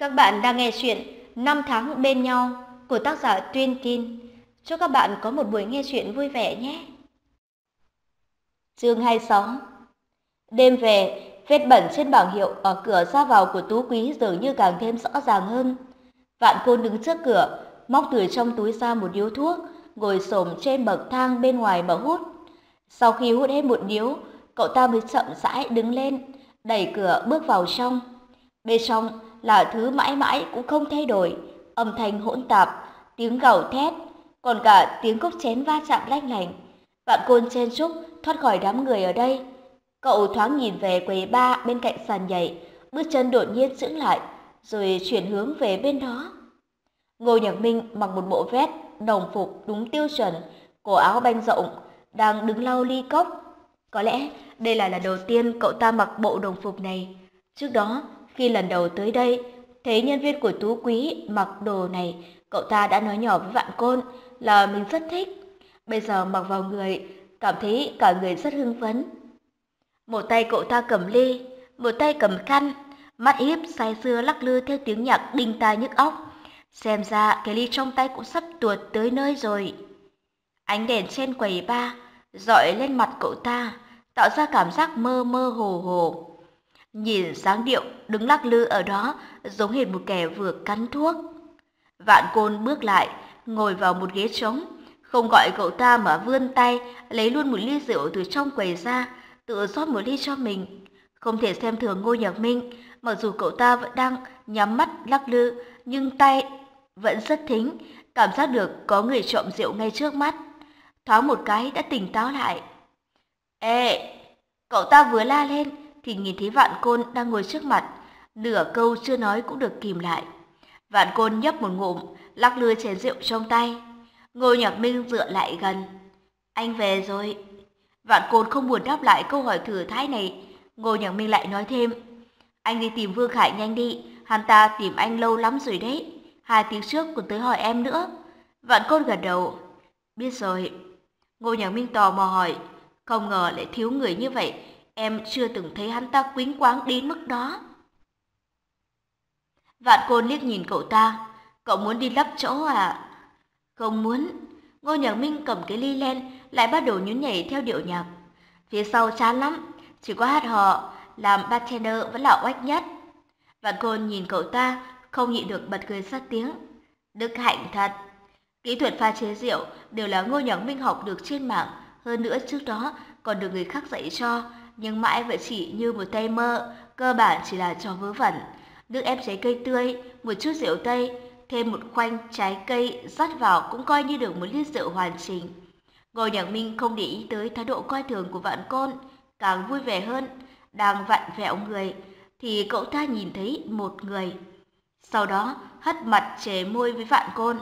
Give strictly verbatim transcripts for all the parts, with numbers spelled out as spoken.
Các bạn đang nghe chuyện Năm tháng bên nhau của tác giả Tuyên Tin. Chúc các bạn có một buổi nghe chuyện vui vẻ nhé. Chương hai mươi sáu. Đêm về, vết bẩn trên bảng hiệu ở cửa ra vào của Tú Quý dường như càng thêm rõ ràng hơn. Vạn Côn đứng trước cửa, móc từ trong túi ra một điếu thuốc, ngồi xổm trên bậc thang bên ngoài mà hút. Sau khi hút hết một điếu, cậu ta mới chậm rãi đứng lên, đẩy cửa bước vào trong. Bên trong là thứ mãi mãi cũng không thay đổi, âm thanh hỗn tạp, tiếng gào thét, còn cả tiếng cốc chén va chạm lanh lảnh. Vạn Côn chen chúc thoát khỏi đám người ở đây. Cậu thoáng nhìn về quầy bar bên cạnh sàn nhảy, bước chân đột nhiên chững lại, rồi chuyển hướng về bên đó. Ngô Nhật Minh mặc một bộ vest đồng phục đúng tiêu chuẩn, cổ áo banh rộng, đang đứng lau ly cốc. Có lẽ đây là lần đầu tiên cậu ta mặc bộ đồng phục này. Trước đó, khi lần đầu tới đây, thấy nhân viên của Tú Quý mặc đồ này, cậu ta đã nói nhỏ với Vạn Côn là mình rất thích. Bây giờ mặc vào người, cảm thấy cả người rất hưng phấn. Một tay cậu ta cầm ly, một tay cầm khăn, mắt híp say sưa lắc lư theo tiếng nhạc đinh tai nhức óc. Xem ra cái ly trong tay cũng sắp tuột tới nơi rồi. Ánh đèn trên quầy bar dọi lên mặt cậu ta, tạo ra cảm giác mơ mơ hồ hồ. Nhìn dáng điệu đứng lắc lư ở đó giống hệt một kẻ vừa cắn thuốc. Vạn Côn bước lại, ngồi vào một ghế trống, không gọi cậu ta mà vươn tay lấy luôn một ly rượu từ trong quầy ra, tự rót một ly cho mình. Không thể xem thường Ngô Nhật Minh, mặc dù cậu ta vẫn đang nhắm mắt lắc lư, nhưng tay vẫn rất thính, cảm giác được có người trộm rượu ngay trước mắt. Thoáng một cái đã tỉnh táo lại. Ê! Cậu ta vừa la lên thì nhìn thấy Vạn Côn đang ngồi trước mặt, nửa câu chưa nói cũng được kìm lại. Vạn Côn nhấp một ngụm, lắc lư chén rượu trong tay. Ngô Nhật Minh dựa lại gần. Anh về rồi. Vạn Côn không buồn đáp lại câu hỏi thử thách này. Ngô Nhật Minh lại nói thêm. Anh đi tìm Vương Khải nhanh đi, hắn ta tìm anh lâu lắm rồi đấy. Hai tiếng trước còn tới hỏi em nữa. Vạn Côn gật đầu. Biết rồi. Ngô Nhật Minh tò mò hỏi. Không ngờ lại thiếu người như vậy. Em chưa từng thấy hắn ta quýnh quáng đến mức đó. Vạn Côn liếc nhìn cậu ta. Cậu muốn đi lấp chỗ à? Không muốn. Ngô Nhật Minh cầm cái ly lên, lại bắt đầu nhún nhảy theo điệu nhạc. Phía sau chán lắm, chỉ có hát hò, làm bartender vẫn là oách nhất. Vạn Côn nhìn cậu ta, không nhịn được bật cười ra tiếng. Đức hạnh thật. Kỹ thuật pha chế rượu đều là Ngô Nhật Minh học được trên mạng, hơn nữa trước đó còn được người khác dạy cho, nhưng mãi vẫn chỉ như một tay mơ, cơ bản chỉ là trò vớ vẩn. Nước ép trái cây tươi, một chút rượu tây, thêm một khoanh trái cây rót vào cũng coi như được một ly rượu hoàn chỉnh. Ngô Nhật Minh không để ý tới thái độ coi thường của Vạn Côn, càng vui vẻ hơn, đang vặn vẹo người thì cậu ta nhìn thấy một người. Sau đó hất mặt chề môi với Vạn Côn.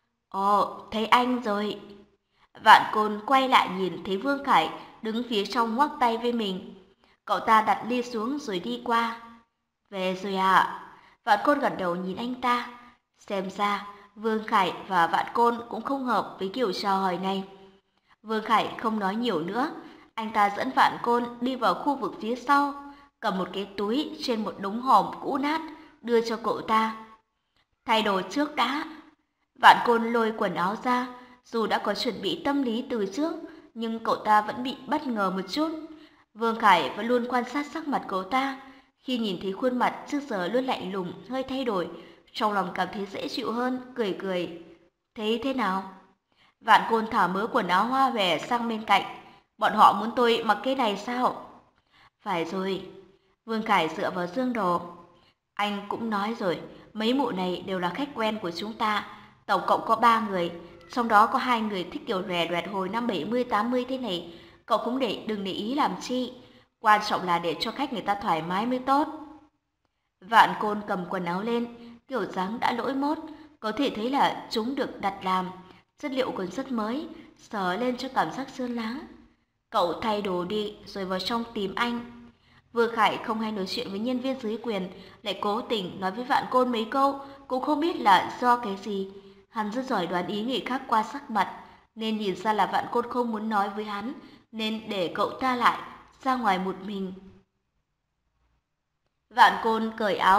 Ồ, thấy anh rồi. Vạn Côn quay lại nhìn thấy Vương Khải đứng phía trong ngoắc tay với mình. Cậu ta đặt ly xuống rồi đi qua. Về rồi à? Vạn Côn gật đầu nhìn anh ta. Xem ra Vương Khải và Vạn Côn cũng không hợp với kiểu trò hỏi này. Vương Khải không nói nhiều nữa. Anh ta dẫn Vạn Côn đi vào khu vực phía sau, cầm một cái túi trên một đống hòm cũ nát đưa cho cậu ta. Thay đồ trước đã. Vạn Côn lôi quần áo ra. Dù đã có chuẩn bị tâm lý từ trước, nhưng cậu ta vẫn bị bất ngờ một chút. Vương Khải vẫn luôn quan sát sắc mặt cậu ta. Khi nhìn thấy khuôn mặt trước giờ luôn lạnh lùng, hơi thay đổi, trong lòng cảm thấy dễ chịu hơn, cười cười. Thấy thế nào? Vạn Côn thả mớ quần áo hoa vẻ sang bên cạnh. Bọn họ muốn tôi mặc cái này sao? Phải rồi. Vương Khải dựa vào dương đồ. Anh cũng nói rồi, mấy mụ này đều là khách quen của chúng ta. Tổng cộng có ba người, trong đó có hai người thích kiểu rè đoẹt hồi năm bảy mươi tám mươi thế này. Cậu cũng để đừng để ý làm chi. Quan trọng là để cho khách người ta thoải mái mới tốt. Vạn Côn cầm quần áo lên, kiểu dáng đã lỗi mốt, có thể thấy là chúng được đặt làm. Chất liệu còn rất mới, sờ lên cho cảm giác sơn láng. Cậu thay đồ đi rồi vào trong tìm anh. Vương Khải không hay nói chuyện với nhân viên dưới quyền, lại cố tình nói với Vạn Côn mấy câu, cũng không biết là do cái gì. Hắn rất giỏi đoán ý người khác qua sắc mặt, nên nhìn ra là Vạn Côn không muốn nói với hắn, nên để cậu ta lại, ra ngoài một mình. Vạn Côn cởi áo,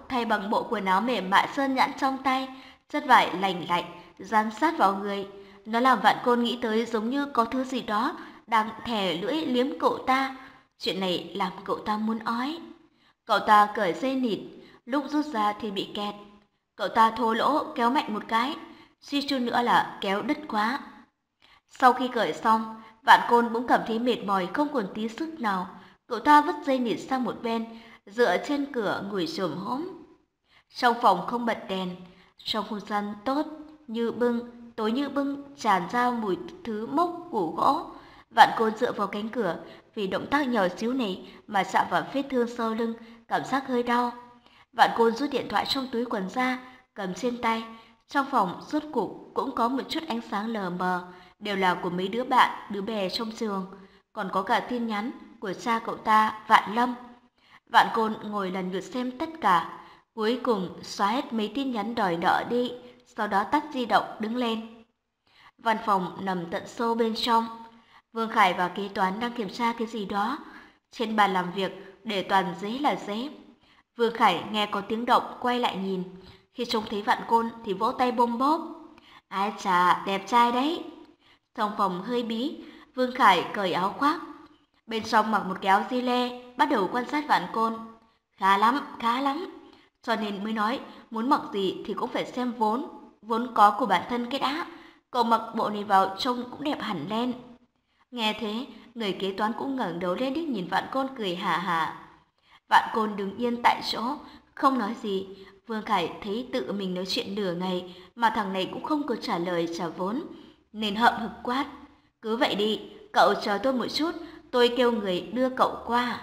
thay bằng bộ quần áo mềm mại sơn nhãn trong tay, chất vải lành lạnh, dán sát vào người. Nó làm Vạn Côn nghĩ tới giống như có thứ gì đó đang thè lưỡi liếm cậu ta. Chuyện này làm cậu ta muốn ói. Cậu ta cởi dây nịt, lúc rút ra thì bị kẹt. Cậu ta thô lỗ kéo mạnh một cái, suy chút nữa là kéo đứt quá. Sau khi cởi xong, Vạn Côn bỗng cảm thấy mệt mỏi không còn tí sức nào. Cậu ta vứt dây nịt sang một bên, dựa trên cửa ngồi chồm hổm. Trong phòng không bật đèn, trong không gian tốt như bưng, tối như bưng tràn ra mùi thứ mốc củ gỗ. Vạn Côn dựa vào cánh cửa, vì động tác nhỏ xíu này mà chạm vào vết thương sau lưng, cảm giác hơi đau. Vạn Côn rút điện thoại trong túi quần ra, cầm trên tay. Trong phòng rốt cục cũng có một chút ánh sáng lờ mờ, đều là của mấy đứa bạn, đứa bè trong trường, còn có cả tin nhắn của cha cậu ta, Vạn Lâm. Vạn Côn ngồi lần lượt xem tất cả, cuối cùng xóa hết mấy tin nhắn đòi nợ đi, sau đó tắt di động đứng lên. Văn phòng nằm tận sâu bên trong. Vương Khải và kế toán đang kiểm tra cái gì đó. Trên bàn làm việc để toàn giấy là giấy. Vương Khải nghe có tiếng động quay lại nhìn. Khi trông thấy Vạn Côn thì vỗ tay bôm bốp. Ai chà, đẹp trai đấy. Trong phòng hơi bí, Vương Khải cởi áo khoác. Bên trong mặc một cái áo di lê, bắt đầu quan sát Vạn Côn. Khá lắm, khá lắm. Cho nên mới nói, muốn mặc gì thì cũng phải xem vốn, vốn có của bản thân cái đã. Cậu mặc bộ này vào trông cũng đẹp hẳn lên. Nghe thế, người kế toán cũng ngẩng đầu lên liếc nhìn Vạn Côn cười hà hà. Vạn Côn đứng yên tại chỗ, không nói gì. Vương Khải thấy tự mình nói chuyện nửa ngày mà thằng này cũng không có trả lời trả vốn, nên hậm hực quát. Cứ vậy đi, cậu chờ tôi một chút, tôi kêu người đưa cậu qua.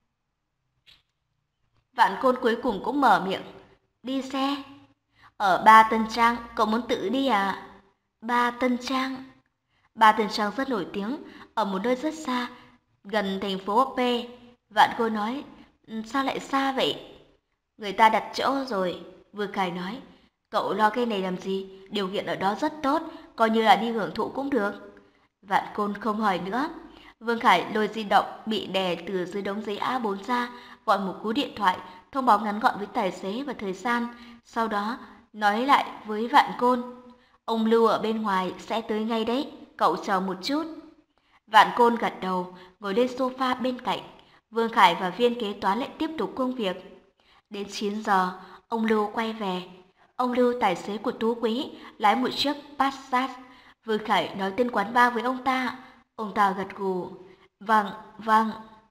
Vạn Côn cuối cùng cũng mở miệng. Đi xe. Ở Ba Tân Trang, cậu muốn tự đi à? Ba Tân Trang. Ba Tân Trang rất nổi tiếng, ở một nơi rất xa, gần thành phố P. Vạn Côn nói, sao lại xa vậy? Người ta đặt chỗ rồi, Vương Khải nói. Cậu lo cái này làm gì, điều kiện ở đó rất tốt, coi như là đi hưởng thụ cũng được. Vạn Côn không hỏi nữa. Vương Khải lôi di động bị đè từ dưới đống giấy A bốn ra, gọi một cú điện thoại, thông báo ngắn gọn với tài xế và thời gian, sau đó nói lại với Vạn Côn. Ông Lưu ở bên ngoài sẽ tới ngay đấy, cậu chờ một chút. Vạn Côn gật đầu, ngồi lên sofa bên cạnh. Vương Khải và viên kế toán lại tiếp tục công việc. Đến chín giờ, ông Lưu quay về. Ông Lưu tài xế của Tú Quý, lái một chiếc Passat. Vương Khải nói tên quán bar với ông ta. Ông ta gật gù. Vâng, vâng.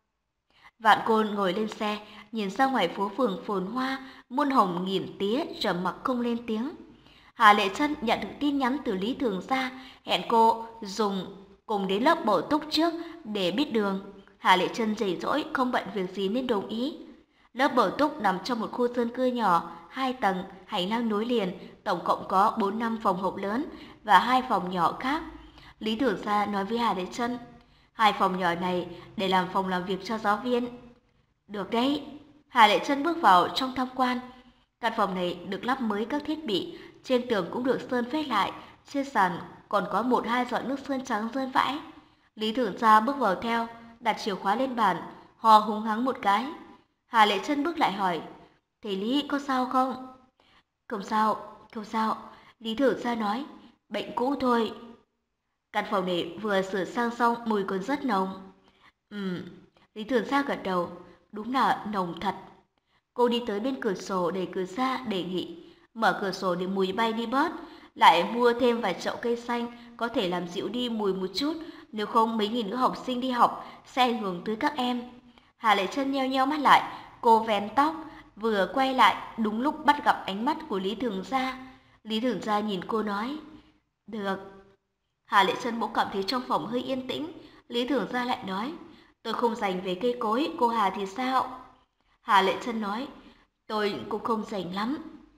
Vạn Côn ngồi lên xe, nhìn ra ngoài phố phường phồn hoa, muôn hồng nghìn tía, trầm mặc không lên tiếng. Hà Lệ Trân nhận được tin nhắn từ Lý Thường Gia, hẹn cô dùng cùng đến lớp bổ túc trước để biết đường. Hà Lệ Trân rảnh rỗi, không bận việc gì nên đồng ý. Lớp bổ túc nằm trong một khu dân cư nhỏ, hai tầng, hành lang nối liền, tổng cộng có bốn năm phòng học lớn và hai phòng nhỏ khác. Lý Thường Gia nói với Hà Lệ Trân, hai phòng nhỏ này để làm phòng làm việc cho giáo viên. Được đấy. Hà Lệ Trân bước vào trong tham quan. Căn phòng này được lắp mới các thiết bị, trên tường cũng được sơn phết lại, trên sàn còn có một hai giọt nước sơn trắng rơi vãi. Lý Thường Gia bước vào theo, đặt chìa khóa lên bàn, hò húng hắng một cái. Hà Lệ Trân bước lại hỏi, thầy Lý có sao không? Không sao, không sao. Lý Thường Gia nói, bệnh cũ thôi. Căn phòng này vừa sửa sang xong mùi còn rất nồng. Ừm, Lý Thường Gia gật đầu, đúng là nồng thật. Cô đi tới bên cửa sổ đẩy cửa ra đề nghị, mở cửa sổ để mùi bay đi bớt, lại mua thêm vài chậu cây xanh có thể làm dịu đi mùi một chút, nếu không mấy nghìn nữ học sinh đi học sẽ ảnh hưởng tới các em. Hà Lệ Trân nheo nheo mắt lại, cô vén tóc, vừa quay lại đúng lúc bắt gặp ánh mắt của Lý Thường Gia. Lý Thường Gia nhìn cô nói, được. Hà Lệ Trân bỗng cảm thấy trong phòng hơi yên tĩnh. Lý Thường Gia lại nói, tôi không rành về cây cối, cô Hà thì sao? Hà Lệ Trân nói, tôi cũng không rành lắm.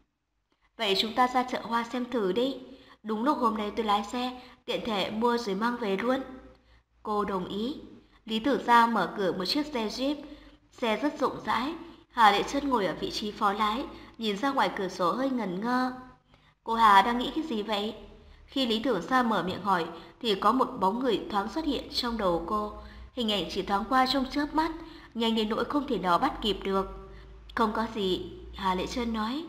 Vậy chúng ta ra chợ hoa xem thử đi. Đúng lúc hôm nay tôi lái xe, tiện thể mua rồi mang về luôn. Cô đồng ý. Lý Thường Gia mở cửa một chiếc xe Jeep. Xe rất rộng rãi. Hà Lệ Trân ngồi ở vị trí phó lái, nhìn ra ngoài cửa sổ hơi ngẩn ngơ. Cô Hà đang nghĩ cái gì vậy? Khi Lý Thường Gia mở miệng hỏi thì có một bóng người thoáng xuất hiện trong đầu cô. Hình ảnh chỉ thoáng qua trong chớp mắt, nhanh đến nỗi không thể nào bắt kịp được. Không có gì, Hà Lệ Trân nói.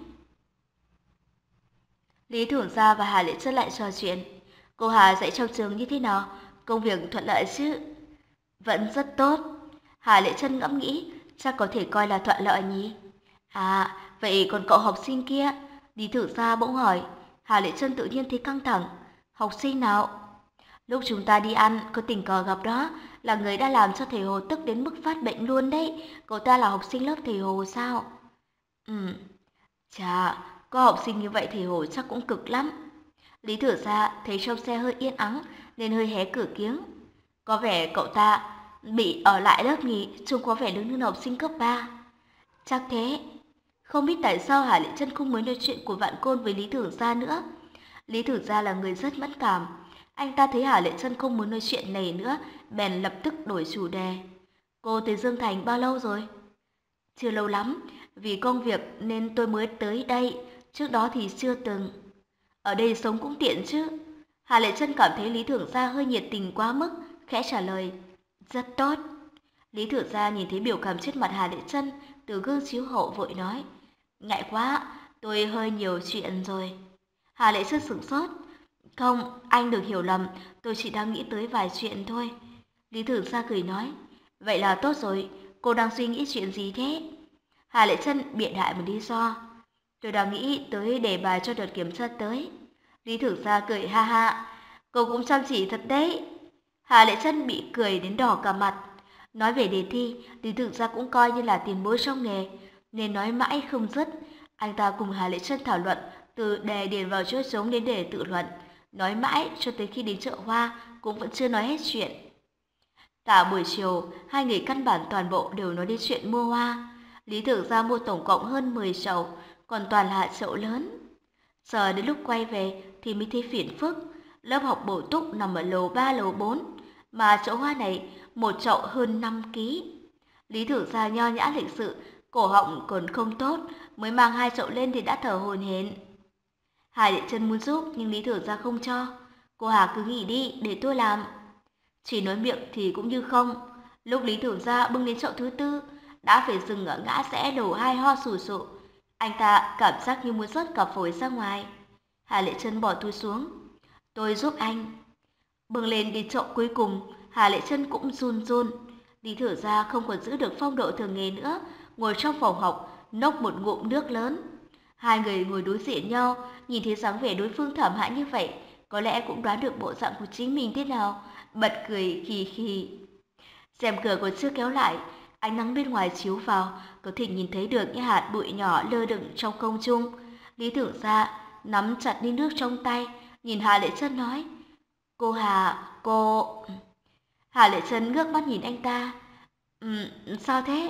Lý Thưởng Gia và Hà Lệ Trân lại trò chuyện. Cô Hà dạy trong trường như thế nào? Công việc thuận lợi chứ? Vẫn rất tốt. Hà Lệ Trân ngẫm nghĩ, chắc có thể coi là thuận lợi nhỉ? À, vậy còn cậu học sinh kia? Lý Thưởng Gia bỗng hỏi. Hà Lệ Trân tự nhiên thấy căng thẳng. Học sinh nào? Lúc chúng ta đi ăn, có tình cờ gặp đó, là người đã làm cho thầy Hồ tức đến mức phát bệnh luôn đấy. Cậu ta là học sinh lớp thầy Hồ sao? Ừ, chà, có học sinh như vậy thầy Hồ chắc cũng cực lắm. Lý Thừa Gia thấy trong xe hơi yên ắng nên hơi hé cửa kiếng. Có vẻ cậu ta bị ở lại lớp nhỉ, trông có vẻ đứng như học sinh cấp ba. Chắc thế. Không biết tại sao Hà Lệ Trân không muốn nói chuyện của Vạn Côn với Lý Thừa Gia nữa. Lý Thừa Gia là người rất mẫn cảm. Anh ta thấy Hà Lệ Trân không muốn nói chuyện này nữa, bèn lập tức đổi chủ đề. Cô tới Dương Thành bao lâu rồi? Chưa lâu lắm, vì công việc nên tôi mới tới đây, trước đó thì chưa từng. Ở đây sống cũng tiện chứ. Hà Lệ Trân cảm thấy Lý Thưởng Gia hơi nhiệt tình quá mức, khẽ trả lời. Rất tốt. Lý Thưởng Gia nhìn thấy biểu cảm trên mặt Hà Lệ Trân từ gương chiếu hậu vội nói. Ngại quá, tôi hơi nhiều chuyện rồi. Hà Lệ Trân sửng sốt. Không, anh đừng hiểu lầm, tôi chỉ đang nghĩ tới vài chuyện thôi. Lý Thưởng Gia cười nói. Vậy là tốt rồi, cô đang suy nghĩ chuyện gì thế? Hà Lệ Trân biện đại một lý do. Tôi đang nghĩ tới đề bài cho đợt kiểm tra tới. Lý Thưởng Gia cười ha ha. Cô cũng chăm chỉ thật đấy. Hà Lệ Trân bị cười đến đỏ cả mặt. Nói về đề thi, Lý Thưởng Gia cũng coi như là tiền bối trong nghề, nên nói mãi không dứt. Anh ta cùng Hà Lệ Trân thảo luận từ đề điền vào chỗ trống đến đề tự luận. Nói mãi cho tới khi đến chợ hoa cũng vẫn chưa nói hết chuyện. Cả buổi chiều, hai người căn bản toàn bộ đều nói đến chuyện mua hoa. Lý Thưởng Gia mua tổng cộng hơn mười chậu, còn toàn là chậu lớn. Giờ đến lúc quay về thì mới thấy phiền phức. Lớp học bổ túc nằm ở lầu ba lầu bốn, mà chậu hoa này một chậu hơn năm ký. Lý Thưởng Gia nho nhã lịch sự, cổ họng còn không tốt, mới mang hai chậu lên thì đã thở hổn hển. Hà Lệ Trân muốn giúp nhưng Lý Thưởng Gia không cho. Cô Hà cứ nghỉ đi để tôi làm. Chỉ nói miệng thì cũng như không. Lúc Lý Thưởng Gia bưng đến chậu thứ tư, đã phải dừng ở ngã rẽ đầu hai ho sù sụ. Anh ta cảm giác như muốn rớt cả phổi ra ngoài. Hà Lệ Trân bỏ túi xuống. Tôi giúp anh. Bưng lên đến chậu cuối cùng, Hà Lệ Trân cũng run run. Lý Thưởng Gia không còn giữ được phong độ thường ngày nữa, ngồi trong phòng học, nốc một ngụm nước lớn. Hai người ngồi đối diện nhau, nhìn thấy dáng vẻ đối phương thảm hại như vậy, có lẽ cũng đoán được bộ dạng của chính mình thế nào, bật cười khì khì. Rèm cửa còn chưa kéo lại, ánh nắng bên ngoài chiếu vào, có thể nhìn thấy được những hạt bụi nhỏ lơ lửng trong không trung. Lý Thưởng Gia nắm chặt ly nước trong tay, nhìn Hà Lệ Trân nói: "Cô Hà, cô..." Hà Lệ Trân ngước mắt nhìn anh ta. "Ừm, sao thế?"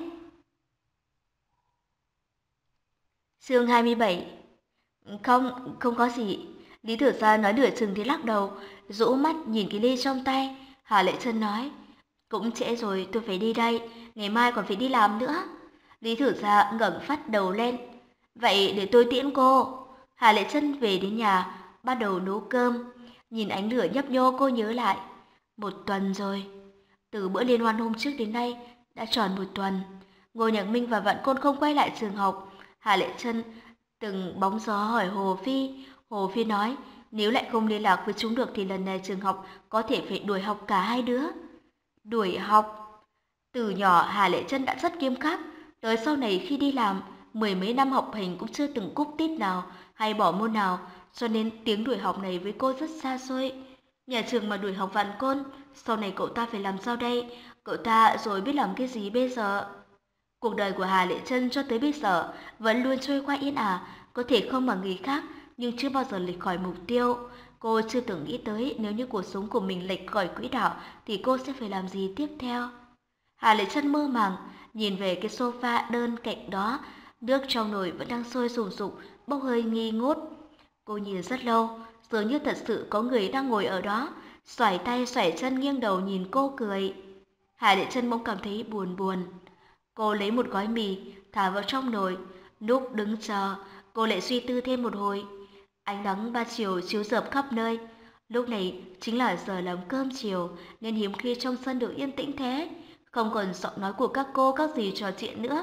Chương hai mươi bảy. Không, không có gì. Lý Thưởng Gia nói nửa chừng thì lắc đầu, rũ mắt nhìn cái ly trong tay. Hà Lệ Trân nói: "Cũng trễ rồi, tôi phải đi đây, ngày mai còn phải đi làm nữa." Lý Thưởng Gia ngẩng phát đầu lên. "Vậy để tôi tiễn cô." Hà Lệ Trân về đến nhà, bắt đầu nấu cơm. Nhìn ánh lửa nhấp nhô cô nhớ lại. Một tuần rồi. Từ bữa liên hoan hôm trước đến nay, đã tròn một tuần. Ngô Nhạc Minh và Vạn Côn không quay lại trường học. Hà Lệ Trân từng bóng gió hỏi Hồ Phi. Hồ Phi nói nếu lại không liên lạc với chúng được thì lần này trường học có thể phải đuổi học cả hai đứa. Đuổi học? Từ nhỏ Hà Lệ Trân đã rất nghiêm khắc. Tới sau này khi đi làm, mười mấy năm học hành cũng chưa từng cúp tít nào hay bỏ môn nào, cho nên tiếng đuổi học này với cô rất xa xôi. Nhà trường mà đuổi học Vạn Côn, sau này cậu ta phải làm sao đây? Cậu ta rồi biết làm cái gì bây giờ? Cuộc đời của Hà Lệ Trân cho tới bây giờ vẫn luôn trôi qua yên ả, có thể không bằng người khác, nhưng chưa bao giờ lệch khỏi mục tiêu. Cô chưa từng nghĩ tới nếu như cuộc sống của mình lệch khỏi quỹ đạo thì cô sẽ phải làm gì tiếp theo. Hà Lệ Trân mơ màng, nhìn về cái sofa đơn cạnh đó, nước trong nồi vẫn đang sôi sùng sục, bốc hơi nghi ngút. Cô nhìn rất lâu, dường như thật sự có người đang ngồi ở đó, xoải tay xoải chân nghiêng đầu nhìn cô cười. Hà Lệ Trân bỗng cảm thấy buồn buồn. Cô lấy một gói mì, thả vào trong nồi, lúc đứng chờ, cô lại suy tư thêm một hồi. Ánh nắng ba chiều chiếu rợp khắp nơi. Lúc này chính là giờ làm cơm chiều, nên hiếm khi trong sân được yên tĩnh thế. Không còn giọng nói của các cô các dì trò chuyện nữa,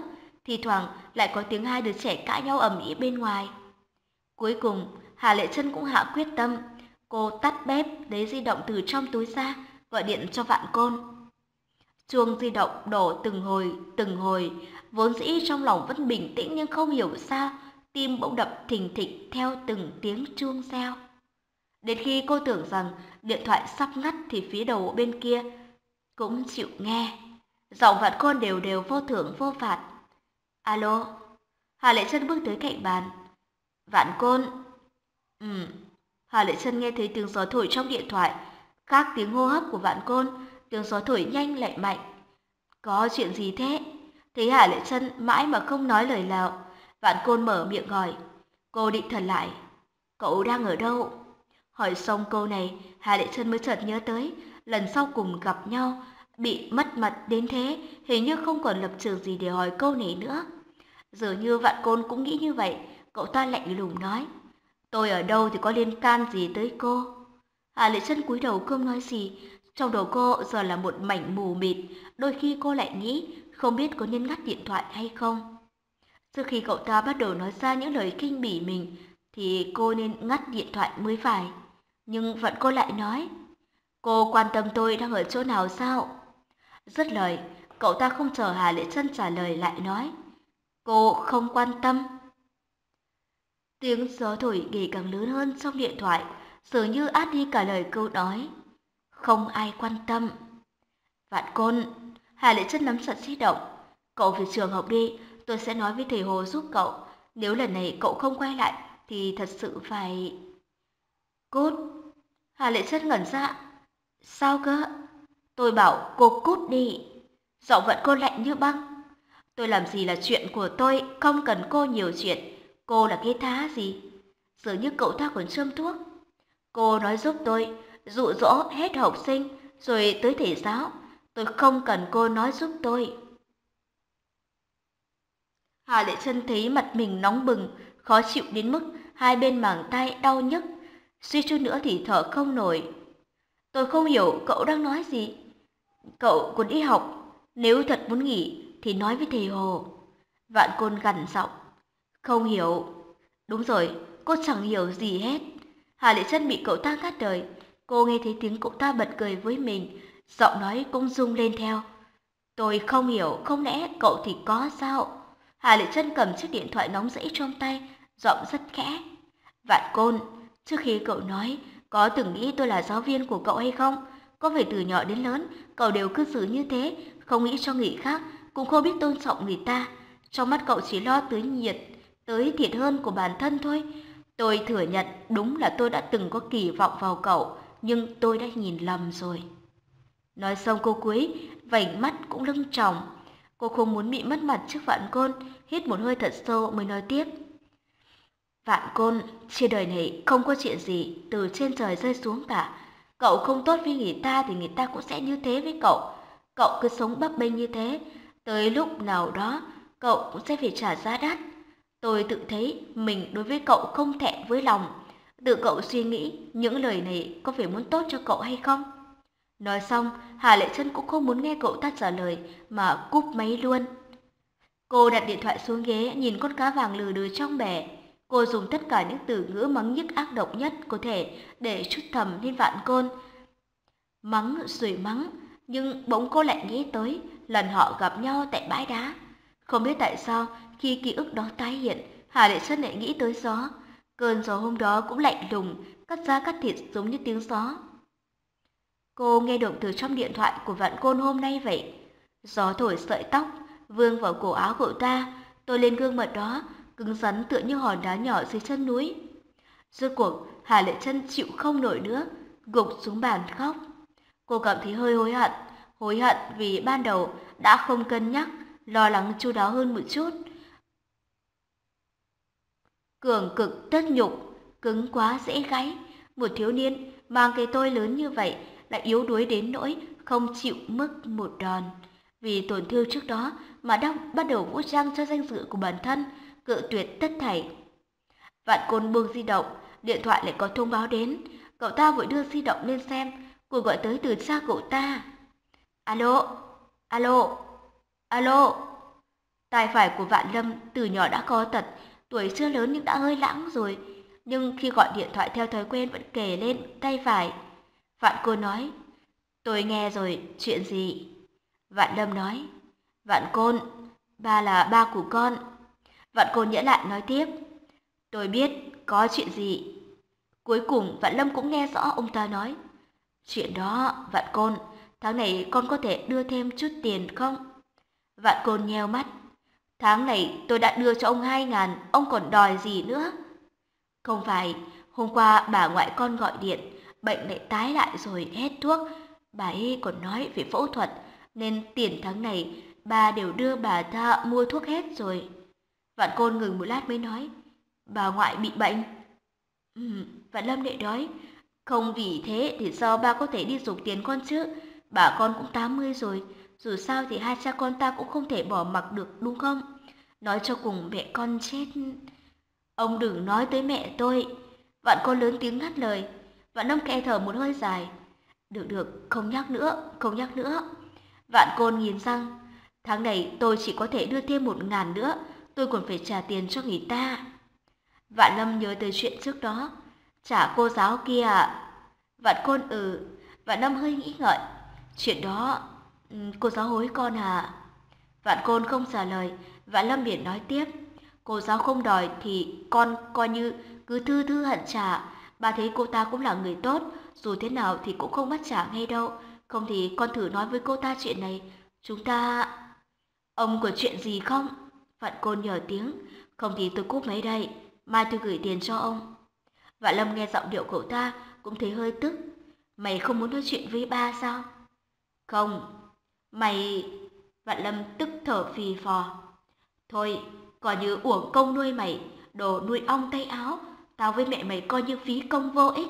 Thì thoảng lại có tiếng hai đứa trẻ cãi nhau ầm ĩ bên ngoài. Cuối cùng, Hà Lệ Trân cũng hạ quyết tâm. Cô tắt bếp, lấy di động từ trong túi ra, gọi điện cho Vạn Côn. Chuông di động đổ từng hồi, từng hồi, vốn dĩ trong lòng vẫn bình tĩnh nhưng không hiểu sao, tim bỗng đập thình thịch theo từng tiếng chuông reo. Đến khi cô tưởng rằng điện thoại sắp ngắt thì phía đầu bên kia cũng chịu nghe. Giọng Vạn Côn đều đều vô thưởng vô phạt. Alo, Hà Lệ Trân bước tới cạnh bàn. Vạn Côn. Ừm. Hà Lệ Trân nghe thấy tiếng gió thổi trong điện thoại, khác tiếng hô hấp của Vạn Côn, tiếng gió thổi nhanh lại mạnh. Có chuyện gì thế? Thấy Hà Lệ Trân mãi mà không nói lời nào, Vạn Côn mở miệng hỏi. Cô định thần lại. Cậu đang ở đâu? Hỏi xong câu này, Hà Lệ Trân mới chợt nhớ tới, lần sau cùng gặp nhau, bị mất mặt đến thế, hình như không còn lập trường gì để hỏi câu này nữa. Dường như Vạn Côn cũng nghĩ như vậy, cậu ta lạnh lùng nói. Tôi ở đâu thì có liên can gì tới cô? Hà Lệ Trân cúi đầu không nói gì, trong đầu cô giờ là một mảnh mù mịt, đôi khi cô lại nghĩ không biết có nên ngắt điện thoại hay không. Trước khi cậu ta bắt đầu nói ra những lời khinh bỉ mình thì cô nên ngắt điện thoại mới phải. Nhưng vẫn cô lại nói, cô quan tâm tôi đang ở chỗ nào sao? Dứt lời, cậu ta không chờ Hà Lệ Trân trả lời lại nói, cô không quan tâm. Tiếng gió thổi ngày càng lớn hơn trong điện thoại, dường như át đi cả lời câu nói. Không ai quan tâm. Vạn Côn, Hà Lệ Trân nắm chặt di động. Cậu về trường học đi, tôi sẽ nói với thầy Hồ giúp cậu. Nếu lần này cậu không quay lại, thì thật sự phải... Cút. Hà Lệ Trân ngẩn ra. Sao cơ? Tôi bảo cô cút đi. Giọng Vạn Côn lạnh như băng. Tôi làm gì là chuyện của tôi, không cần cô nhiều chuyện. Cô là cái thá gì? Dường như cậu ta còn châm thuốc. Cô nói giúp tôi, dụ dỗ hết học sinh, rồi tới thầy giáo. Tôi không cần cô nói giúp tôi. Hà Lệ Trân thấy mặt mình nóng bừng, khó chịu đến mức hai bên màng tay đau nhức. Suy chút nữa thì thở không nổi. Tôi không hiểu cậu đang nói gì. Cậu còn đi học, nếu thật muốn nghỉ thì nói với thầy Hồ. Vạn Côn gằn giọng. Không hiểu. Đúng rồi, cô chẳng hiểu gì hết. Hà Lệ Trân bị cậu ta ngắt lời. Cô nghe thấy tiếng cậu ta bật cười với mình, giọng nói cũng rung lên theo. Tôi không hiểu, không lẽ cậu thì có sao? Hà Lệ Trân cầm chiếc điện thoại nóng rẫy trong tay, giọng rất khẽ. Vạn Côn, trước khi cậu nói, có từng nghĩ tôi là giáo viên của cậu hay không? Có phải từ nhỏ đến lớn, cậu đều cư xử như thế, không nghĩ cho người khác, cũng không biết tôn trọng người ta. Trong mắt cậu chỉ lo tới nhiệt, tới thiệt hơn của bản thân thôi. Tôi thừa nhận đúng là tôi đã từng có kỳ vọng vào cậu, nhưng tôi đã nhìn lầm rồi. Nói xong câu cuối, vành mắt cũng lưng tròng. Cô không muốn bị mất mặt trước Vạn Côn, hít một hơi thật sâu mới nói tiếp. Vạn Côn, trên đời này không có chuyện gì từ trên trời rơi xuống cả. Cậu không tốt với người ta thì người ta cũng sẽ như thế với cậu. Cậu cứ sống bấp bênh như thế, tới lúc nào đó cậu cũng sẽ phải trả giá đắt. Tôi tự thấy mình đối với cậu không thẹn với lòng. Tự cậu suy nghĩ những lời này có phải muốn tốt cho cậu hay không? Nói xong, Hà Lệ Trân cũng không muốn nghe cậu ta trả lời mà cúp máy luôn. Cô đặt điện thoại xuống ghế, nhìn con cá vàng lừ đừ trong bể. Cô dùng tất cả những từ ngữ mắng nhức ác độc nhất có thể để trút thầm lên Vạn Côn. Mắng rồi mắng, nhưng bỗng cô lại nghĩ tới lần họ gặp nhau tại bãi đá. Không biết tại sao khi ký ức đó tái hiện, Hà Lệ Trân lại nghĩ tới gió. Cơn gió hôm đó cũng lạnh lùng, cắt da cắt thịt giống như tiếng gió. Cô nghe được từ trong điện thoại của Vạn Côn hôm nay vậy. Gió thổi sợi tóc, vương vào cổ áo cậu ta, tôi lên gương mặt đó, cứng rắn tựa như hòn đá nhỏ dưới chân núi. Rốt cuộc, Hà Lệ Trân chịu không nổi nữa, gục xuống bàn khóc. Cô cảm thấy hơi hối hận, hối hận vì ban đầu đã không cân nhắc, lo lắng chu đáo hơn một chút. Cường cực tất nhục, cứng quá dễ gãy. Một thiếu niên mang cái tôi lớn như vậy lại yếu đuối đến nỗi không chịu mức một đòn. Vì tổn thương trước đó mà đang bắt đầu vũ trang cho danh dự của bản thân, cự tuyệt tất thảy. Vạn Côn buông di động, điện thoại lại có thông báo đến. Cậu ta vội đưa di động lên xem, cuộc gọi tới từ cha cậu ta. Alo, alo, alo. Tai phải của Vạn Lâm từ nhỏ đã co tật, tuổi chưa lớn nhưng đã hơi lãng rồi. Nhưng khi gọi điện thoại theo thói quen vẫn kề lên tay phải. Vạn Côn nói, tôi nghe rồi, chuyện gì? Vạn Lâm nói, Vạn Côn, ba là ba của con. Vạn Côn nhỡ lại nói tiếp, tôi biết, có chuyện gì? Cuối cùng Vạn Lâm cũng nghe rõ ông ta nói, chuyện đó, Vạn Côn, tháng này con có thể đưa thêm chút tiền không? Vạn Côn nheo mắt, tháng này tôi đã đưa cho ông hai ngàn, ông còn đòi gì nữa? Không phải, hôm qua bà ngoại con gọi điện, bệnh lại tái lại rồi hết thuốc. Bà ấy còn nói về phẫu thuật, nên tiền tháng này bà đều đưa bà ta mua thuốc hết rồi. Vạn Côn ngừng một lát mới nói, bà ngoại bị bệnh. Ừ, Vạn Lâm lại nói, không vì thế thì sao ba có thể đi giục tiền con chứ? Bà con cũng tám mươi rồi, dù sao thì hai cha con ta cũng không thể bỏ mặc được đúng không? Nói cho cùng mẹ con chết. Ông đừng nói tới mẹ tôi. Vạn Côn lớn tiếng ngắt lời. Vạn Lâm khe thở một hơi dài. Được được, không nhắc nữa, không nhắc nữa. Vạn Côn nghiến răng. Tháng này tôi chỉ có thể đưa thêm một ngàn nữa, tôi còn phải trả tiền cho người ta. Vạn Lâm nhớ tới chuyện trước đó. Trả cô giáo kia à? Vạn Côn ừ. Vạn Lâm hơi nghĩ ngợi. Chuyện đó, cô giáo hối con à? Vạn Côn không trả lời. Vạn Lâm liền nói tiếp. Cô giáo không đòi thì con coi như cứ thư thư hận trả. Bà thấy cô ta cũng là người tốt, dù thế nào thì cũng không bắt trả ngay đâu. Không thì con thử nói với cô ta chuyện này. Chúng ta... Ông có chuyện gì không? Vạn Côn nhờ tiếng. Không thì tôi cúp máy đây, mai tôi gửi tiền cho ông. Vạn Lâm nghe giọng điệu cậu ta cũng thấy hơi tức. Mày không muốn nói chuyện với ba sao? Không, mày... Vạn Lâm tức thở phì phò. Thôi, coi như uổng công nuôi mày, đồ nuôi ong tay áo, tao với mẹ mày coi như phí công vô ích.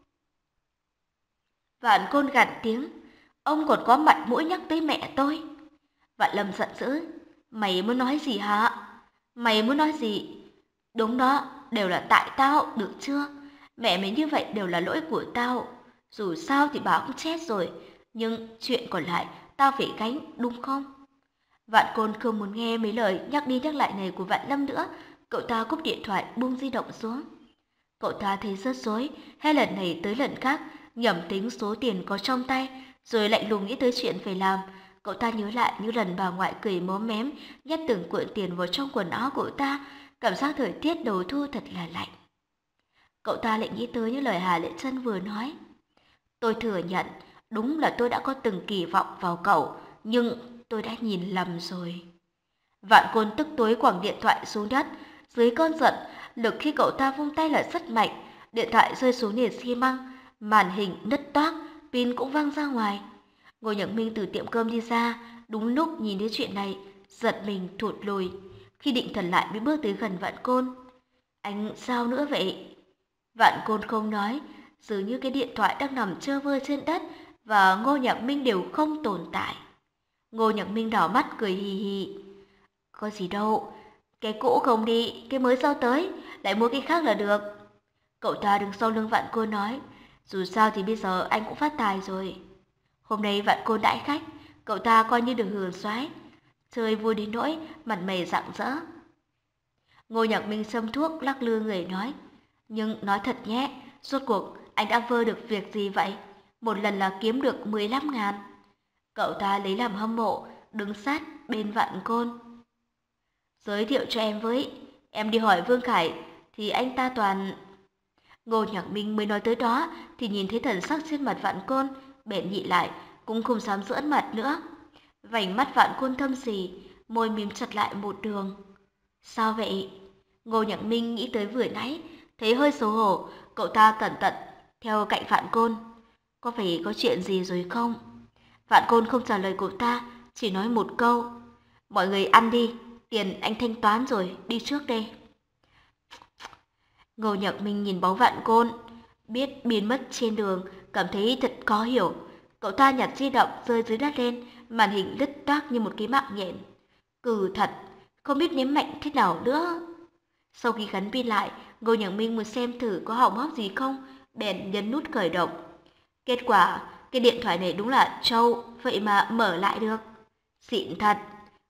Vạn Côn gằn tiếng, ông còn có mặt mũi nhắc tới mẹ tôi. Vạn Lâm giận dữ, mày muốn nói gì hả? Mày muốn nói gì? Đúng đó, đều là tại tao, được chưa? Mẹ mày như vậy đều là lỗi của tao. Dù sao thì bà cũng chết rồi, nhưng chuyện còn lại tao phải gánh, đúng không? Vạn Côn không muốn nghe mấy lời nhắc đi nhắc lại này của Vạn Lâm nữa, cậu ta cúp điện thoại buông di động xuống. Cậu ta thấy rất rối, hết lần này tới lần khác, nhẩm tính số tiền có trong tay, rồi lạnh lùng nghĩ tới chuyện phải làm. Cậu ta nhớ lại những lần bà ngoại cười móm mém, nhét từng cuộn tiền vào trong quần áo cậu ta, cảm giác thời tiết đầu thu thật là lạnh. Cậu ta lại nghĩ tới những lời Hà Lệ Trân vừa nói. Tôi thừa nhận, đúng là tôi đã có từng kỳ vọng vào cậu, nhưng tôi đã nhìn lầm rồi. Vạn Côn tức tối quẳng điện thoại xuống đất, dưới cơn giận, lực khi cậu ta vung tay là rất mạnh, điện thoại rơi xuống nền xi măng, màn hình nứt toác, pin cũng văng ra ngoài. Ngô Nhật Minh từ tiệm cơm đi ra, đúng lúc nhìn thấy chuyện này, giật mình thụt lùi. Khi định thần lại mới bước tới gần Vạn Côn. Anh sao nữa vậy? Vạn Côn không nói, dường như cái điện thoại đang nằm trơ vơ trên đất và Ngô Nhật Minh đều không tồn tại. Ngô Nhật Minh đỏ mắt cười hì hì. Có gì đâu, cái cũ không đi, cái mới sau tới, lại mua cái khác là được. Cậu ta đứng sau lưng Vạn Côn nói, dù sao thì bây giờ anh cũng phát tài rồi. Hôm nay Vạn Côn đãi khách, cậu ta coi như được hưởng soái, chơi vui đến nỗi mặt mày rạng rỡ. Ngô Nhật Minh châm thuốc lắc lư người nói, nhưng nói thật nhé, rốt cuộc anh đã vơ được việc gì vậy? Một lần là kiếm được mười lăm ngàn. Cậu ta lấy làm hâm mộ, đứng sát bên Vạn Côn. Giới thiệu cho em với, em đi hỏi Vương Khải thì anh ta toàn... Ngô Nhạc Minh mới nói tới đó thì nhìn thấy thần sắc trên mặt Vạn Côn, bèn nhị lại, cũng không dám giỡn mặt nữa. Vành mắt Vạn Côn thâm sì, môi mím chặt lại một đường. Sao vậy? Ngô Nhạc Minh nghĩ tới vừa nãy, thấy hơi xấu hổ, cậu ta cẩn thận theo cạnh Vạn Côn. Có phải có chuyện gì rồi không? Vạn Côn không trả lời cậu ta, chỉ nói một câu. Mọi người ăn đi, tiền anh thanh toán rồi, đi trước đây. Ngô Nhật Minh nhìn bóng Vạn Côn, biết biến mất trên đường, cảm thấy thật khó hiểu. Cậu ta nhặt di động rơi dưới đất lên, màn hình lứt toác như một cái mạng nhện. Cừ thật, không biết ném mạnh thế nào nữa. Sau khi gắn pin lại, Ngô Nhật Minh muốn xem thử có hỏng hóc gì không, bèn nhấn nút khởi động. Kết quả, cái điện thoại này đúng là trâu, vậy mà mở lại được. Xịn thật.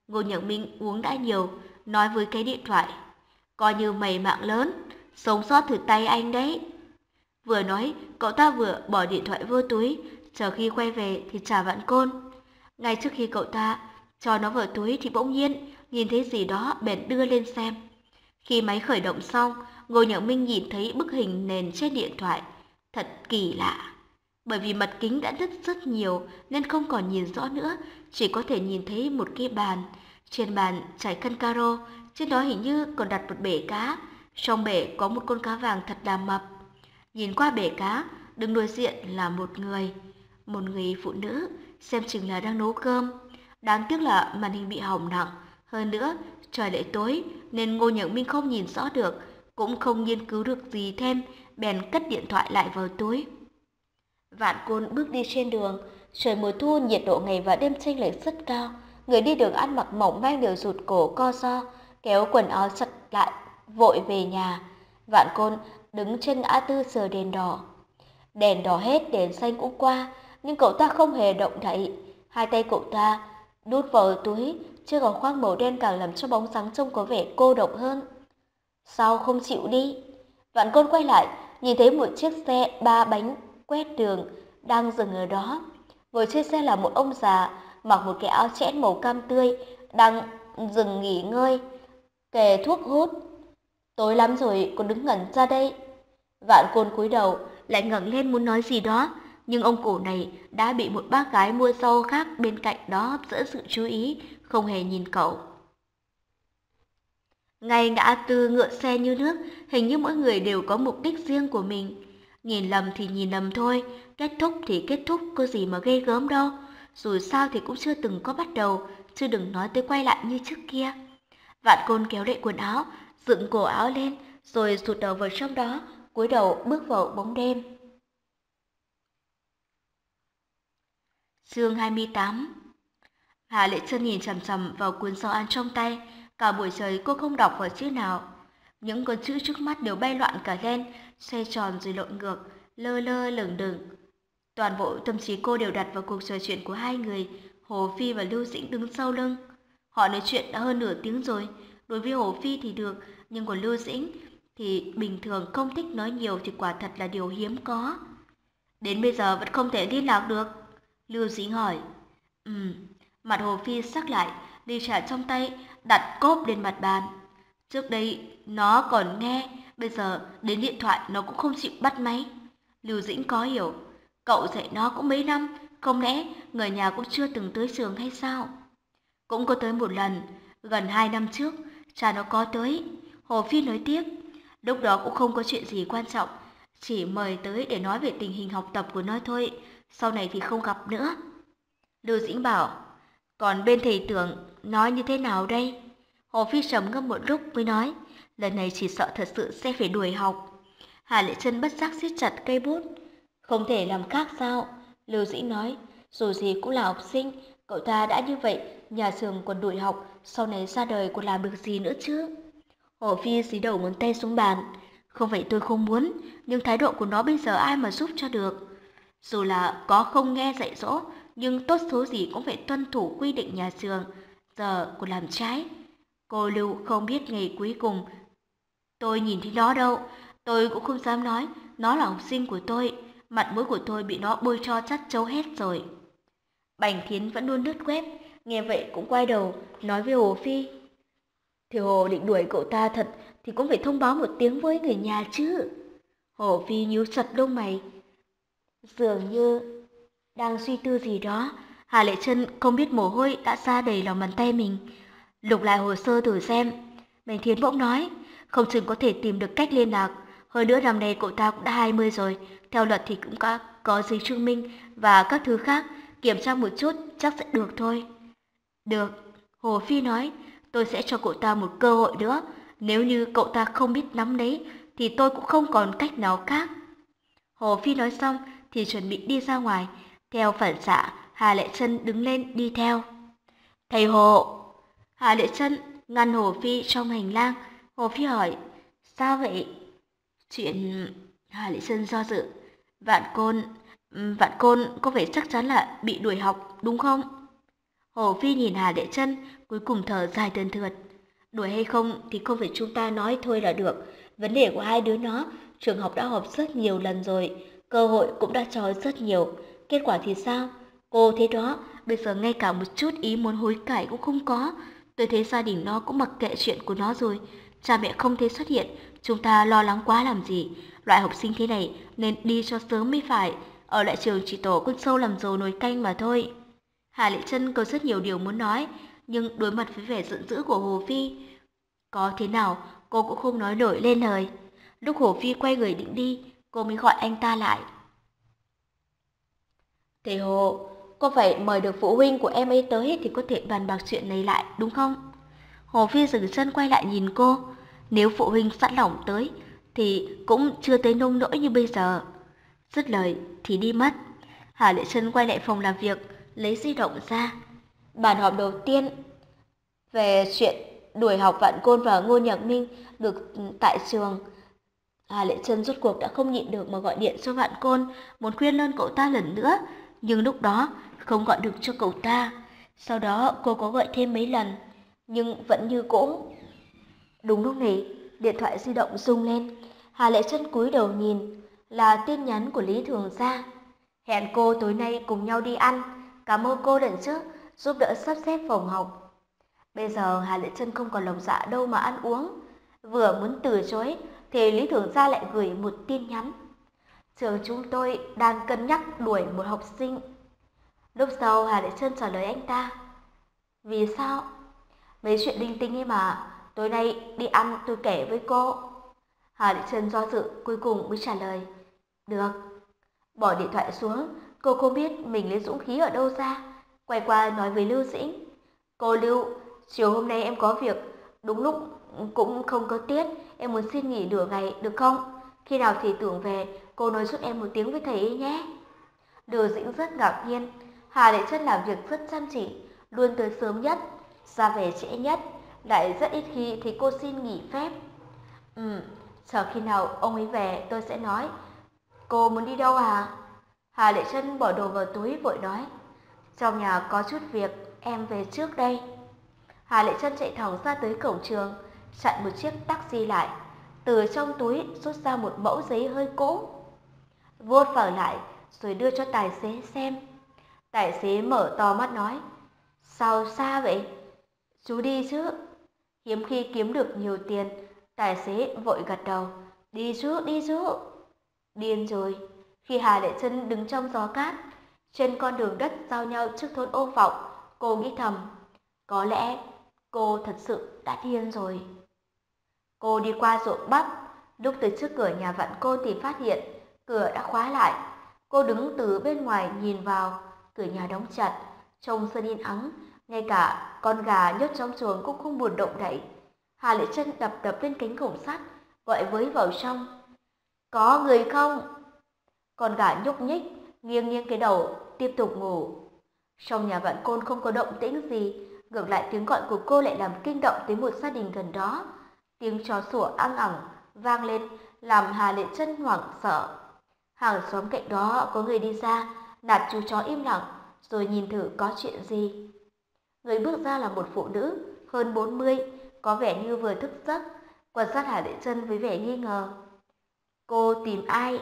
Ngô Nhật Minh uống đã nhiều, nói với cái điện thoại. Coi như mày mạng lớn, sống sót từ tay anh đấy. Vừa nói, cậu ta vừa bỏ điện thoại vô túi, chờ khi quay về thì trả Vạn Côn. Ngay trước khi cậu ta cho nó vào túi thì bỗng nhiên nhìn thấy gì đó bèn đưa lên xem. Khi máy khởi động xong, Ngô Nhật Minh nhìn thấy bức hình nền trên điện thoại. Thật kỳ lạ. Bởi vì mặt kính đã đứt rất nhiều nên không còn nhìn rõ nữa, chỉ có thể nhìn thấy một cái bàn. Trên bàn trải khăn caro, trên đó hình như còn đặt một bể cá. Trong bể có một con cá vàng thật là mập. Nhìn qua bể cá, đứng đối diện là một người, một người phụ nữ, xem chừng là đang nấu cơm. Đáng tiếc là màn hình bị hỏng nặng, hơn nữa trời lại tối nên Ngô Nhật Minh không nhìn rõ được, cũng không nghiên cứu được gì thêm, bèn cất điện thoại lại vào túi. Vạn Côn bước đi trên đường, trời mùa thu nhiệt độ ngày và đêm chênh lệch rất cao, người đi đường ăn mặc mỏng manh đều rụt cổ co ro, kéo quần áo chặt lại, vội về nhà. Vạn Côn đứng trên ngã tư sờ đèn đỏ. Đèn đỏ hết, đèn xanh cũng qua, nhưng cậu ta không hề động đậy. Hai tay cậu ta đút vào túi, chiếc áo khoác màu đen càng làm cho bóng dáng trông có vẻ cô độc hơn. Sao không chịu đi? Vạn Côn quay lại, nhìn thấy một chiếc xe ba bánh quét đường đang dừng ở đó. Ngồi trên xe là một ông già mặc một cái áo chẽn màu cam tươi, đang dừng nghỉ ngơi, kề thuốc hút. Tối lắm rồi, còn đứng ngẩn ra đây. Vạn Côn cúi đầu, lại ngẩng lên muốn nói gì đó, nhưng ông cổ này đã bị một bác gái mua rau khác bên cạnh đó hấp dẫn sự chú ý, không hề nhìn cậu. Ngay ngã tư ngựa xe như nước, hình như mỗi người đều có mục đích riêng của mình. Nhìn lầm thì nhìn lầm thôi, kết thúc thì kết thúc, có gì mà ghê gớm đâu. Dù sao thì cũng chưa từng có bắt đầu, chứ đừng nói tới quay lại như trước kia. Vạn Côn kéo đậy quần áo, dựng cổ áo lên, rồi rụt đầu vào trong đó, cúi đầu bước vào bóng đêm. Chương hai mươi tám. Hà Lệ Chân nhìn chằm chằm vào cuốn sổ ăn trong tay, cả buổi trời cô không đọc vào chữ nào. Những con chữ trước mắt đều bay loạn cả lên, xoay tròn rồi lộn ngược, lơ lơ lửng đửng. Toàn bộ tâm trí cô đều đặt vào cuộc trò chuyện của hai người, Hồ Phi và Lưu Dĩnh đứng sau lưng. Họ nói chuyện đã hơn nửa tiếng rồi, đối với Hồ Phi thì được, nhưng còn Lưu Dĩnh thì bình thường không thích nói nhiều thì quả thật là điều hiếm có. Đến bây giờ vẫn không thể liên lạc được. Lưu Dĩnh hỏi. Ừm, mặt Hồ Phi sắc lại, ly trà trong tay đặt cốp lên mặt bàn. Trước đây nó còn nghe, bây giờ đến điện thoại nó cũng không chịu bắt máy. Lưu Dĩnh có hiểu, cậu dạy nó cũng mấy năm, không lẽ người nhà cũng chưa từng tới trường hay sao? Cũng có tới một lần, gần hai năm trước, cha nó có tới. Hồ Phi nói tiếp, lúc đó cũng không có chuyện gì quan trọng, chỉ mời tới để nói về tình hình học tập của nó thôi, sau này thì không gặp nữa. Lưu Dĩnh bảo, còn bên thầy Tưởng nói như thế nào đây? Hồ Phi trầm ngâm một lúc mới nói, lần này chỉ sợ thật sự sẽ phải đuổi học. Hà Lệ Chân bất giác siết chặt cây bút. Không thể làm khác sao? Lưu Dĩnh nói, dù gì cũng là học sinh, cậu ta đã như vậy, nhà trường còn đuổi học, sau này ra đời còn làm được gì nữa chứ? Hồ Phi dí đầu ngón tay xuống bàn. Không phải tôi không muốn, nhưng thái độ của nó bây giờ ai mà giúp cho được. Dù là có không nghe dạy dỗ, nhưng tốt số gì cũng phải tuân thủ quy định nhà trường. Giờ còn làm trái. Cô Lưu không biết ngày cuối cùng tôi nhìn thấy nó đâu. Tôi cũng không dám nói, nó là học sinh của tôi. Mặt mũi của tôi bị nó bôi cho chát chấu hết rồi. Bành Thiến vẫn luôn lướt web, nghe vậy cũng quay đầu, nói với Hồ Phi. Thì Hồ định đuổi cậu ta thật thì cũng phải thông báo một tiếng với người nhà chứ. Hồ Phi nhíu chặt lông mày, dường như đang suy tư gì đó. Hà Lệ Chân không biết mồ hôi đã ra đầy lòng bàn tay mình. Lục lại hồ sơ thử xem. Bành Thiến bỗng nói, không chừng có thể tìm được cách liên lạc. Hơn nữa năm nay cậu ta cũng đã hai mươi rồi, theo luật thì cũng có, có giấy chứng minh và các thứ khác, kiểm tra một chút chắc sẽ được thôi. Được, Hồ Phi nói, tôi sẽ cho cậu ta một cơ hội nữa. Nếu như cậu ta không biết nắm lấy thì tôi cũng không còn cách nào khác. Hồ Phi nói xong thì chuẩn bị đi ra ngoài. Theo phản xạ, Hà Lệ Chân đứng lên đi theo. Thầy Hồ! Hà Lệ Chân ngăn Hồ Phi trong hành lang. Hồ Phi hỏi, sao vậy? Chuyện... Hà Lệ Chân do dự. Vạn Côn... Vạn Côn có vẻ chắc chắn là bị đuổi học đúng không? Hồ Phi nhìn Hà Lệ Trân, cuối cùng thở dài đơn thượt. Đuổi hay không thì không phải chúng ta nói thôi là được. Vấn đề của hai đứa nó, trường học đã họp rất nhiều lần rồi, cơ hội cũng đã cho rất nhiều. Kết quả thì sao? Cô thế đó, bây giờ ngay cả một chút ý muốn hối cải cũng không có. Tôi thấy gia đình nó cũng mặc kệ chuyện của nó rồi. Cha mẹ không thấy xuất hiện, chúng ta lo lắng quá làm gì. Loại học sinh thế này nên đi cho sớm mới phải. Ở lại trường chỉ tổ con sâu làm dầu nồi canh mà thôi. Hà Lệ Trân có rất nhiều điều muốn nói, nhưng đối mặt với vẻ giận dữ của Hồ Phi, có thế nào cô cũng không nói nổi lên lời. Lúc Hồ Phi quay người định đi, cô mới gọi anh ta lại. Thầy Hồ, có phải mời được phụ huynh của em ấy tới thì có thể bàn bạc chuyện này lại, đúng không? Hồ Phi dừng chân quay lại nhìn cô. Nếu phụ huynh sẵn lòng tới, thì cũng chưa tới nông nỗi như bây giờ. Dứt lời thì đi mất. Hà Lệ Trân quay lại phòng làm việc, lấy di động ra. Bản họp đầu tiên về chuyện đuổi học Vạn Côn và Ngô Nhạc Minh được tại trường. Hà Lệ Trân rốt cuộc đã không nhịn được mà gọi điện cho Vạn Côn, muốn khuyên lơn cậu ta lần nữa, nhưng lúc đó không gọi được cho cậu ta. Sau đó cô có gọi thêm mấy lần, nhưng vẫn như cũ. Đúng lúc này, điện thoại di động rung lên. Hà Lệ Trân cúi đầu nhìn, là tin nhắn của Lý Thường Gia. Hẹn cô tối nay cùng nhau đi ăn, cảm ơn cô lần trước giúp đỡ sắp xếp phòng học. Bây giờ Hà Lệ Trân không còn lòng dạ đâu mà ăn uống. Vừa muốn từ chối thì Lý Thường Gia lại gửi một tin nhắn. Trường chúng tôi đang cân nhắc đuổi một học sinh. Lúc sau Hà Lệ Trân trả lời anh ta. Vì sao? Mấy chuyện linh tinh ấy mà, tối nay đi ăn tôi kể với cô. Hà Lệ Trân do dự cuối cùng mới trả lời. Được. Bỏ điện thoại xuống, cô không biết mình lấy dũng khí ở đâu ra. Quay qua nói với Lưu Dĩnh. Cô Lưu, chiều hôm nay em có việc, đúng lúc cũng không có tiết, em muốn xin nghỉ nửa ngày được không? Khi nào thì tưởng về, cô nói giúp em một tiếng với thầy ấy nhé. Lưu Dĩnh rất ngạc nhiên, Hà Lệ Trân làm việc rất chăm chỉ, luôn tới sớm nhất, ra về trễ nhất, lại rất ít khi thì cô xin nghỉ phép. Ừ, chờ khi nào ông ấy về tôi sẽ nói. Cô muốn đi đâu à? Hà Lệ Trân bỏ đồ vào túi vội nói. Trong nhà có chút việc, em về trước đây. Hà Lệ Trân chạy thẳng ra tới cổng trường, chặn một chiếc taxi lại, từ trong túi rút ra một mẫu giấy hơi cũ, vuốt vào lại rồi đưa cho tài xế xem. Tài xế mở to mắt nói, sao xa vậy? Chú đi chứ? Hiếm khi kiếm được nhiều tiền, tài xế vội gật đầu, đi chứ, đi chứ. Điên rồi. Khi Hà Lệ Trân đứng trong gió cát, trên con đường đất giao nhau trước thôn Ô Vọng, cô nghĩ thầm, có lẽ cô thật sự đã điên rồi. Cô đi qua ruộng bắp, lúc tới trước cửa nhà Vạn Côn thì phát hiện cửa đã khóa lại. Cô đứng từ bên ngoài nhìn vào, cửa nhà đóng chặt, trông sân yên ắng, ngay cả con gà nhốt trong chuồng cũng không buồn động đậy. Hà Lệ Trân đập đập lên cánh cổng sắt, gọi với vào trong. Có người không? Con gà nhúc nhích, nghiêng nghiêng cái đầu, tiếp tục ngủ. Trong nhà Vạn Côn không có động tĩnh gì, ngược lại tiếng gọi của cô lại làm kinh động tới một gia đình gần đó. Tiếng chó sủa ăng ẳng vang lên, làm Hà Lệ Trân hoảng sợ. Hàng xóm cạnh đó có người đi ra, nạt chú chó im lặng, rồi nhìn thử có chuyện gì. Người bước ra là một phụ nữ, hơn bốn mươi, có vẻ như vừa thức giấc, quan sát Hà Lệ Trân với vẻ nghi ngờ. Cô tìm ai?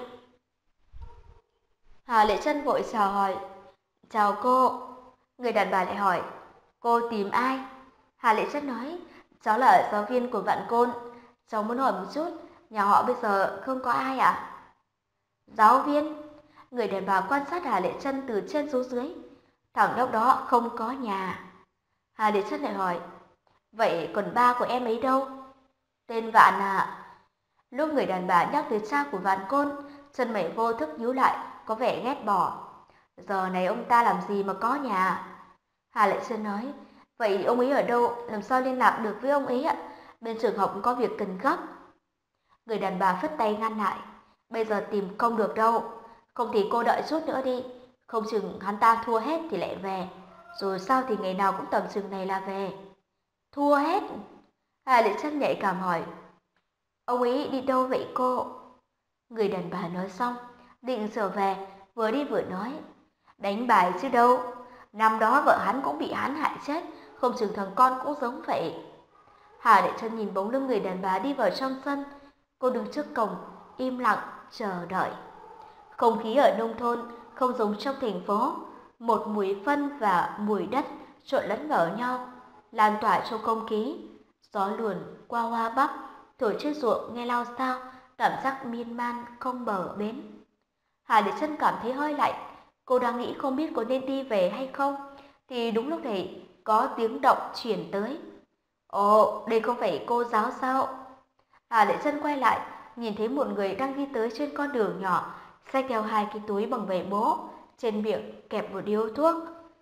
Hà Lệ Trân vội chào hỏi. Chào cô. Người đàn bà lại hỏi. Cô tìm ai? Hà Lệ Trân nói. Cháu là giáo viên của Vạn Côn. Cháu muốn hỏi một chút, nhà họ bây giờ không có ai ạ? À? Giáo viên? Người đàn bà quan sát Hà Lệ Trân từ trên xuống dưới. Thằng nhóc đó không có nhà. Hà Lệ Trân lại hỏi. Vậy còn ba của em ấy đâu? Tên Vạn ạ. À? Lúc người đàn bà nhắc tới cha của Vạn Côn, chân mày vô thức nhíu lại, có vẻ ghét bỏ. Giờ này ông ta làm gì mà có nhà? Hà Lệ Trân nói, vậy ông ấy ở đâu, làm sao liên lạc được với ông ấy ạ? Bên trường học có việc cần gấp. Người đàn bà phất tay ngăn lại, bây giờ tìm không được đâu, không thì cô đợi chút nữa đi, không chừng hắn ta thua hết thì lại về, rồi sao thì ngày nào cũng tầm chừng này là về. Thua hết? Hà Lệ Trân nhạy cảm hỏi, ông ấy đi đâu vậy cô? Người đàn bà nói xong, định trở về, vừa đi vừa nói, đánh bài chứ đâu, Năm đó vợ hắn cũng bị hắn hại chết, không chừng thằng con cũng giống vậy. Hà Lệ Trân nhìn bóng lưng người đàn bà đi vào trong sân. Cô đứng trước cổng, im lặng, chờ đợi. Không khí ở nông thôn không giống trong thành phố. Một mùi phân và mùi đất trộn lẫn vào nhau, lan tỏa trong không khí. Gió luồn qua hoa bắp, thổi trên ruộng nghe lao xao, cảm giác miên man không bờ bến. Hà Lệ Trân cảm thấy hơi lạnh. Cô đang nghĩ không biết có nên đi về hay không, thì đúng lúc này có tiếng động truyền tới. Ồ, đây không phải cô giáo sao? Hà Lệ Trân quay lại, nhìn thấy một người đang đi tới trên con đường nhỏ, xách theo hai cái túi bằng vải bố, trên miệng kẹp một điếu thuốc.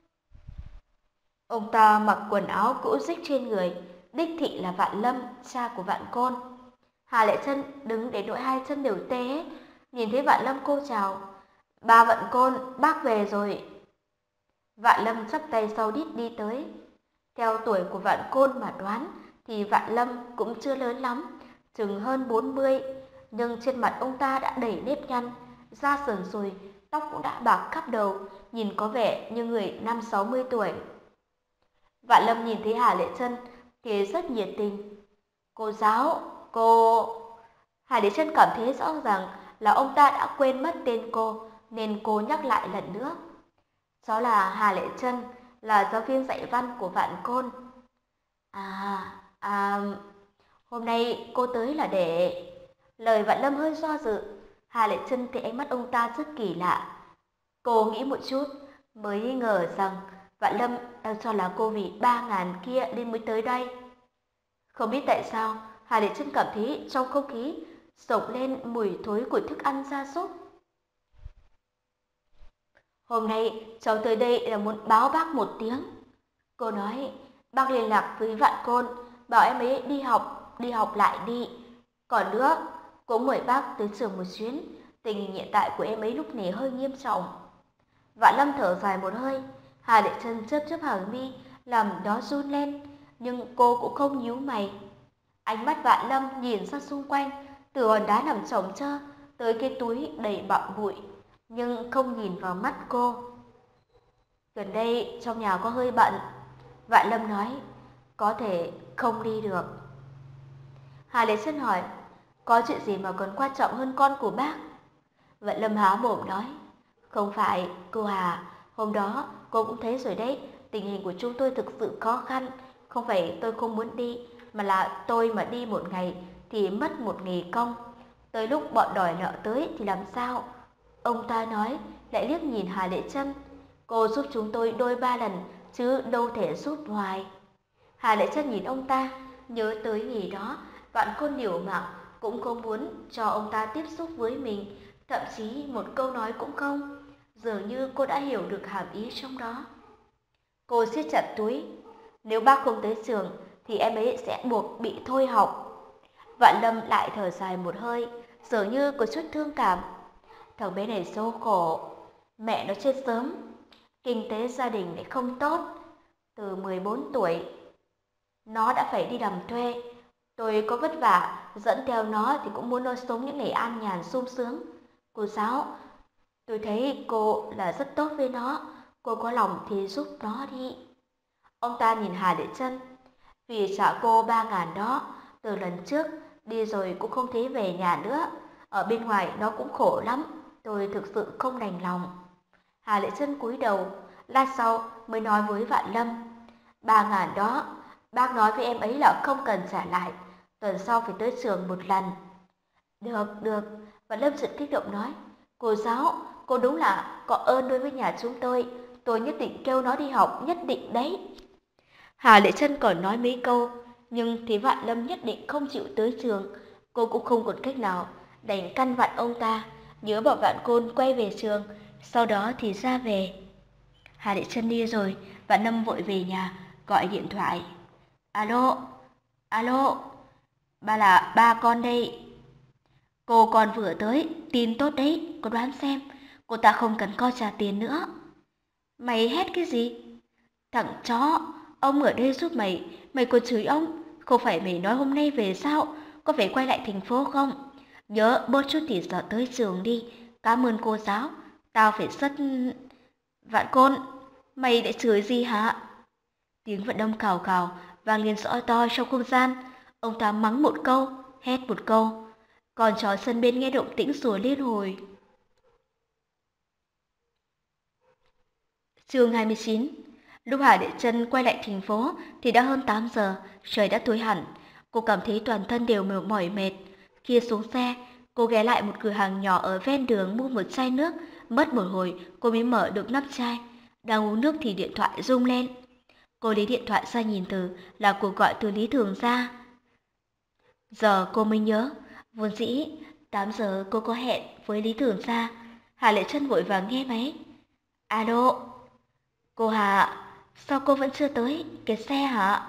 Ông ta mặc quần áo cũ rích trên người, đích thị là Vạn Lâm, cha của Vạn Côn. Hà Lệ Trân đứng để nỗi hai chân đều tê hết, nhìn thấy Vạn Lâm cô chào. Ba Vạn Côn, bác về rồi. Vạn Lâm chắp tay sau đít đi tới. Theo tuổi của Vạn Côn mà đoán, thì Vạn Lâm cũng chưa lớn lắm, chừng hơn bốn mươi, nhưng trên mặt ông ta đã đầy nếp nhăn, da sần sùi, tóc cũng đã bạc khắp đầu, nhìn có vẻ như người năm sáu mươi tuổi. Vạn Lâm nhìn thấy Hà Lệ Trân thì rất nhiệt tình. Cô giáo, cô... Hà Lệ Trân cảm thấy rõ ràng là ông ta đã quên mất tên cô, nên cô nhắc lại lần nữa. Cháu là Hà Lệ Trân, là giáo viên dạy văn của Vạn Côn. À, à, hôm nay cô tới là để... Lời Vạn Lâm hơi do dự. Hà Lệ Trân thấy ánh mắt ông ta rất kỳ lạ. Cô nghĩ một chút, mới ngờ rằng Vạn Lâm đang cho là cô vì ba ngàn kia nên mới tới đây. Không biết tại sao, Hà Lệ Trân cảm thấy trong không khí xộc lên mùi thối của thức ăn gia súc. Hôm nay cháu tới đây là muốn báo bác một tiếng. Cô nói, bác liên lạc với Vạn Côn, bảo em ấy đi học, đi học lại đi. Còn nữa, cũng mời bác tới trường một chuyến, tình hình hiện tại của em ấy lúc này hơi nghiêm trọng. Vạn Lâm thở dài một hơi, Hà Lệ Trân chớp chớp hàng mi, làm đó run lên, nhưng cô cũng không nhíu mày. Ánh mắt Vạn Lâm nhìn ra xung quanh, từ hòn đá nằm chồng chơ tới cái túi đầy bặm bụi, nhưng không nhìn vào mắt cô. Gần đây trong nhà có hơi bận, Vạn Lâm nói, có thể không đi được. Hà Lệ Trân hỏi, có chuyện gì mà còn quan trọng hơn con của bác? Vạn Lâm há mồm nói, không phải, cô Hà, hôm đó cô cũng thấy rồi đấy, tình hình của chúng tôi thực sự khó khăn, không phải tôi không muốn đi, mà là tôi mà đi một ngày thì mất một ngày công. Tới lúc bọn đòi nợ tới thì làm sao? Ông ta nói, lại liếc nhìn Hà Lệ Trân, cô giúp chúng tôi đôi ba lần, chứ đâu thể giúp hoài. Hà Lệ Trân nhìn ông ta, nhớ tới ngày đó, Vạn Côn liều mạng cũng không muốn cho ông ta tiếp xúc với mình, thậm chí một câu nói cũng không. Dường như cô đã hiểu được hàm ý trong đó. Cô siết chặt túi, nếu bác không tới trường thì em ấy sẽ buộc bị thôi học. Vạn Lâm lại thở dài một hơi, dường như có chút thương cảm. Thằng bé này số khổ, mẹ nó chết sớm, kinh tế gia đình lại không tốt. Từ mười bốn tuổi, nó đã phải đi làm thuê. Tôi có vất vả, dẫn theo nó thì cũng muốn nó sống những ngày an nhàn sung sướng. Cô giáo, tôi thấy cô là rất tốt với nó, cô có lòng thì giúp nó đi. Ông ta nhìn Hà Lệ Trân, vì trả cô ba ngàn đó, từ lần trước, đi rồi cũng không thấy về nhà nữa. Ở bên ngoài nó cũng khổ lắm, tôi thực sự không đành lòng. Hà Lệ Trân cúi đầu, lát sau mới nói với Vạn Lâm, ba ngàn đó, bác nói với em ấy là không cần trả lại, tuần sau phải tới trường một lần. Được, được, Vạn Lâm rất kích động nói, cô giáo, cô đúng là có ơn đối với nhà chúng tôi, tôi nhất định kêu nó đi học, nhất định đấy. Hà Lệ Trân còn nói mấy câu, nhưng thấy Vạn Lâm nhất định không chịu tới trường, cô cũng không còn cách nào, đành căn vặn ông ta, nhớ bảo Vạn Côn quay về trường, sau đó thì ra về. Hà Lệ Trân đi rồi, Vạn Lâm vội về nhà, gọi điện thoại. Alo, alo, ba là ba con đây. Cô còn vừa tới, tin tốt đấy, cô đoán xem, cô ta không cần coi trả tiền nữa. Mày hét cái gì? Thằng chó, ông ở đây giúp mày, mày còn chửi ông, không phải mày nói hôm nay về sao, có phải quay lại thành phố không? Nhớ bớt chút thì giờ tới trường đi, cảm ơn cô giáo, tao phải rất... Vạn Côn, mày lại chửi gì hả? Tiếng vận động cào cào vang lên rõ to trong không gian. Ông ta mắng một câu, hét một câu. Con chó sân bên nghe động tĩnh sủa liên hồi. Chương hai mươi chín. Lúc Hà Đệ Trân quay lại thành phố thì đã hơn tám giờ, trời đã tối hẳn. Cô cảm thấy toàn thân đều mệt mỏi mệt. Khi xuống xe, cô ghé lại một cửa hàng nhỏ ở ven đường mua một chai nước. Mất một hồi, cô mới mở được nắp chai. Đang uống nước thì điện thoại rung lên. Cô lấy điện thoại ra nhìn từ là cuộc gọi từ Lý Thường ra. Giờ cô mới nhớ, vốn dĩ tám giờ cô có hẹn với Lý Thường ra. Hà Lệ Trân vội vàng nghe máy. Alo, cô Hà, sao cô vẫn chưa tới? Cái xe hả?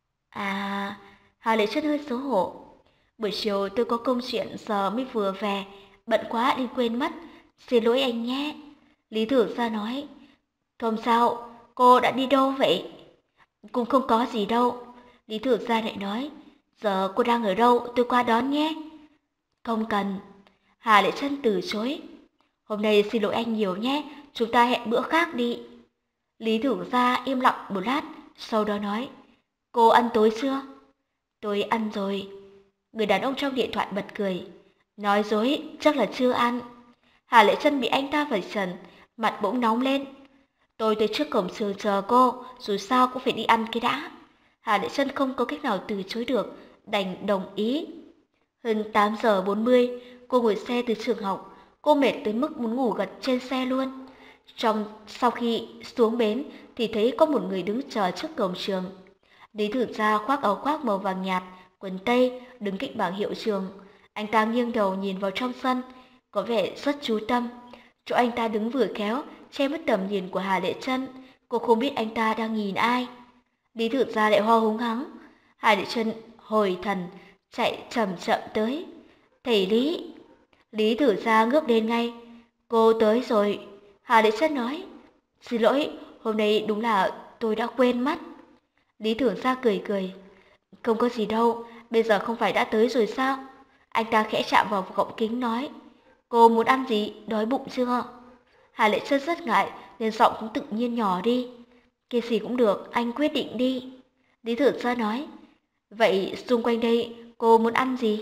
À, Hà Lệ Trân hơi xấu hổ. Buổi chiều tôi có công chuyện giờ mới vừa về, bận quá nên quên mất. Xin lỗi anh nhé. Lý Thường ra nói. Không sao, cô đã đi đâu vậy? Cũng không có gì đâu. Lý Thường Gia lại nói, giờ cô đang ở đâu, tôi qua đón nhé. Không cần. Hà Lệ Trân từ chối. Hôm nay xin lỗi anh nhiều nhé, chúng ta hẹn bữa khác đi. Lý Thường Gia im lặng một lát, sau đó nói, cô ăn tối chưa? Tôi ăn rồi. Người đàn ông trong điện thoại bật cười. Nói dối, chắc là chưa ăn. Hà Lệ Trân bị anh ta vạch trần, mặt bỗng nóng lên. Tôi tới trước cổng trường chờ cô, dù sao cũng phải đi ăn cái đã. Hà Lệ Trân không có cách nào từ chối được, đành đồng ý. Hơn tám giờ bốn mươi, cô ngồi xe từ trường học. Cô mệt tới mức muốn ngủ gật trên xe luôn. Trong sau khi xuống bến thì thấy có một người đứng chờ trước cổng trường. Lý Thường Gia khoác áo khoác màu vàng nhạt, quần tây, đứng cạnh bảng hiệu trường. Anh ta nghiêng đầu nhìn vào trong sân, có vẻ rất chú tâm. Chỗ anh ta đứng vừa khéo, che mất tầm nhìn của Hà Lệ Trân. Cô không biết anh ta đang nhìn ai. Lý Thường Gia lại ho húng hắng. Hà Lệ Trân hồi thần, chạy chậm chậm tới. Thầy Lý. Lý Thường Gia ngước lên ngay. Cô tới rồi. Hà Lệ Trân nói. Xin lỗi, hôm nay đúng là tôi đã quên mất. Lý Thường Gia cười cười. Không có gì đâu, bây giờ không phải đã tới rồi sao? Anh ta khẽ chạm vào gọng kính nói. Cô muốn ăn gì, đói bụng chưa? Hà Lệ Trân rất ngại nên giọng cũng tự nhiên nhỏ đi. Cái gì cũng được, anh quyết định đi. Lý Thường Gia nói. Vậy xung quanh đây cô muốn ăn gì?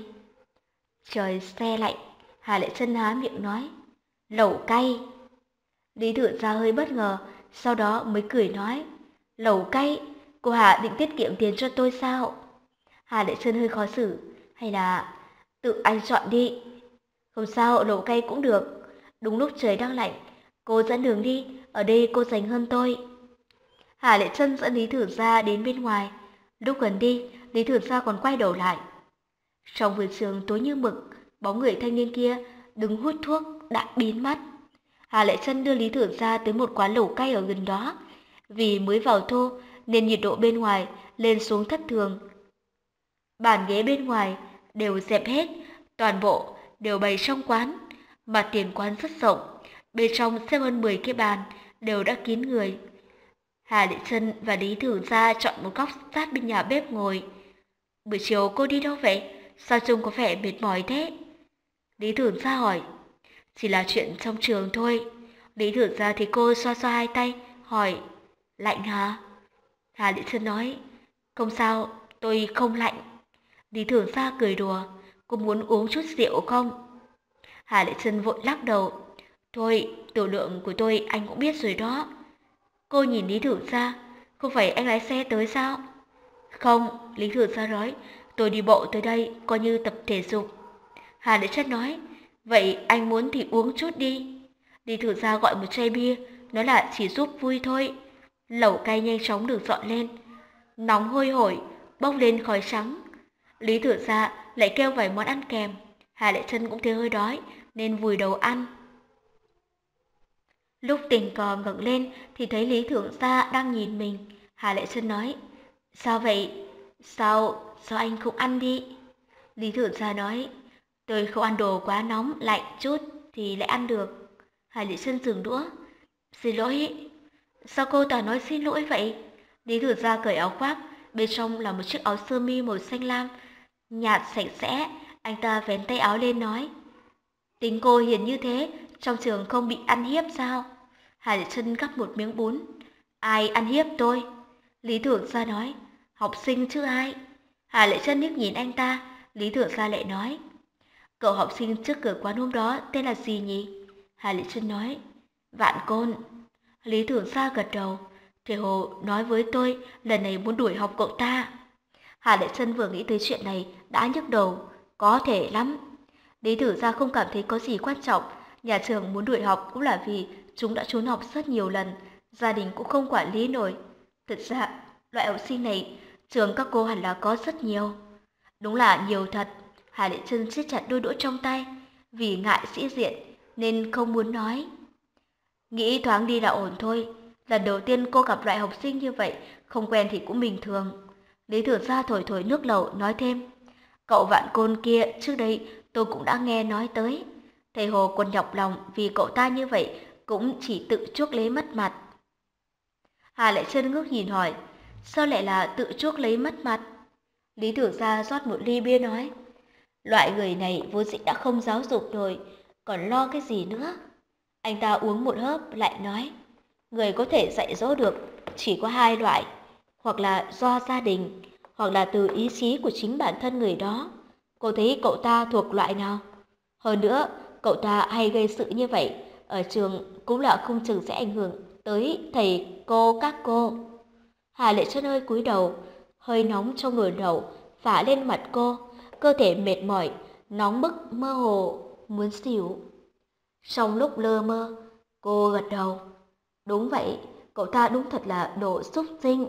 Trời se lạnh, Hà Lệ Trân há miệng nói. Lẩu cay. Lý Thường Gia hơi bất ngờ, sau đó mới cười nói. Lẩu cay, cô Hà định tiết kiệm tiền cho tôi sao? Hà Lệ Trân hơi khó xử. Hay là tự anh chọn đi. Không sao, lẩu cay cũng được. Đúng lúc trời đang lạnh, cô dẫn đường đi, ở đây cô rảnh hơn tôi. Hà Lệ Trân dẫn Lý Thường Gia đến bên ngoài. Lúc gần đi, Lý Thường Gia còn quay đầu lại. Trong vườn trường tối như mực, bóng người thanh niên kia đứng hút thuốc đã biến mất. Hà Lệ Trân đưa Lý Thường Gia tới một quán lẩu cay ở gần đó. Vì mới vào thu nên nhiệt độ bên ngoài lên xuống thất thường. Bàn ghế bên ngoài đều dẹp hết, toàn bộ đều bày trong quán. Mặt tiền quán rất rộng, bên trong xếp hơn mười cái bàn đều đã kín người. Hà Lệ Trân và Lý Thường Gia chọn một góc sát bên nhà bếp ngồi. Buổi chiều cô đi đâu vậy? Sao trông có vẻ mệt mỏi thế? Lý Thường Gia hỏi. Chỉ là chuyện trong trường thôi. Lý Thường Gia thì cô xoa xoa hai tay, hỏi. Lạnh hả? Hà Lệ Trân nói. Không sao, tôi không lạnh. Lý Thường Gia cười đùa. Cô muốn uống chút rượu không? Hà Lệ Trân vội lắc đầu. Thôi, tiểu lượng của tôi anh cũng biết rồi đó. Cô nhìn Lý Thường Gia. Không phải anh lái xe tới sao? Không, Lý Thường Gia nói. Tôi đi bộ tới đây, coi như tập thể dục. Hà Lệ Trân nói. Vậy anh muốn thì uống chút đi. Lý Thường Gia gọi một chai bia, nói là chỉ giúp vui thôi. Lẩu cay nhanh chóng được dọn lên. Nóng hôi hổi, bốc lên khói trắng. Lý Thường Gia lại kêu vài món ăn kèm. Hà Lệ Trân cũng thấy hơi đói, nên vùi đầu ăn. Lúc tình cờ ngẩng lên thì thấy Lý Thường Gia đang nhìn mình. Hà Lệ Trân nói. Sao vậy? Sao, sao anh không ăn đi? Lý Thường Gia nói. Tôi không ăn đồ quá nóng, lạnh chút thì lại ăn được. Hà Lệ Trân dừng đũa. Xin lỗi. Sao cô toàn nói xin lỗi vậy? Lý Thường Gia cởi áo khoác, bên trong là một chiếc áo sơ mi màu xanh lam, nhạt sạch sẽ. Anh ta vén tay áo lên nói. Tính cô hiền như thế, trong trường không bị ăn hiếp sao? Hà Lệ Trân gắp một miếng bún. Ai ăn hiếp tôi? Lý Thượng Gia nói. Học sinh chứ ai? Hà Lệ Trân liếc nhìn anh ta, Lý Thượng Gia lại nói. Cậu học sinh trước cửa quán hôm đó tên là gì nhỉ? Hà Lệ Trân nói. Vạn Côn. Lý Thượng Gia gật đầu. Thầy Hồ nói với tôi lần này muốn đuổi học cậu ta. Hà Lệ Trân vừa nghĩ tới chuyện này đã nhức đầu. Có thể lắm. Lý Thượng Gia không cảm thấy có gì quan trọng. Nhà trường muốn đuổi học cũng là vì chúng đã trốn học rất nhiều lần. Gia đình cũng không quản lý nổi. Thật ra, loại học sinh này, trường các cô hẳn là có rất nhiều. Đúng là nhiều thật. Hà Lệ Trân siết chặt đôi đũa trong tay. Vì ngại sĩ diện nên không muốn nói. Nghĩ thoáng đi là ổn thôi. Lần đầu tiên cô gặp loại học sinh như vậy, không quen thì cũng bình thường. Lý Thượng Gia thổi thổi nước lẩu nói thêm. Cậu Vạn Côn kia trước đây tôi cũng đã nghe nói tới. Thầy Hồ còn nhọc lòng vì cậu ta như vậy cũng chỉ tự chuốc lấy mất mặt. Hà Lệ Trân ngước nhìn hỏi, sao lại là tự chuốc lấy mất mặt? Lý Thượng Gia rót một ly bia nói, loại người này vốn dĩ đã không giáo dục rồi, còn lo cái gì nữa? Anh ta uống một hớp lại nói, người có thể dạy dỗ được chỉ có hai loại, hoặc là do gia đình, hoặc là từ ý chí của chính bản thân người đó. Cô thấy cậu ta thuộc loại nào? Hơn nữa, cậu ta hay gây sự như vậy, ở trường cũng là không chừng sẽ ảnh hưởng tới thầy cô các cô. Hà Lệ Trân hơi cúi đầu, hơi nóng trong nồi lẩu phả lên mặt cô, cơ thể mệt mỏi, nóng bức mơ hồ, muốn xỉu. Trong lúc lơ mơ, cô gật đầu. Đúng vậy, cậu ta đúng thật là đồ xúc sinh.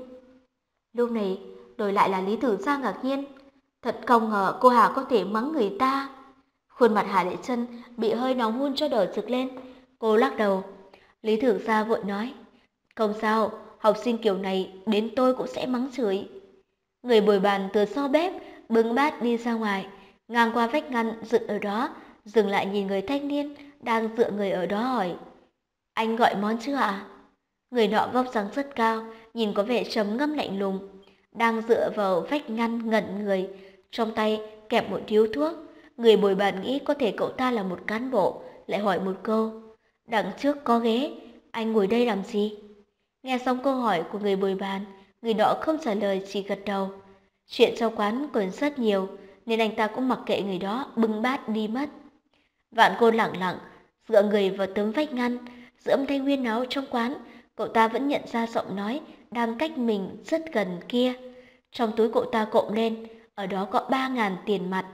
Lúc này, đổi lại là Lý Tử Gia ngạc nhiên. Thật không ngờ cô Hà có thể mắng người ta. Khuôn mặt Hà Lệ Trân bị hơi nóng hun cho đỏ rực lên. Cô lắc đầu. Lý Tử Gia vội nói. Không sao, học sinh kiểu này đến tôi cũng sẽ mắng chửi. Người bồi bàn từ sau bếp bưng bát đi ra ngoài, ngang qua vách ngăn dựng ở đó, dừng lại nhìn người thanh niên đang dựa người ở đó hỏi. Anh gọi món chưa ạ? À? Người nọ vóc dáng rất cao, nhìn có vẻ trầm ngâm lạnh lùng, đang dựa vào vách ngăn ngẩn người, trong tay kẹp một điếu thuốc. Người bồi bàn nghĩ có thể cậu ta là một cán bộ, lại hỏi một câu. Đằng trước có ghế, anh ngồi đây làm gì? Nghe xong câu hỏi của người bồi bàn, người nọ không trả lời chỉ gật đầu. Chuyện trong quán còn rất nhiều, nên anh ta cũng mặc kệ người đó bưng bát đi mất. Vạn Côn lặng lặng, dựa người vào tấm vách ngăn, giữa âm thanh huyên náo trong quán, cậu ta vẫn nhận ra giọng nói đang cách mình rất gần kia. Trong túi cậu ta cộm lên, ở đó có ba ngàn tiền mặt.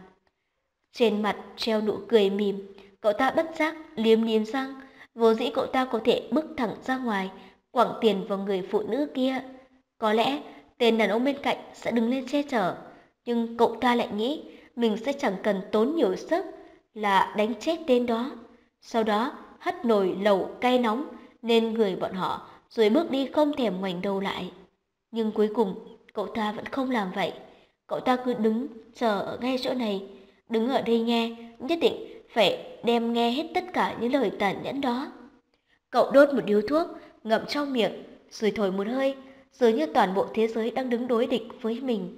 Trên mặt treo nụ cười mỉm, cậu ta bất giác liếm liếm răng, vốn dĩ cậu ta có thể bước thẳng ra ngoài, quẳng tiền vào người phụ nữ kia. Có lẽ tên đàn ông bên cạnh sẽ đứng lên che chở, nhưng cậu ta lại nghĩ mình sẽ chẳng cần tốn nhiều sức là đánh chết tên đó. Sau đó hất nồi lẩu cay nóng lên người bọn họ, rồi bước đi không thèm ngoảnh đầu lại. Nhưng cuối cùng cậu ta vẫn không làm vậy. Cậu ta cứ đứng chờ ở ngay chỗ này, đứng ở đây nghe, nhất định phải đem nghe hết tất cả những lời tàn nhẫn đó. Cậu đốt một điếu thuốc, ngậm trong miệng, rồi thổi một hơi, dường như toàn bộ thế giới đang đứng đối địch với mình.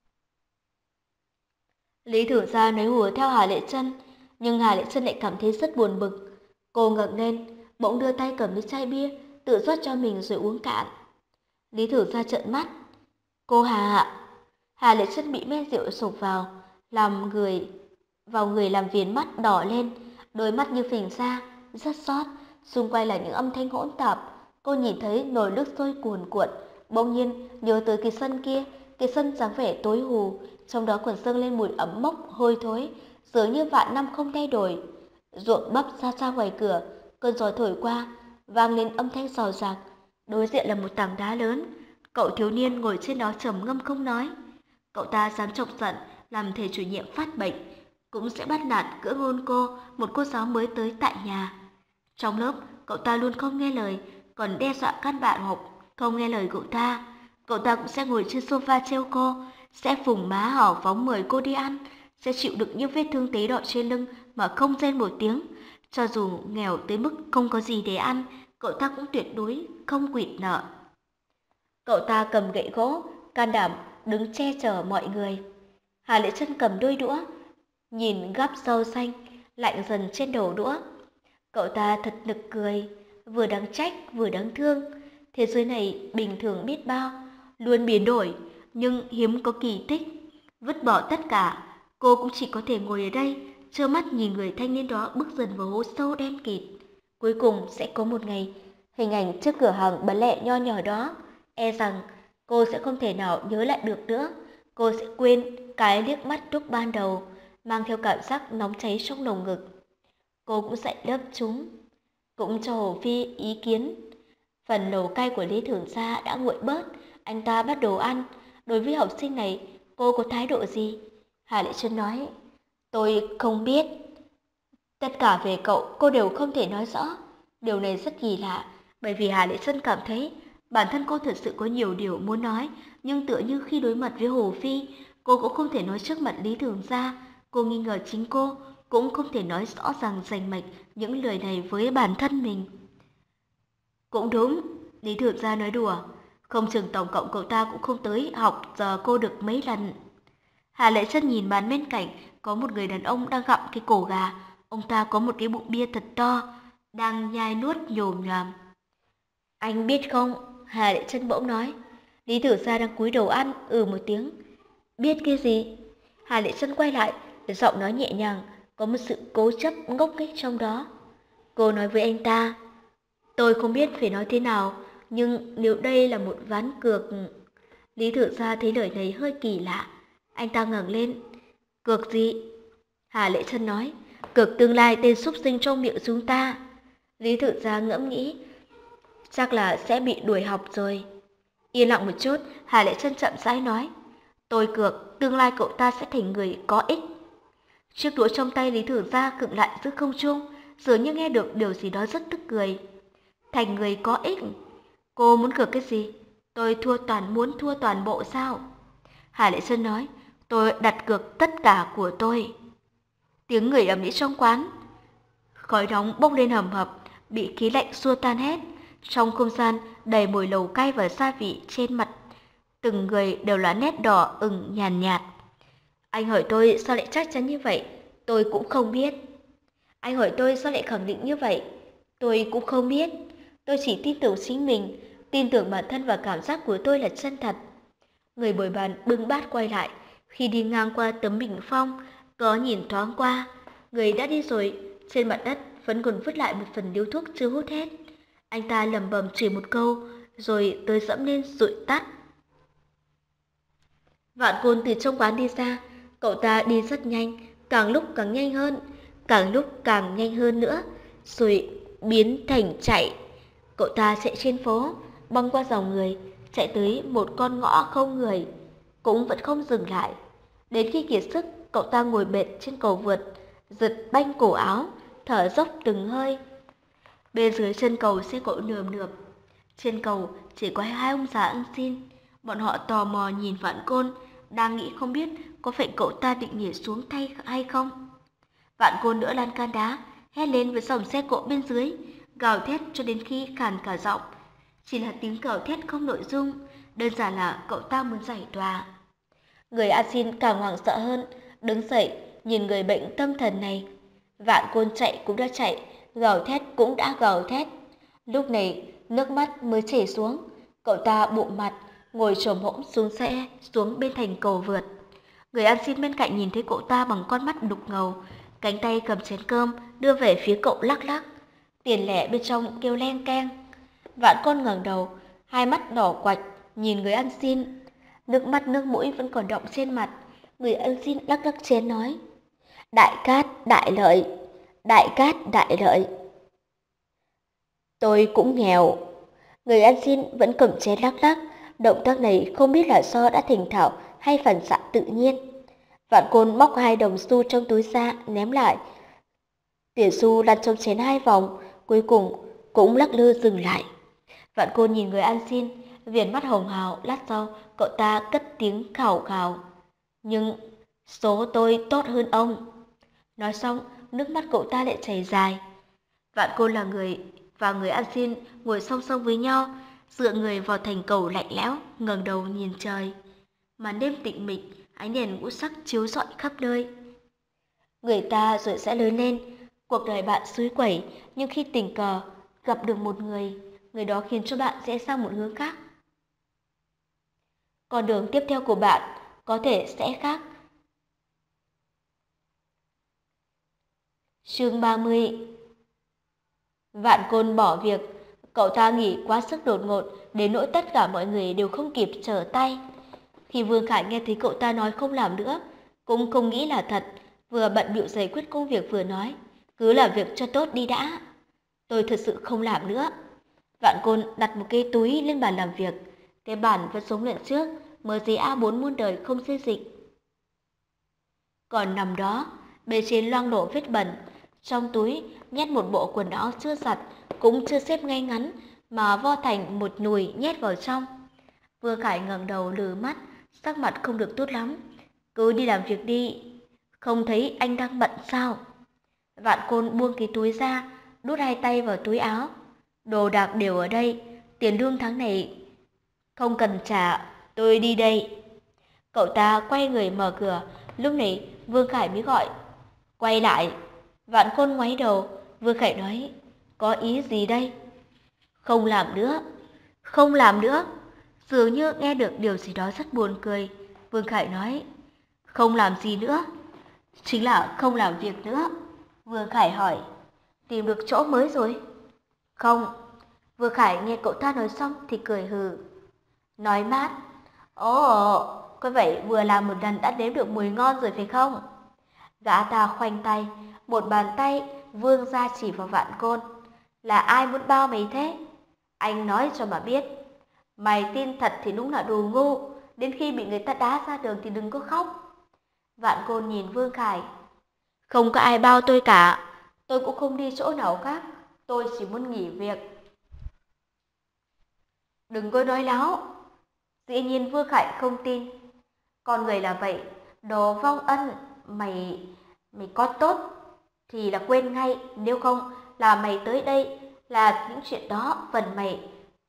Lý Thử Gia nói hùa theo Hà Lệ Trân, nhưng Hà Lệ Trân lại cảm thấy rất buồn bực. Cô ngẩng lên, bỗng đưa tay cầm lấy chai bia, tự rót cho mình rồi uống cạn. Lý Thử Gia trợn mắt. Cô Hà ạ. Hà Lệ Trân bị men rượu sộc vào, làm người vào người làm viền mắt đỏ lên, đôi mắt như phình ra, rất xót. Xung quanh là những âm thanh hỗn tạp. Cô nhìn thấy nồi nước sôi cuồn cuộn, bỗng nhiên nhớ tới cái sân kia, cái sân dáng vẻ tối hù, trong đó còn dâng lên mùi ẩm mốc hôi thối, dường như vạn năm không thay đổi. Ruộng bắp xa xa ngoài cửa, cơn gió thổi qua, vang lên âm thanh xào xạc. Đối diện là một tảng đá lớn, cậu thiếu niên ngồi trên đó trầm ngâm không nói. Cậu ta dám chọc giận, làm thầy chủ nhiệm phát bệnh, cũng sẽ bắt nạt cưỡng hôn cô, một cô giáo mới tới tại nhà. Trong lớp, cậu ta luôn không nghe lời, còn đe dọa các bạn học không nghe lời cậu ta. Cậu ta cũng sẽ ngồi trên sofa trêu cô, sẽ phùng má hào phóng mời cô đi ăn, sẽ chịu đựng những vết thương tế đỏ trên lưng mà không rên một tiếng. Cho dù nghèo tới mức không có gì để ăn, cậu ta cũng tuyệt đối không quỵt nợ. Cậu ta cầm gậy gỗ, can đảm đứng che chở mọi người. Hà Lệ Trân cầm đôi đũa, nhìn gắp rau xanh lạnh dần trên đầu đũa. Cậu ta thật nực cười, vừa đáng trách vừa đáng thương. Thế giới này bình thường biết bao, luôn biến đổi, nhưng hiếm có kỳ tích. Vứt bỏ tất cả, cô cũng chỉ có thể ngồi ở đây, trơ mắt nhìn người thanh niên đó bước dần vào hố sâu đen kịt. Cuối cùng sẽ có một ngày, hình ảnh trước cửa hàng bán lẻ nho nhỏ đó, e rằng cô sẽ không thể nào nhớ lại được nữa. Cô sẽ quên cái liếc mắt lúc ban đầu, mang theo cảm giác nóng cháy trong lồng ngực. Cô cũng dạy lớp chúng, cũng cho Hồ Phi ý kiến. Phần lẩu cay của Lý Thường Gia đã nguội bớt, anh ta bắt đầu ăn. Đối với học sinh này, cô có thái độ gì? Hà Lệ Trân nói, tôi không biết. Tất cả về cậu cô đều không thể nói rõ. Điều này rất kỳ lạ, bởi vì Hà Lệ Trân cảm thấy bản thân cô thật sự có nhiều điều muốn nói, nhưng tựa như khi đối mặt với Hồ Phi, cô cũng không thể nói trước mặt Lý Thường Gia. Cô nghi ngờ chính cô cũng không thể nói rõ ràng rành mạch những lời này với bản thân mình. Cũng đúng, Lý Thường Gia nói đùa, không chừng tổng cộng cậu ta cũng không tới học giờ cô được mấy lần. Hà Lệ Trân nhìn bàn bên cạnh, có một người đàn ông đang gặm cái cổ gà, ông ta có một cái bụng bia thật to, đang nhai nuốt nhồm nhòm. Anh biết không, Hà Lệ Trân bỗng nói. Lý Thường Gia đang cúi đầu ăn, ừ một tiếng. Biết cái gì? Hà Lệ Trân quay lại, giọng nói nhẹ nhàng, có một sự cố chấp ngốc nghếch trong đó. Cô nói với anh ta, tôi không biết phải nói thế nào, nhưng nếu đây là một ván cược... Lý Thường Gia thấy lời này hơi kỳ lạ. Anh ta ngẩng lên. Cược gì? Hà Lệ Trân nói, cược tương lai tên súc sinh trong miệng chúng ta. Lý Thường Gia ngẫm nghĩ, chắc là sẽ bị đuổi học rồi. Yên lặng một chút, Hà Lệ Trân chậm rãi nói, tôi cược tương lai cậu ta sẽ thành người có ích. Chiếc đũa trong tay Lý Thường Gia khựng lại giữa không trung, dường như nghe được điều gì đó rất tức cười. Thành người có ích? Cô muốn cược cái gì? Tôi thua toàn muốn thua toàn bộ sao? Hà Lệ Trân nói, tôi đặt cược tất cả của tôi. Tiếng người ầm ĩ trong quán, khói nóng bốc lên hầm hập, bị khí lạnh xua tan hết. Trong không gian đầy mùi lẩu cay và gia vị, trên mặt từng người đều là nét đỏ ửng nhàn nhạt, nhạt. Anh hỏi tôi sao lại chắc chắn như vậy? Tôi cũng không biết. Anh hỏi tôi sao lại khẳng định như vậy? Tôi cũng không biết. Tôi chỉ tin tưởng chính mình, tin tưởng bản thân và cảm giác của tôi là chân thật. Người bồi bàn bưng bát quay lại, khi đi ngang qua tấm bình phong, có nhìn thoáng qua. Người đã đi rồi, trên mặt đất vẫn còn vứt lại một phần điếu thuốc chưa hút hết. Anh ta lẩm bẩm chửi một câu, rồi tới dẫm lên dụi tắt. Vạn Côn từ trong quán đi ra, cậu ta đi rất nhanh, càng lúc càng nhanh hơn, càng lúc càng nhanh hơn nữa, rồi biến thành chạy. Cậu ta chạy trên phố, băng qua dòng người, chạy tới một con ngõ không người, cũng vẫn không dừng lại. Đến khi kiệt sức, cậu ta ngồi bệt trên cầu vượt, giật banh cổ áo, thở dốc từng hơi. Bên dưới chân cầu xe cộ nườm nượp. Trên cầu chỉ có hai ông già ăn xin. Bọn họ tò mò nhìn Vạn Côn, đang nghĩ không biết có phải cậu ta định nhảy xuống thay hay không. Vạn Côn đỡ lan can đá, hét lên với dòng xe cộ bên dưới, gào thét cho đến khi khàn cả giọng. Chỉ là tiếng gào thét không nội dung, đơn giản là cậu ta muốn giải tỏa. Người ăn xin càng hoảng sợ hơn, đứng dậy nhìn người bệnh tâm thần này. Vạn Côn chạy cũng đã chạy, gào thét cũng đã gào thét. Lúc này nước mắt mới chảy xuống, cậu ta bụng mặt, ngồi chồm hỗn xuống xe, xuống bên thành cầu vượt. Người ăn xin bên cạnh nhìn thấy cậu ta bằng con mắt đục ngầu, cánh tay cầm chén cơm đưa về phía cậu lắc lắc. Tiền lẻ bên trong kêu len keng. Vạn Côn ngẩng đầu, hai mắt đỏ quạch nhìn người ăn xin, nước mắt nước mũi vẫn còn đọng trên mặt. Người ăn xin lắc lắc chén nói, đại cát đại lợi, đại cát đại lợi. Tôi cũng nghèo. Người ăn xin vẫn cầm chén lắc lắc, động tác này không biết là do đã thành thạo hay phản xạ tự nhiên. Vạn Côn móc hai đồng xu trong túi ra, ném lại. Tiền xu lăn trong chén hai vòng, cuối cùng cũng lắc lư dừng lại. Vạn Côn nhìn người ăn xin, viền mắt hồng hào, lát sau cậu ta cất tiếng khào khào. Nhưng số tôi tốt hơn ông. Nói xong, nước mắt cậu ta lại chảy dài. Vạn Côn là người và người ăn xin ngồi song song với nhau, dựa người vào thành cầu lạnh lẽo, ngẩng đầu nhìn trời. Màn đêm tĩnh mịch, ánh đèn ngũ sắc chiếu rọi khắp nơi. Người ta rồi sẽ lớn lên, cuộc đời bạn suối quẩy, nhưng khi tình cờ gặp được một người, người đó khiến cho bạn rẽ sang một hướng khác. Con đường tiếp theo của bạn có thể sẽ khác. Chương ba mươi. Vạn Côn bỏ việc, cậu ta nghỉ quá sức đột ngột đến nỗi tất cả mọi người đều không kịp trở tay. Khi Vương Khải nghe thấy cậu ta nói không làm nữa, cũng không nghĩ là thật, vừa bận bịu giải quyết công việc vừa nói, cứ làm việc cho tốt đi đã. Tôi thật sự không làm nữa. Vạn Côn đặt một cái túi lên bàn làm việc, cái bàn vẫn giống lần trước, mờ giấy a bốn muôn đời không xê dịch. Còn nằm đó, bề trên loang lổ vết bẩn, trong túi nhét một bộ quần áo chưa giặt, cũng chưa xếp ngay ngắn, mà vo thành một nùi nhét vào trong. Vương Khải ngẩng đầu lừ mắt, sắc mặt không được tốt lắm. Cứ đi làm việc đi, không thấy anh đang bận sao? Vạn Côn buông cái túi ra, đút hai tay vào túi áo. Đồ đạc đều ở đây, tiền lương tháng này không cần trả, tôi đi đây. Cậu ta quay người mở cửa, lúc này Vương Khải mới gọi. Quay lại. Vạn Côn ngoáy đầu, Vương Khải nói, có ý gì đây? Không làm nữa. Không làm nữa. Dường như nghe được điều gì đó rất buồn cười. Vương Khải nói, không làm gì nữa? Chính là không làm việc nữa. Vương Khải hỏi, tìm được chỗ mới rồi? Không. Vương Khải nghe cậu ta nói xong thì cười hừ. Nói mát, ồ, có vậy vừa làm một lần đã nếm được mùi ngon rồi phải không? Gã ta khoanh tay, một bàn tay vươn ra chỉ vào Vạn Côn. Là ai muốn bao mày thế? Anh nói cho mà biết. Mày tin thật thì đúng là đồ ngu, đến khi bị người ta đá ra đường thì đừng có khóc. Vạn Côn nhìn Vương Khải. Không có ai bao tôi cả, tôi cũng không đi chỗ nào khác, tôi chỉ muốn nghỉ việc. Đừng có nói láo. Dĩ nhiên Vương Khải không tin. Con người là vậy, đồ vong ân, mày mày có tốt thì là quên ngay, nếu không là mày tới đây là những chuyện đó phần mày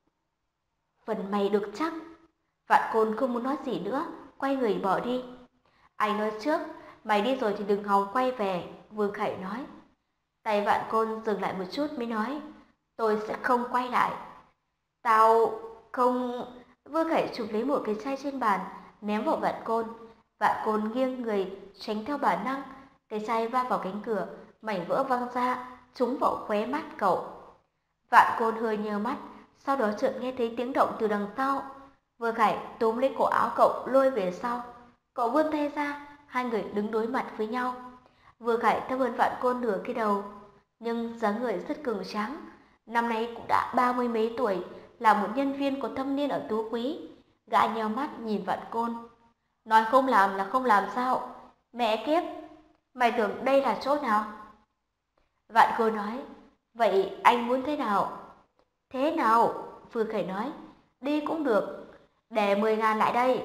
phần mày được chắc. Vạn Côn không muốn nói gì nữa, quay người bỏ đi. Anh nói trước, mày đi rồi thì đừng hòng quay về, Vương Khải nói. Tay Vạn Côn dừng lại một chút mới nói, tôi sẽ không quay lại. Tao không... Vương Khải chụp lấy một cái chai trên bàn, ném vào Vạn Côn. Vạn Côn nghiêng người, tránh theo bản năng. Cái chai va vào cánh cửa, mảnh vỡ văng ra, trúng vào khóe mắt cậu. Vạn Côn hơi nheo mắt, sau đó chợt nghe thấy tiếng động từ đằng sau. Vương Khải túm lấy cổ áo cậu lôi về sau. Cậu vươn tay ra, hai người đứng đối mặt với nhau. Vương Khải thấp hơn Vạn Côn nửa cái đầu, nhưng dáng người rất cường tráng. Năm nay cũng đã ba mươi mấy tuổi, là một nhân viên có thâm niên ở Tú Quý. Gã nheo mắt nhìn Vạn Côn. Nói không làm là không làm sao? Mẹ kiếp, mày tưởng đây là chỗ nào? Vạn Côn nói, vậy anh muốn thế nào? Thế nào? Vương Khải nói, đi cũng được, để mười ngàn lại đây.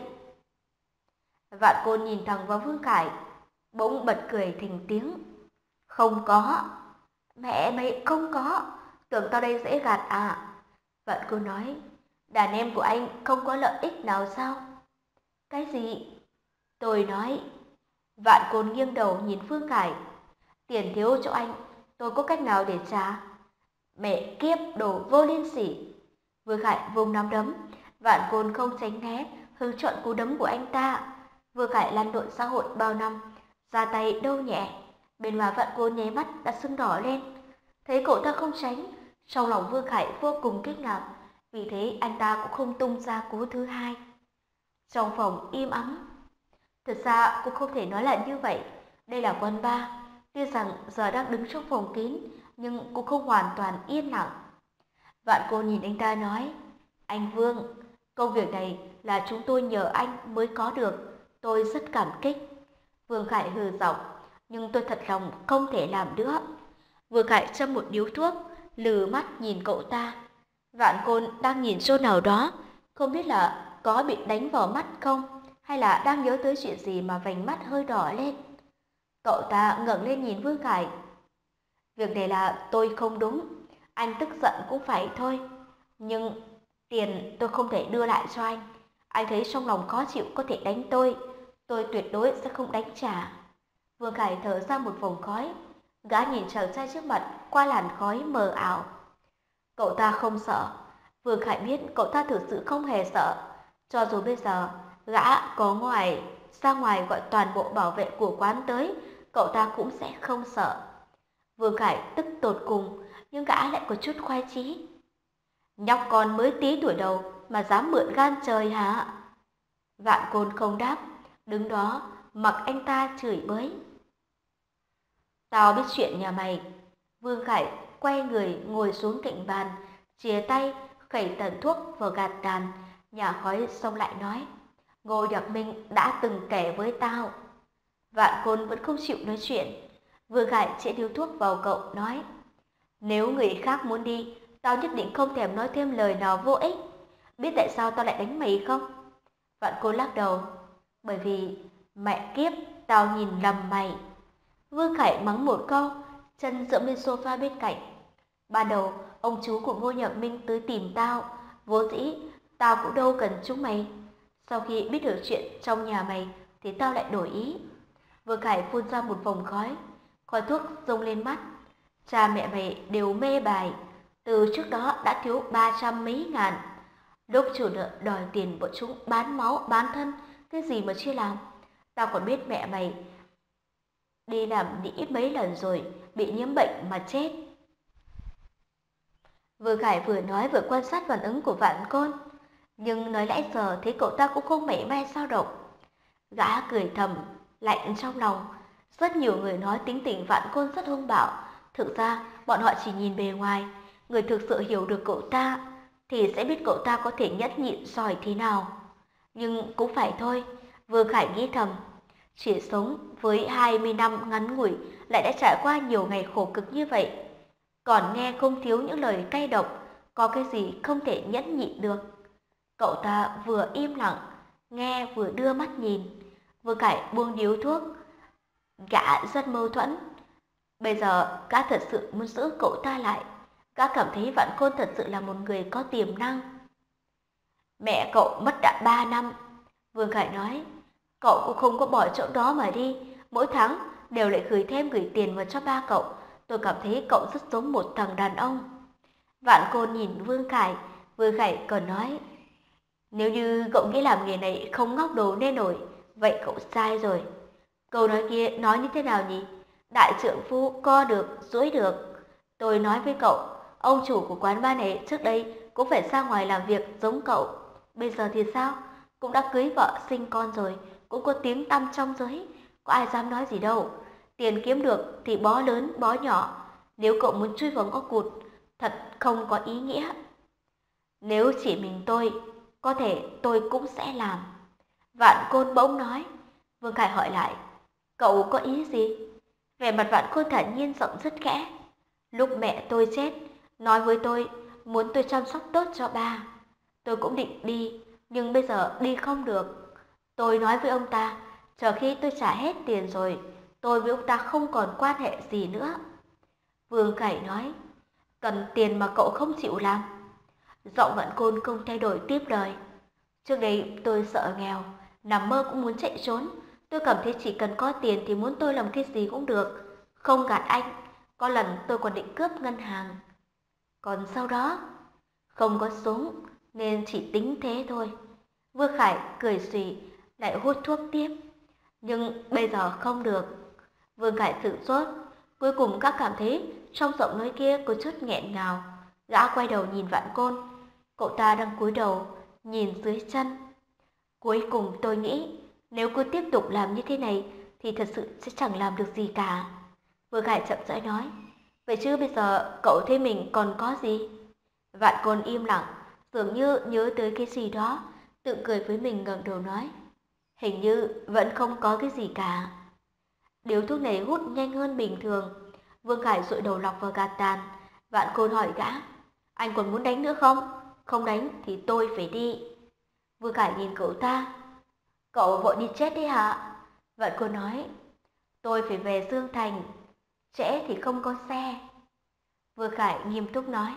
Vạn Côn nhìn thẳng vào Vương Khải, bỗng bật cười thành tiếng. Không có. Mẹ mày không có, tưởng tao đây dễ gạt à? Vạn Côn nói, đàn em của anh không có lợi ích nào sao? Cái gì? Tôi nói. Vạn Côn nghiêng đầu nhìn Vương Khải. Tiền thiếu cho anh, tôi có cách nào để trả? Mẹ kiếp, đồ vô liêm sỉ. Vương Khải vùng nắm đấm. Vạn Côn không tránh né, hứng chọn cú đấm của anh ta. Vương Khải lăn lộn xã hội bao năm, ra tay đâu nhẹ. Bên má Vạn Côn nháy mắt đã sưng đỏ lên. Thấy cậu ta không tránh, trong lòng Vương Khải vô cùng kinh ngạc, vì thế anh ta cũng không tung ra cú thứ hai. Trong phòng im ắng. Thật ra cũng không thể nói là như vậy. Đây là quán bar, tuy rằng giờ đang đứng trong phòng kín, nhưng cũng không hoàn toàn yên lặng. Vạn Côn nhìn anh ta nói, anh Vương, công việc này là chúng tôi nhờ anh mới có được, tôi rất cảm kích. Vương Khải hừ giọng, nhưng tôi thật lòng không thể làm nữa. Vương Khải châm một điếu thuốc, lừ mắt nhìn cậu ta. Vạn Côn đang nhìn chỗ nào đó, không biết là có bị đánh vào mắt không, hay là đang nhớ tới chuyện gì mà vành mắt hơi đỏ lên. Cậu ta ngẩng lên nhìn Vương Khải. Việc này là tôi không đúng, anh tức giận cũng phải thôi. Nhưng tiền tôi không thể đưa lại cho anh. Anh thấy trong lòng khó chịu có thể đánh tôi, tôi tuyệt đối sẽ không đánh trả. Vương Khải thở ra một vòng khói. Gã nhìn chàng trai trước mặt qua làn khói mờ ảo. Cậu ta không sợ, Vương Khải biết cậu ta thực sự không hề sợ. Cho dù bây giờ gã có ngoài ra ngoài gọi toàn bộ bảo vệ của quán tới, cậu ta cũng sẽ không sợ. Vương Khải tức tột cùng, nhưng gã lại có chút khoái chí. Nhóc con mới tí tuổi đầu mà dám mượn gan trời hả? Vạn Côn không đáp, đứng đó mặc anh ta chửi bới. Tao biết chuyện nhà mày. Vương Khải quay người ngồi xuống cạnh bàn, chìa tay khẩy tàn thuốc vào gạt tàn, nhả khói xong lại nói. Ngô Nhạc Minh đã từng kể với tao. Vạn Côn vẫn không chịu nói chuyện. Vương Khải chĩa điếu thuốc vào cậu, nói. Nếu người khác muốn đi, tao nhất định không thèm nói thêm lời nào vô ích. Biết tại sao tao lại đánh mày không? Vạn Côn lắc đầu. Bởi vì, mẹ kiếp, tao nhìn lầm mày. Vương Khải mắng một câu, chân dẫm lên sofa bên cạnh. Ban đầu, ông chú của Ngô Nhạc Minh tới tìm tao, vốn dĩ tao cũng đâu cần chúng mày. Sau khi biết được chuyện trong nhà mày thì tao lại đổi ý. Vương Khải phun ra một vòng khói, khói thuốc rông lên mắt. Cha mẹ mày đều mê bài, từ trước đó đã thiếu ba trăm mấy ngàn. Lúc chủ nợ đòi tiền bọn chúng bán máu bán thân, cái gì mà chưa làm. Tao còn biết mẹ mày đi làm đĩ mấy lần rồi, bị nhiễm bệnh mà chết. Vương Khải vừa nói vừa quan sát phản ứng của Vạn Côn, nhưng nói lẽ giờ thấy cậu ta cũng không mảy may dao động. Gã cười thầm, lạnh trong lòng. Rất nhiều người nói tính tình Vạn Côn rất hung bạo, thực ra bọn họ chỉ nhìn bề ngoài. Người thực sự hiểu được cậu ta thì sẽ biết cậu ta có thể nhẫn nhịn giỏi thế nào. Nhưng cũng phải thôi, Vương Khải nghĩ thầm. Chỉ sống với hai mươi năm ngắn ngủi lại đã trải qua nhiều ngày khổ cực như vậy. Còn nghe không thiếu những lời cay độc, có cái gì không thể nhẫn nhịn được. Cậu ta vừa im lặng, nghe vừa đưa mắt nhìn. Vương Khải buông điếu thuốc. Gã rất mâu thuẫn. Bây giờ gã thật sự muốn giữ cậu ta lại. Gã cảm thấy Vạn Côn thật sự là một người có tiềm năng. Mẹ cậu mất đã ba năm. Vương Khải nói. Cậu cũng không có bỏ chỗ đó mà đi. Mỗi tháng đều lại gửi thêm gửi tiền vào cho ba cậu. Tôi cảm thấy cậu rất giống một thằng đàn ông. Vạn Côn nhìn Vương Khải. Vương Khải còn nói. Nếu như cậu nghĩ làm nghề này không ngóc đầu nên nổi, vậy cậu sai rồi. Câu nói kia nói như thế nào nhỉ? Đại trượng phu co được, duỗi được. Tôi nói với cậu, ông chủ của quán bar này trước đây cũng phải ra ngoài làm việc giống cậu. Bây giờ thì sao? Cũng đã cưới vợ sinh con rồi, cũng có tiếng tăm trong giới. Có ai dám nói gì đâu. Tiền kiếm được thì bó lớn bó nhỏ. Nếu cậu muốn chui vào ngõ cụt, thật không có ý nghĩa. Nếu chỉ mình tôi, có thể tôi cũng sẽ làm. Vạn Côn bỗng nói. Vương Khải hỏi lại. Cậu có ý gì? Vẻ mặt Vạn Côn thản nhiên giọng rất khẽ. Lúc mẹ tôi chết, nói với tôi muốn tôi chăm sóc tốt cho ba. Tôi cũng định đi, nhưng bây giờ đi không được. Tôi nói với ông ta, chờ khi tôi trả hết tiền rồi, tôi với ông ta không còn quan hệ gì nữa. Vương Khải nói. Cần tiền mà cậu không chịu làm. Giọng Vạn Côn không thay đổi tiếp lời. Trước đây tôi sợ nghèo, nằm mơ cũng muốn chạy trốn. Tôi cảm thấy chỉ cần có tiền thì muốn tôi làm cái gì cũng được. Không gạt anh, có lần tôi còn định cướp ngân hàng. Còn sau đó, không có súng nên chỉ tính thế thôi. Vương Khải cười xùy, lại hút thuốc tiếp. Nhưng bây giờ không được. Vương Khải sửng sốt, cuối cùng các cảm thấy trong giọng nói kia có chút nghẹn ngào. Gã quay đầu nhìn Vạn Côn. Cậu ta đang cúi đầu, nhìn dưới chân. Cuối cùng tôi nghĩ, nếu cứ tiếp tục làm như thế này thì thật sự sẽ chẳng làm được gì cả. Vương Khải chậm rãi nói. Vậy chứ bây giờ cậu thấy mình còn có gì? Vạn Côn im lặng, dường như nhớ tới cái gì đó, tự cười với mình ngẩng đầu nói. Hình như vẫn không có cái gì cả. Điếu thuốc này hút nhanh hơn bình thường. Vương Khải dụi đầu lọc vào gạt tàn. Vạn Côn hỏi gã. Anh còn muốn đánh nữa không? Không đánh thì tôi phải đi. Vương Khải nhìn cậu ta. Cậu vội đi chết đấy hả? Vạn Côn nói. Tôi phải về Dương Thành. Trễ thì không có xe. Vương Khải nghiêm túc nói.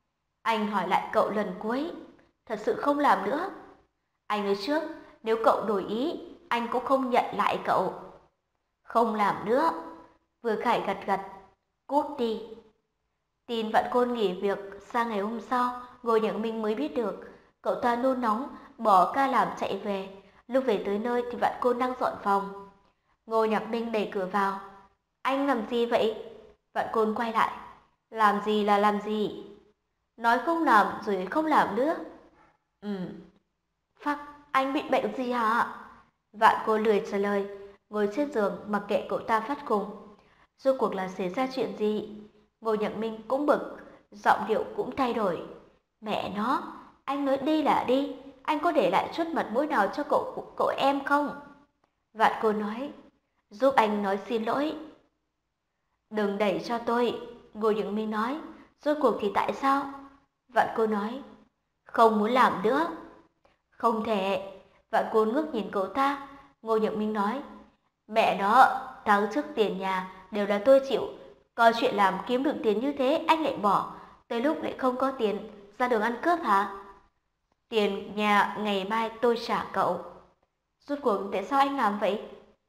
Anh hỏi lại cậu lần cuối. Thật sự không làm nữa. Anh nói trước, nếu cậu đổi ý, anh cũng không nhận lại cậu. Không làm nữa. Vương Khải gật gật. Cút đi. Tin Vạn Côn nghỉ việc sang ngày hôm sau Ngô Nhật Minh mới biết được, cậu ta nôn nóng, bỏ ca làm chạy về. Lúc về tới nơi thì Vạn Côn đang dọn phòng. Ngô Nhật Minh đẩy cửa vào. Anh làm gì vậy? Vạn Côn quay lại. Làm gì là làm gì? Nói không làm rồi không làm nữa. Ừ. Phắc, anh bị bệnh gì hả? Vạn Côn lười trả lời, ngồi trên giường mặc kệ cậu ta phát khùng. Rốt cuộc là xảy ra chuyện gì? Ngô Nhật Minh cũng bực, giọng điệu cũng thay đổi. Mẹ nó, anh nói đi là đi, anh có để lại chút mặt mũi nào cho cậu cậu em không? Vạn Côn nói, giúp anh nói xin lỗi. Đừng đẩy cho tôi, Ngô Nhật Minh nói, rốt cuộc thì tại sao? Vạn Côn nói, không muốn làm nữa. Không thể. Vạn Côn ngước nhìn cậu ta. Ngô Nhật Minh nói, mẹ nó, tháng trước tiền nhà đều là tôi chịu, có chuyện làm kiếm được tiền như thế anh lại bỏ, tới lúc lại không có tiền, ra đường ăn cướp hả? Tiền nhà ngày mai tôi trả cậu. Rốt cuộc tại sao anh làm vậy?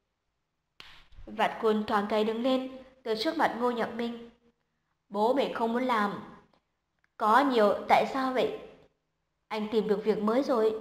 Vạn Côn thoáng cái đứng lên từ trước mặt Ngô Nhật Minh. Bố mẹ không muốn làm. Có nhiều tại sao vậy? Anh tìm được việc mới rồi.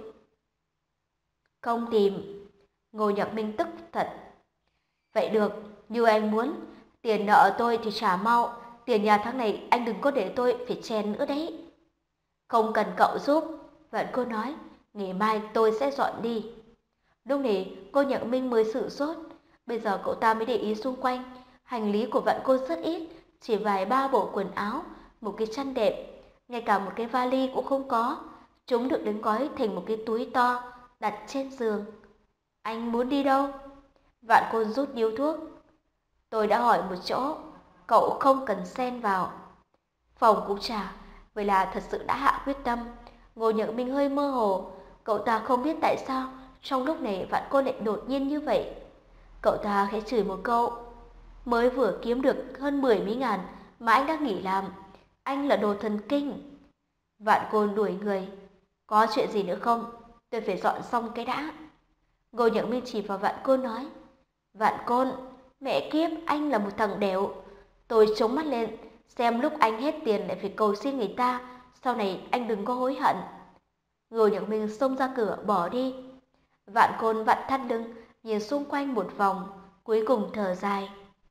Không tìm. Ngô Nhật Minh tức thật. Vậy được, như anh muốn, tiền nợ tôi thì trả mau, tiền nhà tháng này anh đừng có để tôi phải chèn nữa đấy. Không cần cậu giúp, Vạn Côn nói, ngày mai tôi sẽ dọn đi. Lúc này cô Nhật Minh mới sửng sốt, bây giờ cậu ta mới để ý xung quanh, hành lý của Vạn Côn rất ít, chỉ vài ba bộ quần áo, một cái chăn đệm, ngay cả một cái vali cũng không có, chúng được đóng gói thành một cái túi to đặt trên giường. Anh muốn đi đâu? Vạn Côn rút điếu thuốc. Tôi đã hỏi một chỗ, cậu không cần xen vào. Phòng cũng trả, vậy là thật sự đã hạ quyết tâm. Ngô Nhật Minh hơi mơ hồ, cậu ta không biết tại sao trong lúc này Vạn Côn lại đột nhiên như vậy. Cậu ta khẽ chửi một câu, mới vừa kiếm được hơn mười mấy ngàn mà anh đã nghỉ làm, anh là đồ thần kinh. Vạn Côn đuổi người, có chuyện gì nữa không? Tôi phải dọn xong cái đã. Ngô Nhật Minh chỉ vào Vạn Côn nói, Vạn Côn, mẹ kiếp, anh là một thằng đểu. Tôi chống mắt lên, xem lúc anh hết tiền lại phải cầu xin người ta, sau này anh đừng có hối hận. Ngô Nhật Minh xông ra cửa bỏ đi. Vạn Côn vặn thắt lưng, nhìn xung quanh một vòng, cuối cùng thở dài.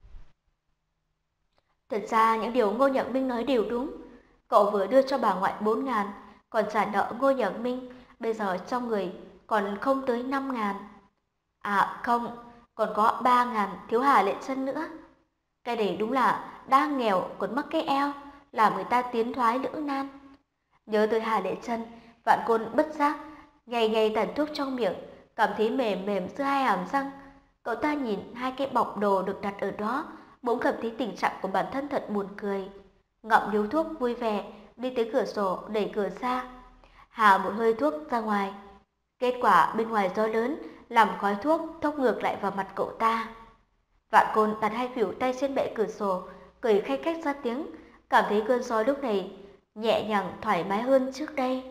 Thật ra những điều Ngô Nhật Minh nói đều đúng. Cậu vừa đưa cho bà ngoại bốn ngàn, còn trả nợ Ngô Nhật Minh, bây giờ trong người còn không tới năm ngàn. À không, còn có ba ngàn thiếu Hà Lệ Chân nữa. Cái này đúng là đang nghèo còn mắc cái eo, làm người ta tiến thoái lưỡng nan. Nhớ tới Hà Lệ Chân, Vạn Côn bất giác ngày ngày tàn thuốc trong miệng, cảm thấy mềm mềm giữa hai hàm răng. Cậu ta nhìn hai cái bọc đồ được đặt ở đó, bỗng cảm thấy tình trạng của bản thân thật buồn cười. Ngậm điếu thuốc vui vẻ, đi tới cửa sổ đẩy cửa ra, hà một hơi thuốc ra ngoài. Kết quả bên ngoài gió lớn làm khói thuốc thốc ngược lại vào mặt cậu ta. Vạn Côn đặt hai khuỷu tay trên bệ cửa sổ, cười khách khách ra tiếng, cảm thấy cơn gió lúc này nhẹ nhàng thoải mái hơn trước đây.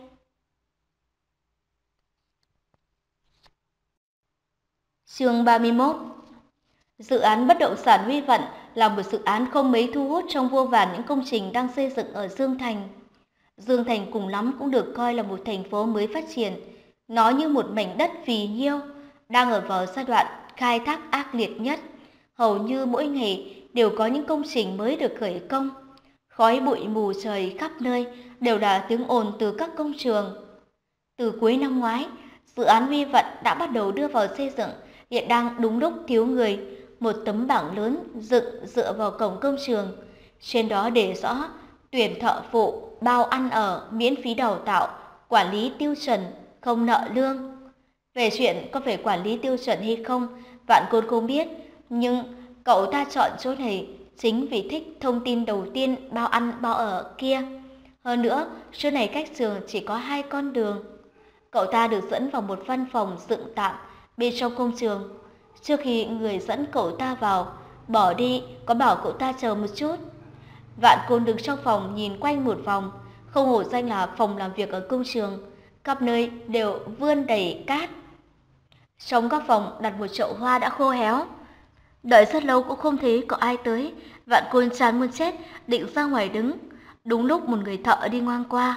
Chương ba mươi mốt. Dự án bất động sản Huy Vận là một dự án không mấy thu hút trong vô vàn những công trình đang xây dựng ở Dương Thành. Dương Thành cùng lắm cũng được coi là một thành phố mới phát triển. Nó như một mảnh đất phì nhiêu, đang ở vào giai đoạn khai thác ác liệt nhất. Hầu như mỗi ngày đều có những công trình mới được khởi công. Khói bụi mù trời khắp nơi đều là tiếng ồn từ các công trường. Từ cuối năm ngoái, dự án Huy Vận đã bắt đầu đưa vào xây dựng, hiện đang đúng lúc thiếu người. Một tấm bảng lớn dựng dựa vào cổng công trường. Trên đó đề rõ tuyển thợ phụ, bao ăn ở, miễn phí đào tạo, quản lý tiêu chuẩn, không nợ lương. Về chuyện có phải quản lý tiêu chuẩn hay không, Vạn Côn không biết, nhưng cậu ta chọn chỗ này chính vì thích thông tin đầu tiên bao ăn bao ở kia. Hơn nữa, chỗ này cách trường chỉ có hai con đường. Cậu ta được dẫn vào một văn phòng dựng tạm bên trong công trường. Trước khi người dẫn cậu ta vào bỏ đi, có bảo cậu ta chờ một chút. Vạn Côn đứng trong phòng nhìn quanh một vòng, không hổ danh là phòng làm việc ở công trường, khắp nơi đều vươn đầy cát. Trong các phòng đặt một chậu hoa đã khô héo. Đợi rất lâu cũng không thấy có ai tới, Vạn Côn chán muốn chết, định ra ngoài đứng. Đúng lúc một người thợ đi ngang qua,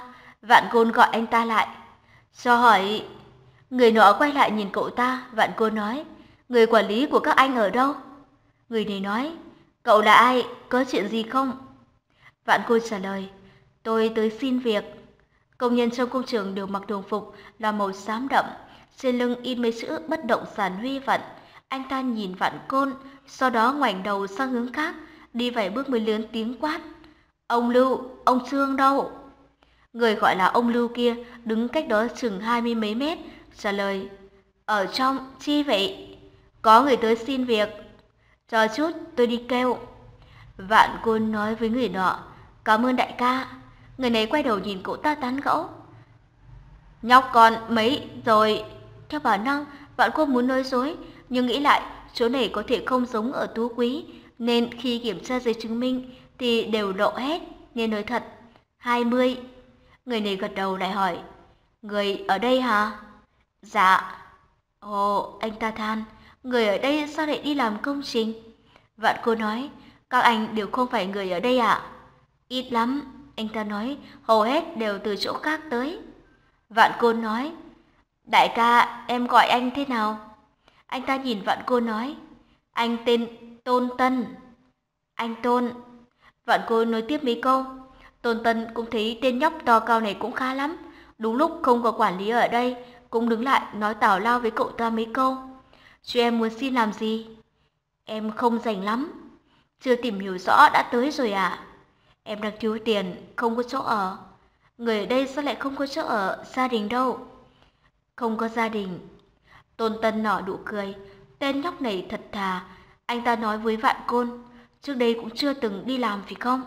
Vạn Côn gọi anh ta lại. Cho hỏi... Người nọ quay lại nhìn cậu ta, Vạn Côn nói, người quản lý của các anh ở đâu? Người này nói, cậu là ai, có chuyện gì không? Vạn Côn trả lời, tôi tới xin việc. Công nhân trong công trường đều mặc đồng phục là màu xám đậm, trên lưng in mấy chữ bất động sản Huy Vận. Anh ta nhìn Vạn Côn, sau đó ngoảnh đầu sang hướng khác, đi vài bước mới lớn tiếng quát. Ông Lưu, ông Trương đâu? Người gọi là ông Lưu kia đứng cách đó chừng hai mươi mấy mét, trả lời, ở trong, chi vậy? Có người tới xin việc. Chờ chút, tôi đi kêu. Vạn Côn nói với người nọ, cảm ơn đại ca. Người này quay đầu nhìn cậu ta tán gẫu. Nhóc con mấy rồi? Theo bản năng, Vạn Côn muốn nói dối, nhưng nghĩ lại, chỗ này có thể không giống ở Tú Quý, nên khi kiểm tra giấy chứng minh thì đều lộ hết, nên nói thật. Hai mươi. Người này gật đầu lại hỏi, người ở đây hả? Dạ. Ồ, anh ta than, người ở đây sao lại đi làm công trình? Vạn Côn nói, các anh đều không phải người ở đây ạ. Ít lắm, anh ta nói, hầu hết đều từ chỗ khác tới. Vạn Côn nói, đại ca, em gọi anh thế nào? Anh ta nhìn Vạn Côn nói, anh tên Tôn Tân. Anh Tôn. Vạn Côn nói tiếp mấy câu. Tôn Tân cũng thấy tên nhóc to cao này cũng khá lắm. Đúng lúc không có quản lý ở đây, cũng đứng lại nói tào lao với cậu ta mấy câu. Chú em muốn xin làm gì? Em không rảnh lắm. Chưa tìm hiểu rõ đã tới rồi à? Em đang thiếu tiền, không có chỗ ở. Người ở đây sao lại không có chỗ ở, gia đình đâu? Không có gia đình. Tôn Tân nở nụ cười. Tên nhóc này thật thà. Anh ta nói với Vạn Côn, trước đây cũng chưa từng đi làm phải không?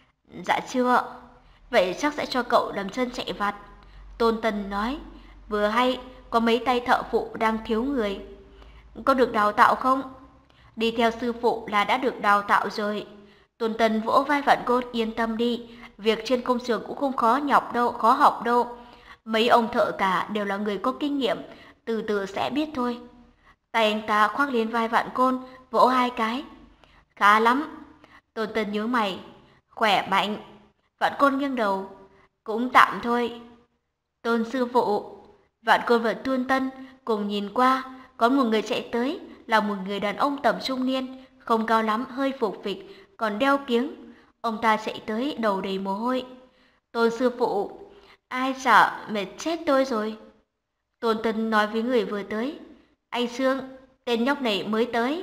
Dạ chưa. Vậy chắc sẽ cho cậu làm chân chạy vặt. Tôn Tân nói, vừa hay có mấy tay thợ phụ đang thiếu người. Có được đào tạo không? Đi theo sư phụ là đã được đào tạo rồi. Tôn Tân vỗ vai Vạn Côn, yên tâm đi, việc trên công trường cũng không khó nhọc đâu, khó học đâu. Mấy ông thợ cả đều là người có kinh nghiệm, từ từ sẽ biết thôi. Tay anh ta khoác lên vai Vạn Côn, vỗ hai cái. Khá lắm. Tôn Tân nhớ mày. Khỏe mạnh. Vạn Côn nghiêng đầu. Cũng tạm thôi. Tôn sư phụ. Vạn Côn và Tôn Tân cùng nhìn qua, có một người chạy tới, là một người đàn ông tầm trung niên, không cao lắm, hơi phục phịch, còn đeo kiếng. Ông ta chạy tới đầu đầy mồ hôi. Tôn sư phụ, ai chả mệt chết tôi rồi. Tôn Tân nói với người vừa tới, anh Sương, tên nhóc này mới tới.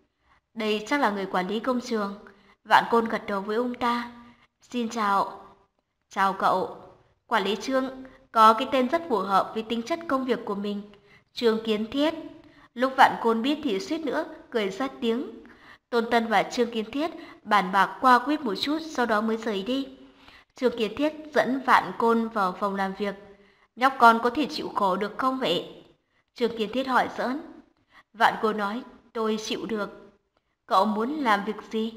Đây chắc là người quản lý công trường. Vạn Côn gật đầu với ông ta. Xin chào. Chào cậu. Quản lý Trương có cái tên rất phù hợp với tính chất công việc của mình. Trương Kiến Thiết. Lúc Vạn Côn biết thì suýt nữa cười ra tiếng. Tôn Tân và Trương Kiến Thiết bàn bạc qua quýt một chút, sau đó mới rời đi. Trương Kiến Thiết dẫn Vạn Côn vào phòng làm việc. Nhóc con có thể chịu khổ được không vậy? Trương Kiến Thiết hỏi giỡn. Vạn Côn nói, tôi chịu được. Cậu muốn làm việc gì?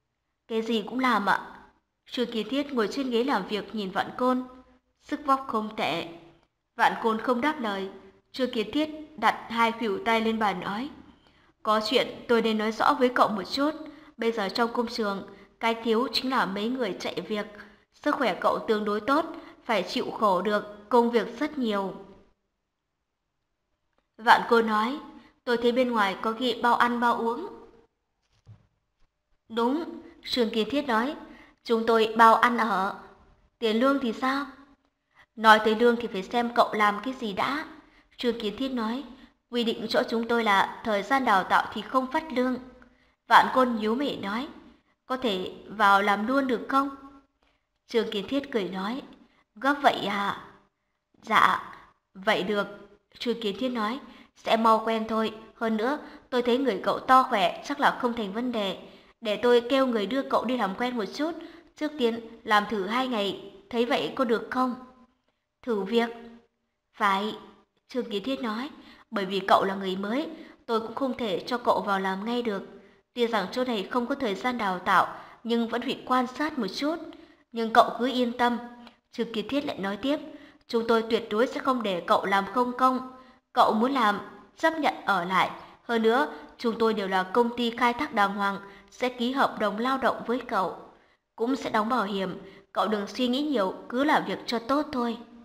Cái gì cũng làm ạ. Trương Kiến Thiết ngồi trên ghế làm việc nhìn Vạn Côn. Sức vóc không tệ. Vạn Côn không đáp lời. Trương Kiến Thiết đặt hai khuỷu tay lên bàn nói, có chuyện tôi nên nói rõ với cậu một chút. Bây giờ trong công trường, cái thiếu chính là mấy người chạy việc. Sức khỏe cậu tương đối tốt, phải chịu khổ được, công việc rất nhiều. Vạn Côn nói, tôi thấy bên ngoài có ghi bao ăn bao uống. Đúng, Trương Kiến Thiết nói, chúng tôi bao ăn ở. Tiền lương thì sao? Nói tới lương thì phải xem cậu làm cái gì đã. Trương Kiến Thiết nói, quy định chỗ chúng tôi là thời gian đào tạo thì không phát lương. Vạn Côn nhíu mày nói, có thể vào làm luôn được không? Trương Kiến Thiết cười nói, gấp vậy à? Dạ, vậy được. Trương Kiến Thiết nói, sẽ mau quen thôi. Hơn nữa, tôi thấy người cậu to khỏe chắc là không thành vấn đề. Để tôi kêu người đưa cậu đi làm quen một chút. Trước tiên làm thử hai ngày, thấy vậy có được không? Thử việc? Phải. Trương Kiến Thiết nói, bởi vì cậu là người mới, tôi cũng không thể cho cậu vào làm ngay được. Tuy rằng chỗ này không có thời gian đào tạo, nhưng vẫn phải quan sát một chút. Nhưng cậu cứ yên tâm. Trương Kiến Thiết lại nói tiếp, chúng tôi tuyệt đối sẽ không để cậu làm không công. Cậu muốn làm, chấp nhận ở lại. Hơn nữa, chúng tôi đều là công ty khai thác đàng hoàng, sẽ ký hợp đồng lao động với cậu. Cũng sẽ đóng bảo hiểm, cậu đừng suy nghĩ nhiều, cứ làm việc cho tốt thôi.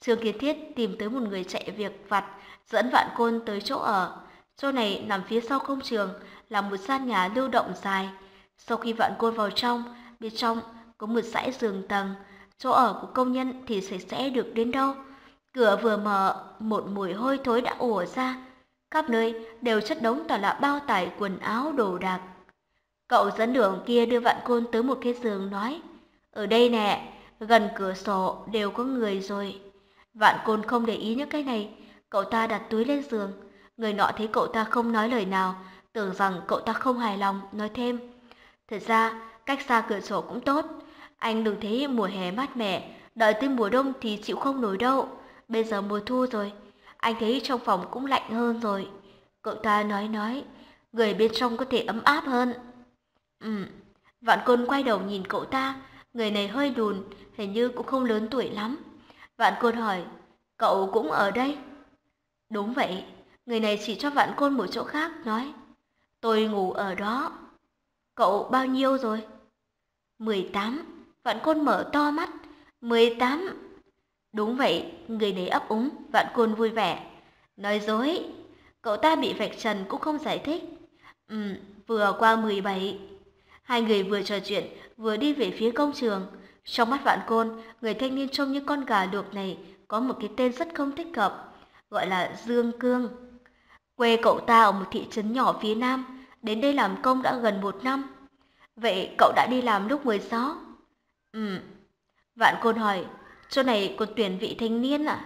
Trương Kiến Thiết tìm tới một người chạy việc vặt, dẫn Vạn Côn tới chỗ ở. Chỗ này nằm phía sau công trường, là một gian nhà lưu động dài. Sau khi Vạn Côn vào trong, bên trong có một dãy giường tầng. Chỗ ở của công nhân thì sạch sẽ được đến đâu. Cửa vừa mở, một mùi hôi thối đã ùa ra. Khắp nơi đều chất đống toàn là bao tải quần áo đồ đạc. Cậu dẫn đường kia đưa Vạn Côn tới một cái giường nói, ở đây nè, gần cửa sổ đều có người rồi. Vạn Côn không để ý những cái này, cậu ta đặt túi lên giường. Người nọ thấy cậu ta không nói lời nào, tưởng rằng cậu ta không hài lòng, nói thêm. Thật ra, cách xa cửa sổ cũng tốt. Anh đừng thấy mùa hè mát mẻ, đợi tới mùa đông thì chịu không nổi đâu. Bây giờ mùa thu rồi, anh thấy trong phòng cũng lạnh hơn rồi. Cậu ta nói nói, người bên trong có thể ấm áp hơn. Ừ, Vạn Côn quay đầu nhìn cậu ta, người này hơi lùn, hình như cũng không lớn tuổi lắm. Vạn Côn hỏi, cậu cũng ở đây? Đúng vậy, người này chỉ cho Vạn Côn một chỗ khác, nói, tôi ngủ ở đó. Cậu bao nhiêu rồi? Mười tám. Vạn Côn mở to mắt. Mười tám. Đúng vậy, người này ấp úng. Vạn Côn vui vẻ. Nói dối. Cậu ta bị vạch trần cũng không giải thích. Ừ, vừa qua mười bảy. Hai người vừa trò chuyện, vừa đi về phía công trường. Trong mắt Vạn Côn, người thanh niên trông như con gà luộc này có một cái tên rất không thích hợp, gọi là Dương Cương. Quê cậu ta ở một thị trấn nhỏ phía Nam, đến đây làm công đã gần một năm. Vậy cậu đã đi làm lúc mười sáu? Ừ. Vạn Côn hỏi, chỗ này còn tuyển vị thanh niên à?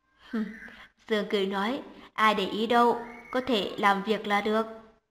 Dương cười nói, ai để ý đâu, có thể làm việc là được.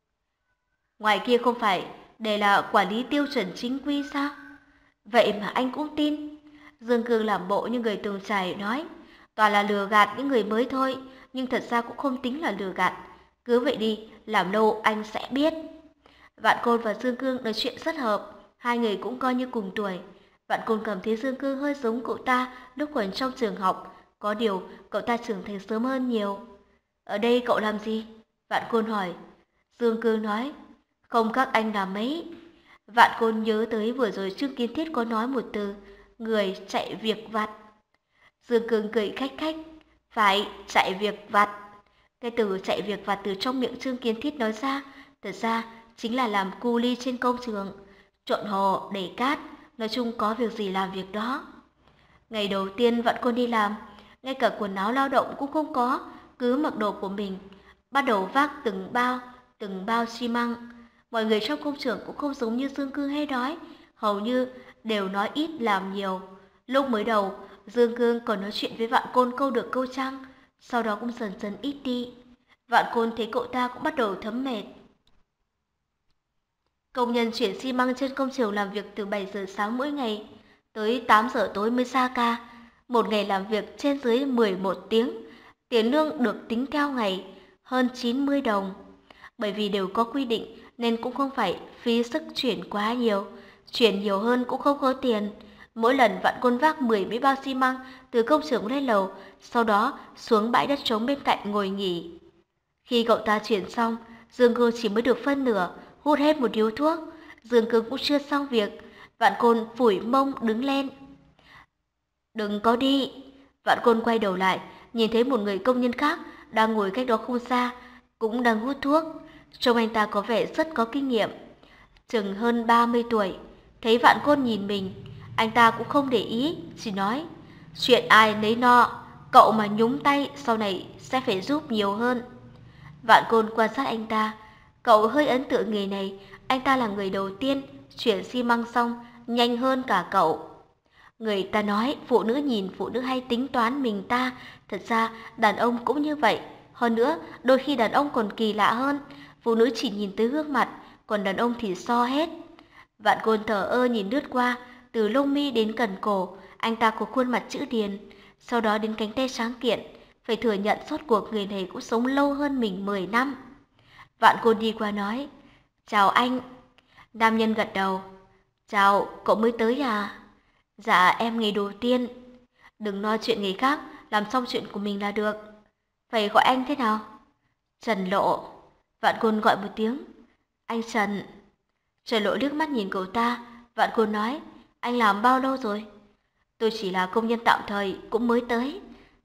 Ngoài kia không phải đây là quản lý tiêu chuẩn chính quy sao? Vậy mà anh cũng tin. Dương Cương làm bộ như người từng trải nói, toàn là lừa gạt những người mới thôi, nhưng thật ra cũng không tính là lừa gạt. Cứ vậy đi, làm lâu anh sẽ biết. Vạn Côn và Dương Cương nói chuyện rất hợp, hai người cũng coi như cùng tuổi. Vạn Côn cảm thấy Dương Cương hơi giống cậu ta lúc còn trong trường học, có điều cậu ta trưởng thành sớm hơn nhiều. Ở đây cậu làm gì? Vạn Côn hỏi. Dương Cương nói, không các anh làm mấy. Vạn Côn nhớ tới vừa rồi Trương Kiến Thiết có nói một từ, người chạy việc vặt. Dương Cương cười khách khách, phải chạy việc vặt. Cái từ chạy việc vặt từ trong miệng Trương Kiến Thiết nói ra, thật ra chính là làm cu li trên công trường, trộn hồ, đẩy cát, nói chung có việc gì làm việc đó. Ngày đầu tiên Vạn Côn đi làm, ngay cả quần áo lao động cũng không có, cứ mặc đồ của mình, bắt đầu vác từng bao, từng bao xi măng. Mọi người trong công trường cũng không giống như Dương Cương hay nói, hầu như đều nói ít làm nhiều. Lúc mới đầu, Dương Cương còn nói chuyện với Vạn Côn câu được câu trăng, sau đó cũng dần dần ít đi. Vạn Côn thấy cậu ta cũng bắt đầu thấm mệt. Công nhân chuyển xi măng trên công trường làm việc từ bảy giờ sáng mỗi ngày, tới tám giờ tối mới ra ca. Một ngày làm việc trên dưới mười một tiếng, tiền lương được tính theo ngày, hơn chín mươi đồng. Bởi vì đều có quy định nên cũng không phải phí sức chuyển quá nhiều, chuyển nhiều hơn cũng không có tiền. Mỗi lần Vạn Côn vác mười mấy bao xi măng từ công trường lên lầu, sau đó xuống bãi đất trống bên cạnh ngồi nghỉ. Khi cậu ta chuyển xong, Dương Cương chỉ mới được phân nửa, hút hết một điếu thuốc. Dương Cương cũng chưa xong việc, Vạn Côn phủi mông đứng lên. Đừng có đi. Vạn Côn quay đầu lại, nhìn thấy một người công nhân khác đang ngồi cách đó không xa, cũng đang hút thuốc. Trông anh ta có vẻ rất có kinh nghiệm, chừng hơn ba mươi tuổi. Thấy Vạn Côn nhìn mình, anh ta cũng không để ý, chỉ nói, chuyện ai nấy no, cậu mà nhúng tay sau này sẽ phải giúp nhiều hơn. Vạn Côn quan sát anh ta, cậu hơi ấn tượng người này, anh ta là người đầu tiên chuyển xi măng xong nhanh hơn cả cậu. Người ta nói phụ nữ nhìn phụ nữ hay tính toán mình ta, thật ra đàn ông cũng như vậy. Hơn nữa, đôi khi đàn ông còn kỳ lạ hơn, phụ nữ chỉ nhìn tới gương mặt, còn đàn ông thì so hết. Vạn Côn thờ ơ nhìn lướt qua, từ lông mi đến cần cổ, anh ta có khuôn mặt chữ điền, sau đó đến cánh tay tráng kiện, phải thừa nhận suốt cuộc người này cũng sống lâu hơn mình mười năm. Vạn Côn đi qua nói, chào anh. Nam nhân gật đầu, chào, cậu mới tới à? Dạ, em ngày đầu tiên. Đừng nói chuyện người khác, làm xong chuyện của mình là được. Phải gọi anh thế nào? Trần Lộ. Vạn Côn gọi một tiếng, anh Trần. Trần Lộ liếc mắt nhìn cậu ta. Vạn Côn nói, anh làm bao lâu rồi? Tôi chỉ là công nhân tạm thời, cũng mới tới.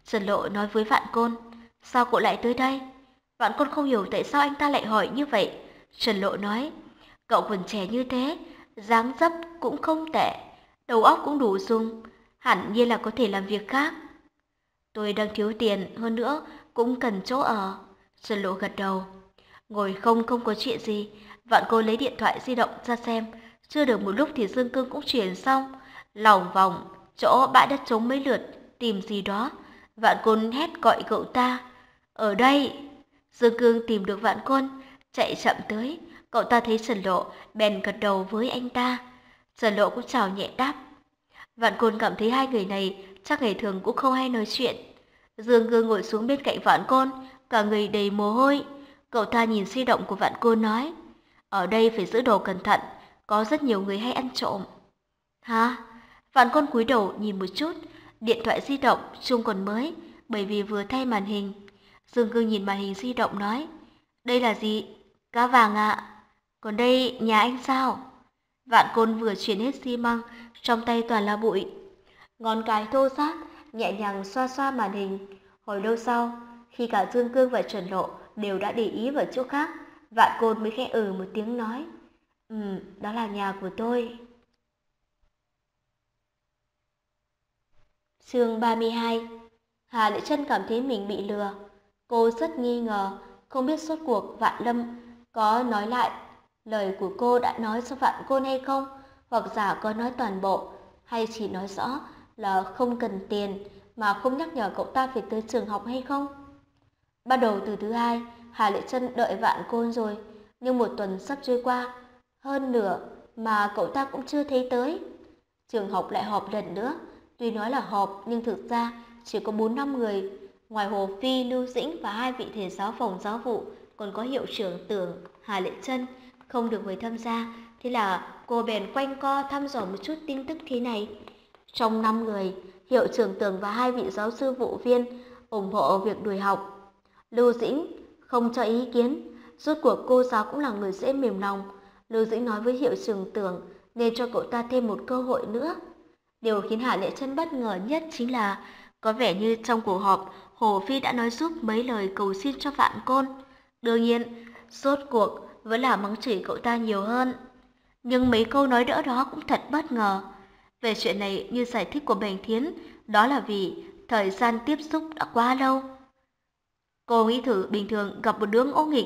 Trần Lộ nói với Vạn Côn, sao cậu lại tới đây? Vạn Côn không hiểu tại sao anh ta lại hỏi như vậy. Trần Lộ nói, cậu còn trẻ như thế, dáng dấp cũng không tệ, đầu óc cũng đủ dùng, hẳn nhiên là có thể làm việc khác. Tôi đang thiếu tiền, hơn nữa cũng cần chỗ ở. Trần Lộ gật đầu. Ngồi không không có chuyện gì, Vạn Côn lấy điện thoại di động ra xem, chưa được một lúc thì Dương Cương cũng chuyển xong, lòng vòng chỗ bãi đất trống mấy lượt, tìm gì đó. Vạn Côn hét gọi cậu ta. Ở đây! Dương Cương tìm được Vạn Côn, chạy chậm tới. Cậu ta thấy Trần Lộ, bèn gật đầu với anh ta. Trần Lộ cũng chào nhẹ đáp. Vạn Côn cảm thấy hai người này chắc ngày thường cũng không hay nói chuyện. Dương Cương ngồi xuống bên cạnh Vạn Côn, cả người đầy mồ hôi. Cậu ta nhìn di động của Vạn Côn nói, ở đây phải giữ đồ cẩn thận, có rất nhiều người hay ăn trộm. Hả? Vạn Côn cúi đầu nhìn một chút, điện thoại di động trông còn mới, bởi vì vừa thay màn hình. Dương Cương nhìn màn hình di động nói, đây là gì? Cá vàng ạ. Còn đây nhà anh sao? Vạn Côn vừa chuyển hết xi măng, trong tay toàn là bụi. Ngón cái thô ráp, nhẹ nhàng xoa xoa màn hình. Hồi lâu sau, khi cả Dương Cương và Trần Lộ đều đã để ý vào chỗ khác, Vạn Côn mới khẽ ừ một tiếng nói, ừm, đó là nhà của tôi. Chương ba mươi hai. Hà Lệ Trân cảm thấy mình bị lừa. Cô rất nghi ngờ, không biết rốt cuộc Vạn Lâm có nói lại lời của cô đã nói cho Vạn Côn hay không, hoặc giả có nói toàn bộ, hay chỉ nói rõ là không cần tiền mà không nhắc nhở cậu ta phải tới trường học hay không. Bắt đầu từ thứ hai, Hà Lệ Trân đợi Vạn Côn rồi, nhưng một tuần sắp trôi qua, hơn nửa mà cậu ta cũng chưa thấy tới. Trường học lại họp lần nữa, tuy nói là họp nhưng thực ra chỉ có bốn năm người, ngoài Hồ Phi, Lưu Dĩnh và hai vị thầy giáo phòng giáo vụ, còn có hiệu trưởng Tưởng, Hà Lệ Trân không được mời tham gia, thế là cô bèn quanh co thăm dò một chút tin tức thế này. Trong năm người, hiệu trưởng Tưởng và hai vị giáo sư vụ viên ủng hộ việc đuổi học. Lưu Dĩnh không cho ý kiến, rốt cuộc cô giáo cũng là người dễ mềm lòng. Lưu Dĩnh nói với hiệu trưởng Tưởng nên cho cậu ta thêm một cơ hội nữa. Điều khiến Hà Lệ Trân bất ngờ nhất chính là có vẻ như trong cuộc họp, Hồ Phi đã nói giúp mấy lời cầu xin cho Vạn Côn. Đương nhiên, rốt cuộc vẫn là mắng chửi cậu ta nhiều hơn. Nhưng mấy câu nói đỡ đó cũng thật bất ngờ. Về chuyện này, như giải thích của Bành Thiến, đó là vì thời gian tiếp xúc đã quá lâu. Cô nghĩ thử bình thường gặp một đứa ngỗ nghịch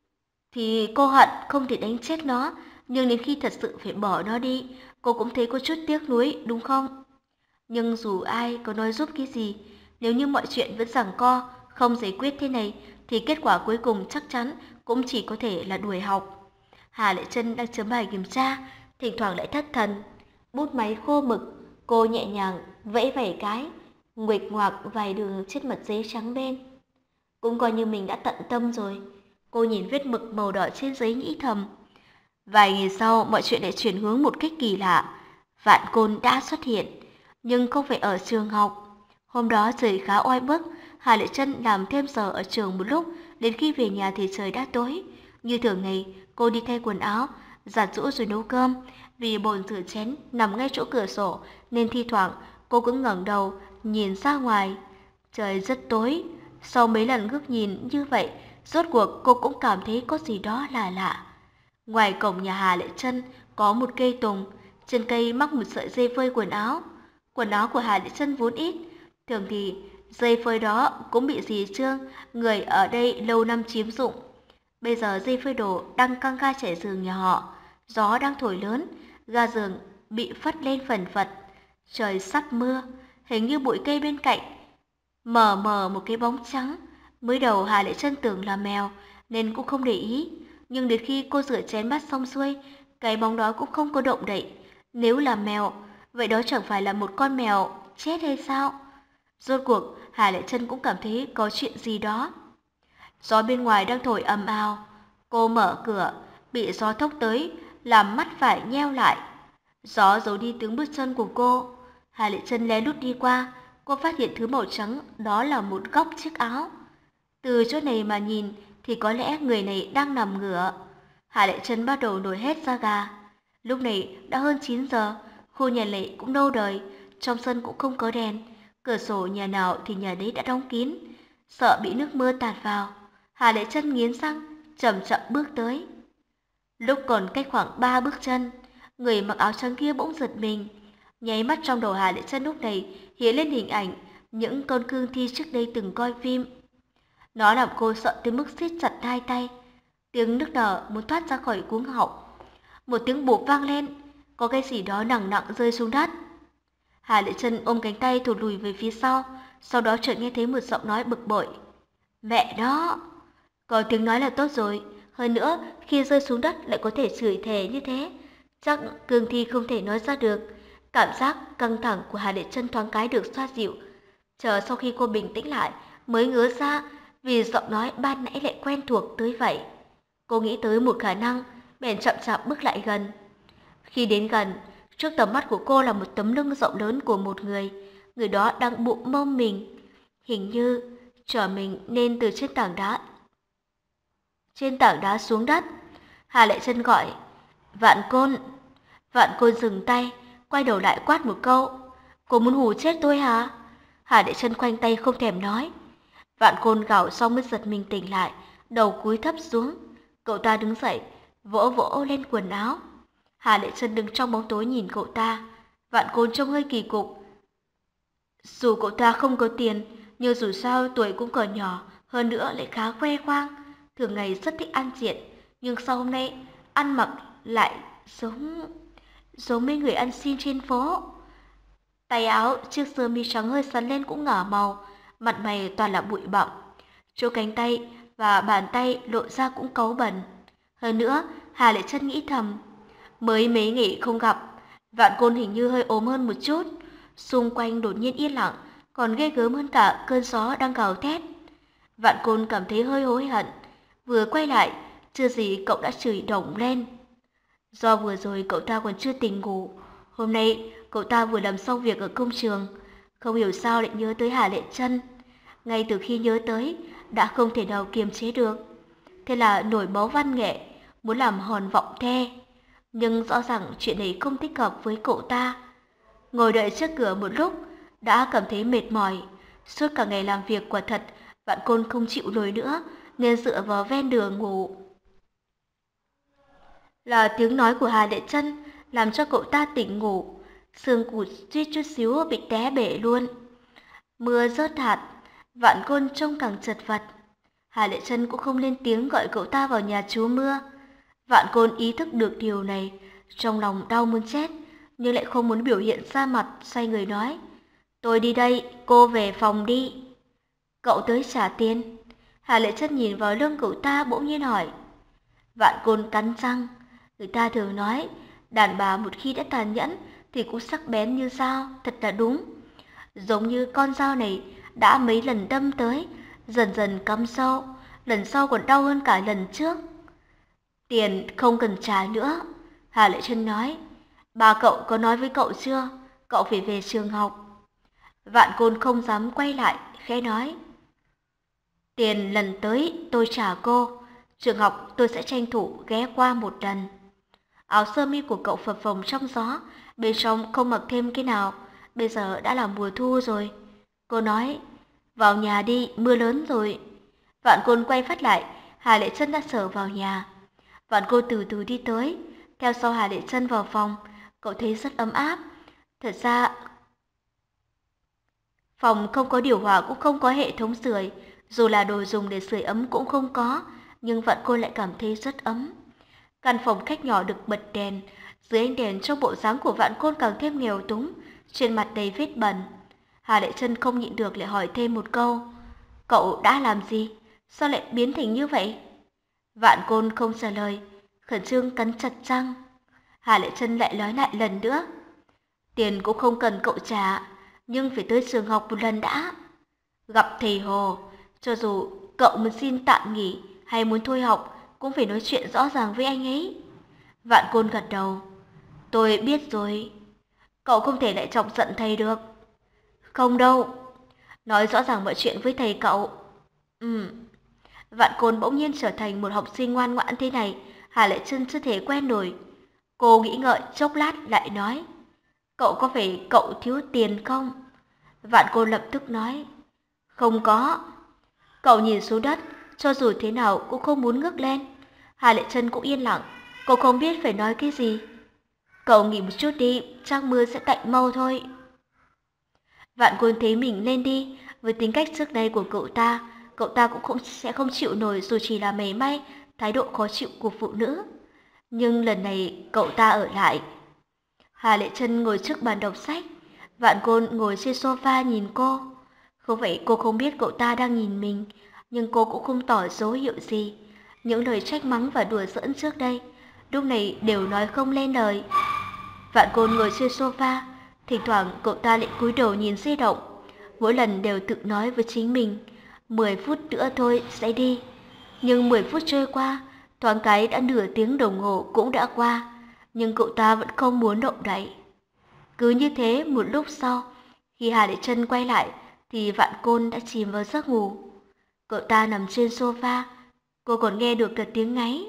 thì cô hận không thể đánh chết nó, nhưng đến khi thật sự phải bỏ nó đi, cô cũng thấy có chút tiếc nuối, đúng không? Nhưng dù ai có nói giúp cái gì, nếu như mọi chuyện vẫn giằng co, không giải quyết thế này, thì kết quả cuối cùng chắc chắn cũng chỉ có thể là đuổi học. Hà Lệ Trân đang chấm bài kiểm tra, thỉnh thoảng lại thất thần. Bút máy khô mực, cô nhẹ nhàng vẫy vẩy cái, nguệch ngoạc vài đường trên mặt giấy trắng bên. Cũng coi như mình đã tận tâm rồi. Cô nhìn vết mực màu đỏ trên giấy nghĩ thầm. Vài ngày sau, mọi chuyện lại chuyển hướng một cách kỳ lạ. Vạn Côn đã xuất hiện, nhưng không phải ở trường học. Hôm đó trời khá oi bức, Hà Lệ Trân làm thêm giờ ở trường một lúc, đến khi về nhà thì trời đã tối. Như thường ngày, cô đi thay quần áo, giặt giũ rồi nấu cơm. Vì bồn rửa chén nằm ngay chỗ cửa sổ, nên thi thoảng cô cũng ngẩng đầu nhìn ra ngoài. Trời rất tối. Sau mấy lần ngước nhìn như vậy, rốt cuộc cô cũng cảm thấy có gì đó là lạ. Ngoài cổng nhà Hà Lệ Trân có một cây tùng, trên cây mắc một sợi dây phơi quần áo. Quần áo của Hà Lệ Trân vốn ít, thường thì dây phơi đó cũng bị dì Trương, người ở đây lâu năm chiếm dụng. Bây giờ dây phơi đồ đang căng ga trải giường nhà họ, gió đang thổi lớn, ga giường bị phất lên phần phật. Trời sắp mưa, hình như bụi cây bên cạnh mờ mờ một cái bóng trắng. Mới đầu Hà Lệ Trân tưởng là mèo nên cũng không để ý, nhưng đến khi cô rửa chén bát xong xuôi, cái bóng đó cũng không có động đậy. Nếu là mèo, vậy đó chẳng phải là một con mèo chết hay sao? Rốt cuộc Hà Lệ Trân cũng cảm thấy có chuyện gì đó. Gió bên ngoài đang thổi ầm ào, cô mở cửa, bị gió thốc tới, làm mắt phải nheo lại. Gió giấu đi tiếng bước chân của cô. Hà Lệ Trân lén lút đi qua, cô phát hiện thứ màu trắng đó là một góc chiếc áo. Từ chỗ này mà nhìn thì có lẽ người này đang nằm ngửa. Hà Lệ Trân bắt đầu nổi hết da gà. Lúc này đã hơn chín giờ, khu nhà lệ cũng đâu đời, trong sân cũng không có đèn, Cửa sổ nhà nào thì nhà đấy đã đóng kín, sợ bị nước mưa tạt vào. Hà Lệ Chân nghiến răng, chậm chậm bước tới. Lúc còn cách khoảng ba bước chân, người mặc áo trắng kia bỗng giật mình. Nháy mắt trong đầu Hà Lệ Chân lúc này hiện lên hình ảnh những con cương thi trước đây từng coi phim. Nó làm cô sợ tới mức siết chặt hai tay. Tiếng nức nở muốn thoát ra khỏi cuống họng. Một tiếng bụp vang lên, có cái gì đó nặng nặng rơi xuống đất. Hà Lệ Chân ôm cánh tay thụt lùi về phía sau, sau đó chợt nghe thấy một giọng nói bực bội. Mẹ đó! Có tiếng nói là tốt rồi, hơn nữa khi rơi xuống đất lại có thể chửi thề như thế. Chắc cương thi không thể nói ra được. Cảm giác căng thẳng của Hà Lệ Chân thoáng cái được xoa dịu. Chờ sau khi cô bình tĩnh lại mới ngớ ra vì giọng nói ban nãy lại quen thuộc tới vậy. Cô nghĩ tới một khả năng, bèn chậm chạp bước lại gần. Khi đến gần, trước tầm mắt của cô là một tấm lưng rộng lớn của một người. Người đó đang bụng mông mình, hình như trở mình nên từ trên tảng đá. Trên tảng đá xuống đất. Hà Lệ Chân gọi, Vạn Côn. Vạn Côn dừng tay, quay đầu lại quát một câu. Cô muốn hù chết tôi hả? Hà Lệ Chân khoanh tay không thèm nói. Vạn Côn gào xong mới giật mình tỉnh lại, đầu cúi thấp xuống. Cậu ta đứng dậy, vỗ vỗ lên quần áo. Hà Lệ Chân đứng trong bóng tối nhìn cậu ta. Vạn Côn trông hơi kỳ cục. Dù cậu ta không có tiền, nhưng dù sao tuổi cũng còn nhỏ, hơn nữa lại khá khoe khoang. Thường ngày rất thích ăn diện, nhưng sau hôm nay ăn mặc lại giống giống mấy người ăn xin trên phố. Tay áo chiếc sơ mi trắng hơi sắn lên cũng ngả màu, mặt mày toàn là bụi bặm. Chỗ cánh tay và bàn tay lộ ra cũng cáu bẩn. Hơn nữa, Hà Lệ Chân nghĩ thầm, mới mấy ngày không gặp, Vạn Côn hình như hơi ốm hơn một chút. Xung quanh đột nhiên yên lặng, còn ghê gớm hơn cả cơn gió đang gào thét. Vạn Côn cảm thấy hơi hối hận, vừa quay lại, chưa gì cậu đã chửi đồng lên. Do vừa rồi cậu ta còn chưa tỉnh ngủ, hôm nay cậu ta vừa làm xong việc ở công trường, không hiểu sao lại nhớ tới Hà Lệ Chân. Ngay từ khi nhớ tới, đã không thể nào kiềm chế được. Thế là nổi máu văn nghệ, muốn làm hòn vọng the. Nhưng rõ ràng chuyện này không thích hợp với cậu ta. Ngồi đợi trước cửa một lúc, đã cảm thấy mệt mỏi. Suốt cả ngày làm việc quả thật, Vạn Côn không chịu nổi nữa, nên dựa vào ven đường ngủ. Là tiếng nói của Hà Lệ Chân làm cho cậu ta tỉnh ngủ, xương cụt suýt chút xíu bị té bể luôn. Mưa rớt hạt, Vạn Côn trông càng chật vật. Hà Lệ Chân cũng không lên tiếng gọi cậu ta vào nhà trú mưa. Vạn Côn ý thức được điều này, trong lòng đau muốn chết, nhưng lại không muốn biểu hiện ra mặt, xoay người nói, tôi đi đây, cô về phòng đi. Cậu tới trả tiền. Hà Lệ Chân nhìn vào lưng cậu ta bỗng nhiên hỏi. Vạn Côn cắn răng, người ta thường nói, đàn bà một khi đã tàn nhẫn thì cũng sắc bén như dao, thật là đúng. Giống như con dao này đã mấy lần đâm tới, dần dần cắm sâu, lần sau còn đau hơn cả lần trước. Tiền không cần trả nữa, Hà Lệ Chân nói. Bà cậu có nói với cậu chưa? Cậu phải về trường học. Vạn Côn không dám quay lại, khẽ nói. Tiền lần tới tôi trả cô, trường học tôi sẽ tranh thủ ghé qua một lần. Áo sơ mi của cậu phập phồng trong gió, bên trong không mặc thêm cái nào, bây giờ đã là mùa thu rồi. Cô nói, vào nhà đi, mưa lớn rồi. Vạn Côn quay phát lại, Hà Lệ Chân đã sờ vào nhà. Vạn Côn từ từ đi tới, theo sau Hà Lệ Chân vào phòng, cậu thấy rất ấm áp. Thật ra, phòng không có điều hòa cũng không có hệ thống sưởi, dù là đồ dùng để sưởi ấm cũng không có, nhưng Vạn Côn lại cảm thấy rất ấm. Căn phòng khách nhỏ được bật đèn, dưới ánh đèn trong bộ dáng của Vạn Côn càng thêm nghèo túng, trên mặt đầy vết bẩn. Hà Lệ Chân không nhịn được lại hỏi thêm một câu, cậu đã làm gì? Sao lại biến thành như vậy? Vạn Côn không trả lời, khẩn trương cắn chặt răng. Hà Lệ Chân lại nói lại lần nữa, tiền cũng không cần cậu trả, nhưng phải tới trường học một lần đã. Gặp thầy Hồ, cho dù cậu muốn xin tạm nghỉ hay muốn thôi học, cũng phải nói chuyện rõ ràng với anh ấy. Vạn Côn gật đầu. Tôi biết rồi. Cậu không thể lại chọc giận thầy được. Không đâu. Nói rõ ràng mọi chuyện với thầy cậu. Ừ. Vạn Côn bỗng nhiên trở thành một học sinh ngoan ngoãn thế này, Hà Lệ Chân chưa thể quen nổi. Cô nghĩ ngợi chốc lát lại nói. Cậu có phải cậu thiếu tiền không? Vạn Côn lập tức nói, không có. Cậu nhìn xuống đất, cho dù thế nào cũng không muốn ngước lên. Hà Lệ Trân cũng yên lặng, cậu không biết phải nói cái gì. Cậu nghỉ một chút đi, chắc mưa sẽ tạnh mau thôi. Vạn Côn thấy mình lên đi, với tính cách trước đây của cậu ta, cậu ta cũng không, sẽ không chịu nổi dù chỉ là mảy may thái độ khó chịu của phụ nữ. Nhưng lần này cậu ta ở lại. Hà Lệ Trân ngồi trước bàn đọc sách, Vạn Côn ngồi trên sofa nhìn cô. Không phải cô không biết cậu ta đang nhìn mình, nhưng cô cũng không tỏ dấu hiệu gì. Những lời trách mắng và đùa giỡn trước đây, lúc này đều nói không lên lời. Vạn Côn ngồi trên sofa, thỉnh thoảng cậu ta lại cúi đầu nhìn di động. Mỗi lần đều tự nói với chính mình, mười phút nữa thôi sẽ đi. Nhưng mười phút trôi qua, thoáng cái đã nửa tiếng đồng hồ cũng đã qua, nhưng cậu ta vẫn không muốn động đậy. Cứ như thế một lúc sau, khi Hà Lệ Trân quay lại, thì Vạn Côn đã chìm vào giấc ngủ. Cậu ta nằm trên sofa, cô còn nghe được cả tiếng ngáy.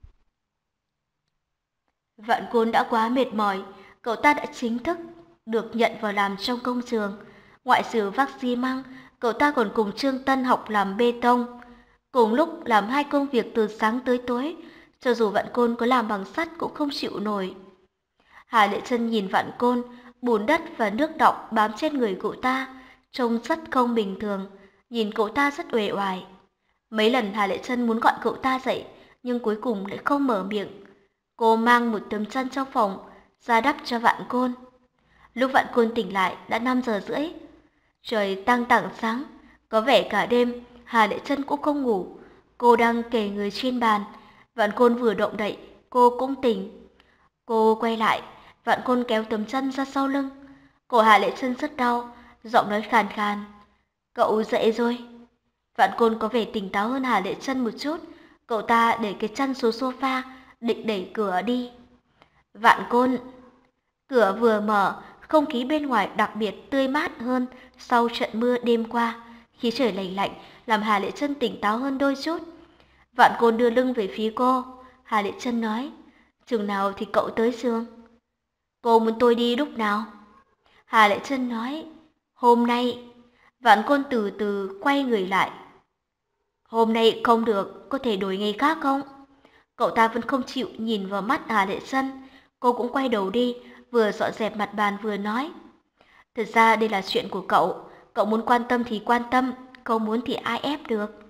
Vạn Côn đã quá mệt mỏi, cậu ta đã chính thức được nhận vào làm trong công trường. Ngoại trừ vác xi măng, cậu ta còn cùng Trương Tân học làm bê tông. Cùng lúc làm hai công việc từ sáng tới tối, cho dù Vạn Côn có làm bằng sắt cũng không chịu nổi. Hà Lệ Trân nhìn Vạn Côn, bùn đất và nước đọng bám trên người cậu ta, trông rất không bình thường, nhìn cậu ta rất uể oải. Mấy lần Hà Lệ Trân muốn gọi cậu ta dậy, nhưng cuối cùng lại không mở miệng. Cô mang một tấm chăn trong phòng ra đắp cho Vạn Côn. Lúc Vạn Côn tỉnh lại đã năm giờ rưỡi. Trời tăng tảng sáng, có vẻ cả đêm Hà Lệ Trân cũng không ngủ. Cô đang kề người trên bàn, Vạn Côn vừa động đậy, cô cũng tỉnh. Cô quay lại, Vạn Côn kéo tấm chăn ra sau lưng. Cổ Hà Lệ Trân rất đau, giọng nói khàn khàn. Cậu dậy rồi. Vạn Côn có vẻ tỉnh táo hơn Hà Lệ Trân một chút. Cậu ta để cái chăn xuống sofa, định đẩy cửa đi. Vạn Côn. Cửa vừa mở, không khí bên ngoài đặc biệt tươi mát hơn sau trận mưa đêm qua. Khí trời lạnh lạnh làm Hà Lệ Trân tỉnh táo hơn đôi chút. Vạn Côn đưa lưng về phía cô. Hà Lệ Trân nói, chừng nào thì cậu tới giường? Cô muốn tôi đi lúc nào? Hà Lệ Trân nói, hôm nay. Vạn Côn từ từ quay người lại. Hôm nay không được, có thể đổi ngày khác không? Cậu ta vẫn không chịu nhìn vào mắt Hà Lệ Trân. Cô cũng quay đầu đi, vừa dọn dẹp mặt bàn vừa nói. Thật ra đây là chuyện của cậu, cậu muốn quan tâm thì quan tâm, không muốn thì ai ép được.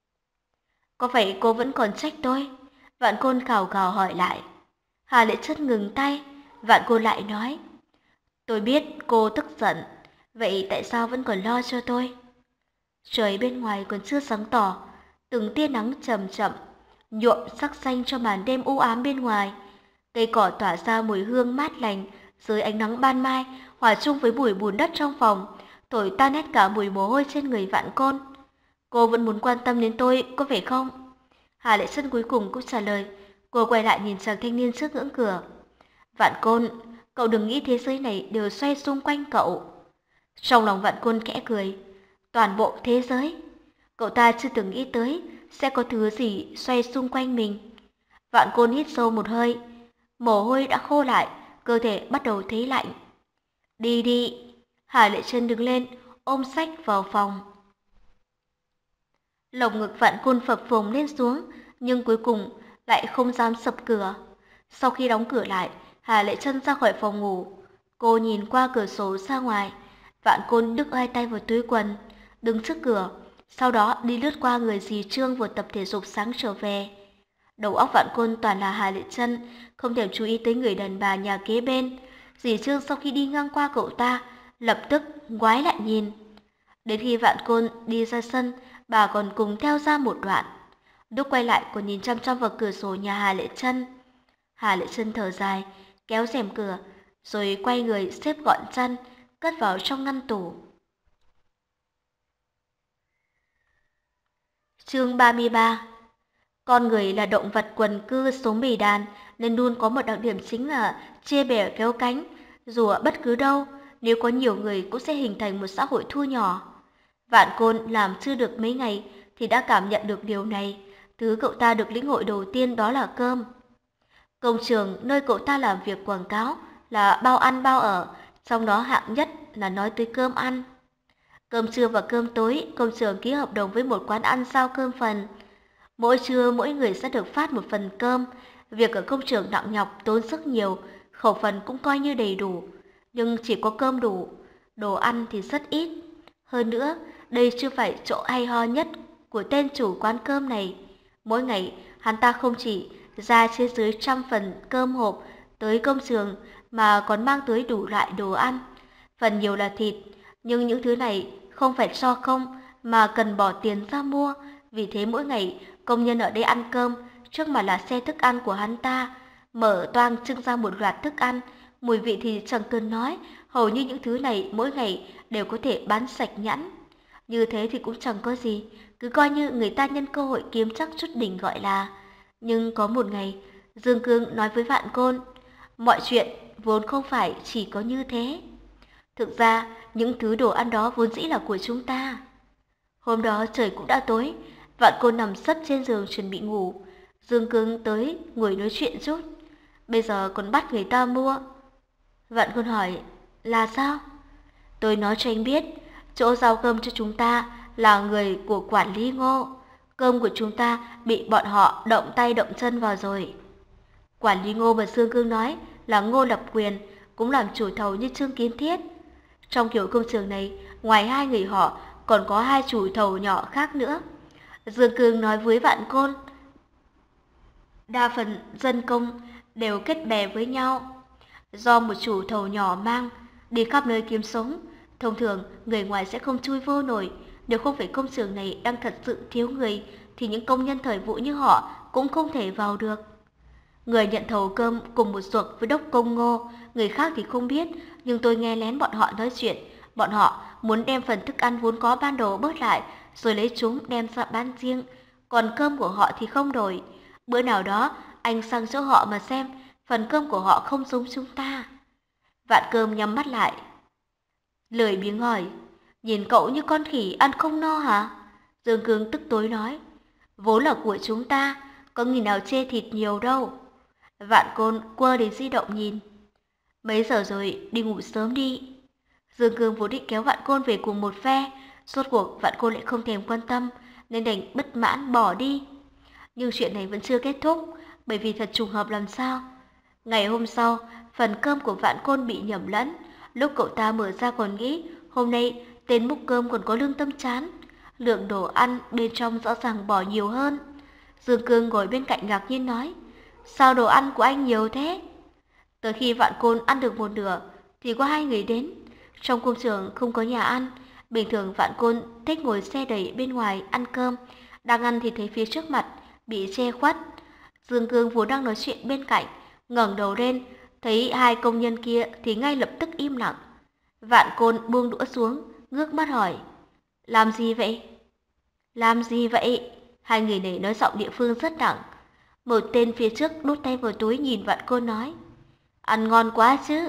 Có phải cô vẫn còn trách tôi? Vạn Côn khào khào hỏi lại. Hà Lệ Trân ngừng tay, Vạn Côn lại nói. Tôi biết cô tức giận, vậy tại sao vẫn còn lo cho tôi? Trời bên ngoài còn chưa sáng tỏ, từng tia nắng chậm chậm nhuộm sắc xanh cho màn đêm u ám bên ngoài. Cây cỏ tỏa ra mùi hương mát lành dưới ánh nắng ban mai, hòa chung với mùi bùn đất trong phòng, thổi tan hết cả mùi mồ hôi trên người Vạn Côn. Cô vẫn muốn quan tâm đến tôi, có phải không? Hà Lệ Trân cuối cùng cũng trả lời. Cô quay lại nhìn chàng thanh niên trước ngưỡng cửa. Vạn Côn, cậu đừng nghĩ thế giới này đều xoay xung quanh cậu. Trong lòng Vạn Côn khẽ cười. Toàn bộ thế giới. Cậu ta chưa từng nghĩ tới sẽ có thứ gì xoay xung quanh mình. Vạn Côn hít sâu một hơi. Mồ hôi đã khô lại, cơ thể bắt đầu thấy lạnh. Đi đi. Hà Lệ Trân đứng lên, ôm sách vào phòng. Lồng ngực Vạn Côn phập phồng lên xuống, nhưng cuối cùng lại không dám sập cửa. Sau khi đóng cửa lại, Hà Lệ Trân ra khỏi phòng ngủ. Cô nhìn qua cửa sổ ra ngoài. Vạn Côn đứt hai tay vào túi quần, đứng trước cửa, sau đó đi lướt qua người dì Trương vừa tập thể dục sáng trở về. Đầu óc Vạn Côn toàn là Hà Lệ Trân, không thèm chú ý tới người đàn bà nhà kế bên. Dì Trương sau khi đi ngang qua cậu ta, lập tức ngoái lại nhìn. Đến khi Vạn Côn đi ra sân, bà còn cùng theo ra một đoạn. Lúc quay lại còn nhìn chăm chăm vào cửa sổ nhà Hà Lệ Trân. Hà Lệ Trân thở dài, kéo rèm cửa, rồi quay người xếp gọn chăn, cất vào trong ngăn tủ. Chương ba mươi ba. Con người là động vật quần cư sống bầy đàn nên luôn có một đặc điểm chính là chia bè kéo cánh. Dù ở bất cứ đâu, nếu có nhiều người cũng sẽ hình thành một xã hội thu nhỏ. Vạn Côn làm chưa được mấy ngày thì đã cảm nhận được điều này. Thứ cậu ta được lĩnh hội đầu tiên đó là cơm. Công trường nơi cậu ta làm việc quảng cáo là bao ăn bao ở, trong đó hạng nhất là nói tới cơm ăn. Cơm trưa và cơm tối, công trường ký hợp đồng với một quán ăn giao cơm phần. Mỗi trưa mỗi người sẽ được phát một phần cơm. Việc ở công trường nặng nhọc tốn sức nhiều, khẩu phần cũng coi như đầy đủ. Nhưng chỉ có cơm đủ, đồ ăn thì rất ít. Hơn nữa, đây chưa phải chỗ hay ho nhất của tên chủ quán cơm này. Mỗi ngày, hắn ta không chỉ ra trên dưới trăm phần cơm hộp tới công trường mà còn mang tới đủ loại đồ ăn. Phần nhiều là thịt, nhưng những thứ này không phải cho không mà cần bỏ tiền ra mua. Vì thế mỗi ngày công nhân ở đây ăn cơm, trước mặt là xe thức ăn của hắn ta, mở toang trưng ra một loạt thức ăn, mùi vị thì chẳng cần nói, hầu như những thứ này mỗi ngày đều có thể bán sạch nhẵn. Như thế thì cũng chẳng có gì, cứ coi như người ta nhân cơ hội kiếm chắc chút đỉnh gọi là. Nhưng có một ngày, Dương Cương nói với Vạn Côn, mọi chuyện vốn không phải chỉ có như thế. Thực ra, những thứ đồ ăn đó vốn dĩ là của chúng ta. Hôm đó trời cũng đã tối, Vạn Côn nằm sấp trên giường chuẩn bị ngủ. Dương Cương tới ngồi nói chuyện chút. Bây giờ còn bắt người ta mua. Vạn Côn hỏi, là sao? Tôi nói cho anh biết, chỗ giao cơm cho chúng ta là người của quản lý Ngô. Cơm của chúng ta bị bọn họ động tay động chân vào rồi. Quản lý Ngô mà Dương Cương nói là Ngô Lập Quyền, cũng làm chủ thầu như Trương Kiến Thiết. Trong kiểu công trường này, ngoài hai người họ, còn có hai chủ thầu nhỏ khác nữa. Dương Cương nói với Vạn Côn, đa phần dân công đều kết bè với nhau. Do một chủ thầu nhỏ mang, đi khắp nơi kiếm sống, thông thường người ngoài sẽ không chui vô nổi. Nếu không phải công trường này đang thật sự thiếu người, thì những công nhân thời vụ như họ cũng không thể vào được. Người nhận thầu cơm cùng một ruột với đốc công Ngô, người khác thì không biết, nhưng tôi nghe lén bọn họ nói chuyện. Bọn họ muốn đem phần thức ăn vốn có ban đầu bớt lại, rồi lấy chúng đem ra bán riêng, còn cơm của họ thì không đổi. Bữa nào đó, anh sang chỗ họ mà xem, phần cơm của họ không giống chúng ta. Vạn Cơm nhắm mắt lại, lười biếng hỏi, nhìn cậu như con khỉ ăn không no hả? Dương Cương tức tối nói, vốn là của chúng ta, có người nào chê thịt nhiều đâu. Vạn Côn quơ đến di động nhìn, mấy giờ rồi, đi ngủ sớm đi. Dương Cương vốn định kéo Vạn Côn về cùng một phe, rốt cuộc Vạn Côn lại không thèm quan tâm, nên đành bất mãn bỏ đi. Nhưng chuyện này vẫn chưa kết thúc, bởi vì thật trùng hợp làm sao. Ngày hôm sau, phần cơm của Vạn Côn bị nhầm lẫn. Lúc cậu ta mở ra còn nghĩ, hôm nay tên múc cơm còn có lương tâm chán. Lượng đồ ăn bên trong rõ ràng bỏ nhiều hơn. Dương Cương ngồi bên cạnh ngạc nhiên nói, sao đồ ăn của anh nhiều thế? Tới khi Vạn Côn ăn được một nửa, thì có hai người đến. Trong công trường không có nhà ăn, bình thường Vạn Côn thích ngồi xe đẩy bên ngoài ăn cơm, đang ăn thì thấy phía trước mặt bị che khuất. Dương Cương vốn đang nói chuyện bên cạnh, ngẩng đầu lên, thấy hai công nhân kia thì ngay lập tức im lặng. Vạn Côn buông đũa xuống, ngước mắt hỏi, làm gì vậy? Làm gì vậy? Hai người này nói giọng địa phương rất nặng. Một tên phía trước đút tay vào túi nhìn Vạn Côn nói, ăn ngon quá chứ.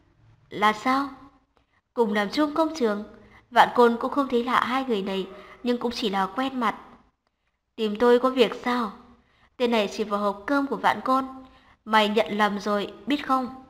Là sao? Cùng làm chung công trường, Vạn Côn cũng không thấy lạ hai người này, nhưng cũng chỉ là quen mặt. Tìm tôi có việc sao? Tên này chỉ vào hộp cơm của Vạn Côn. Mày nhận lầm rồi, biết không?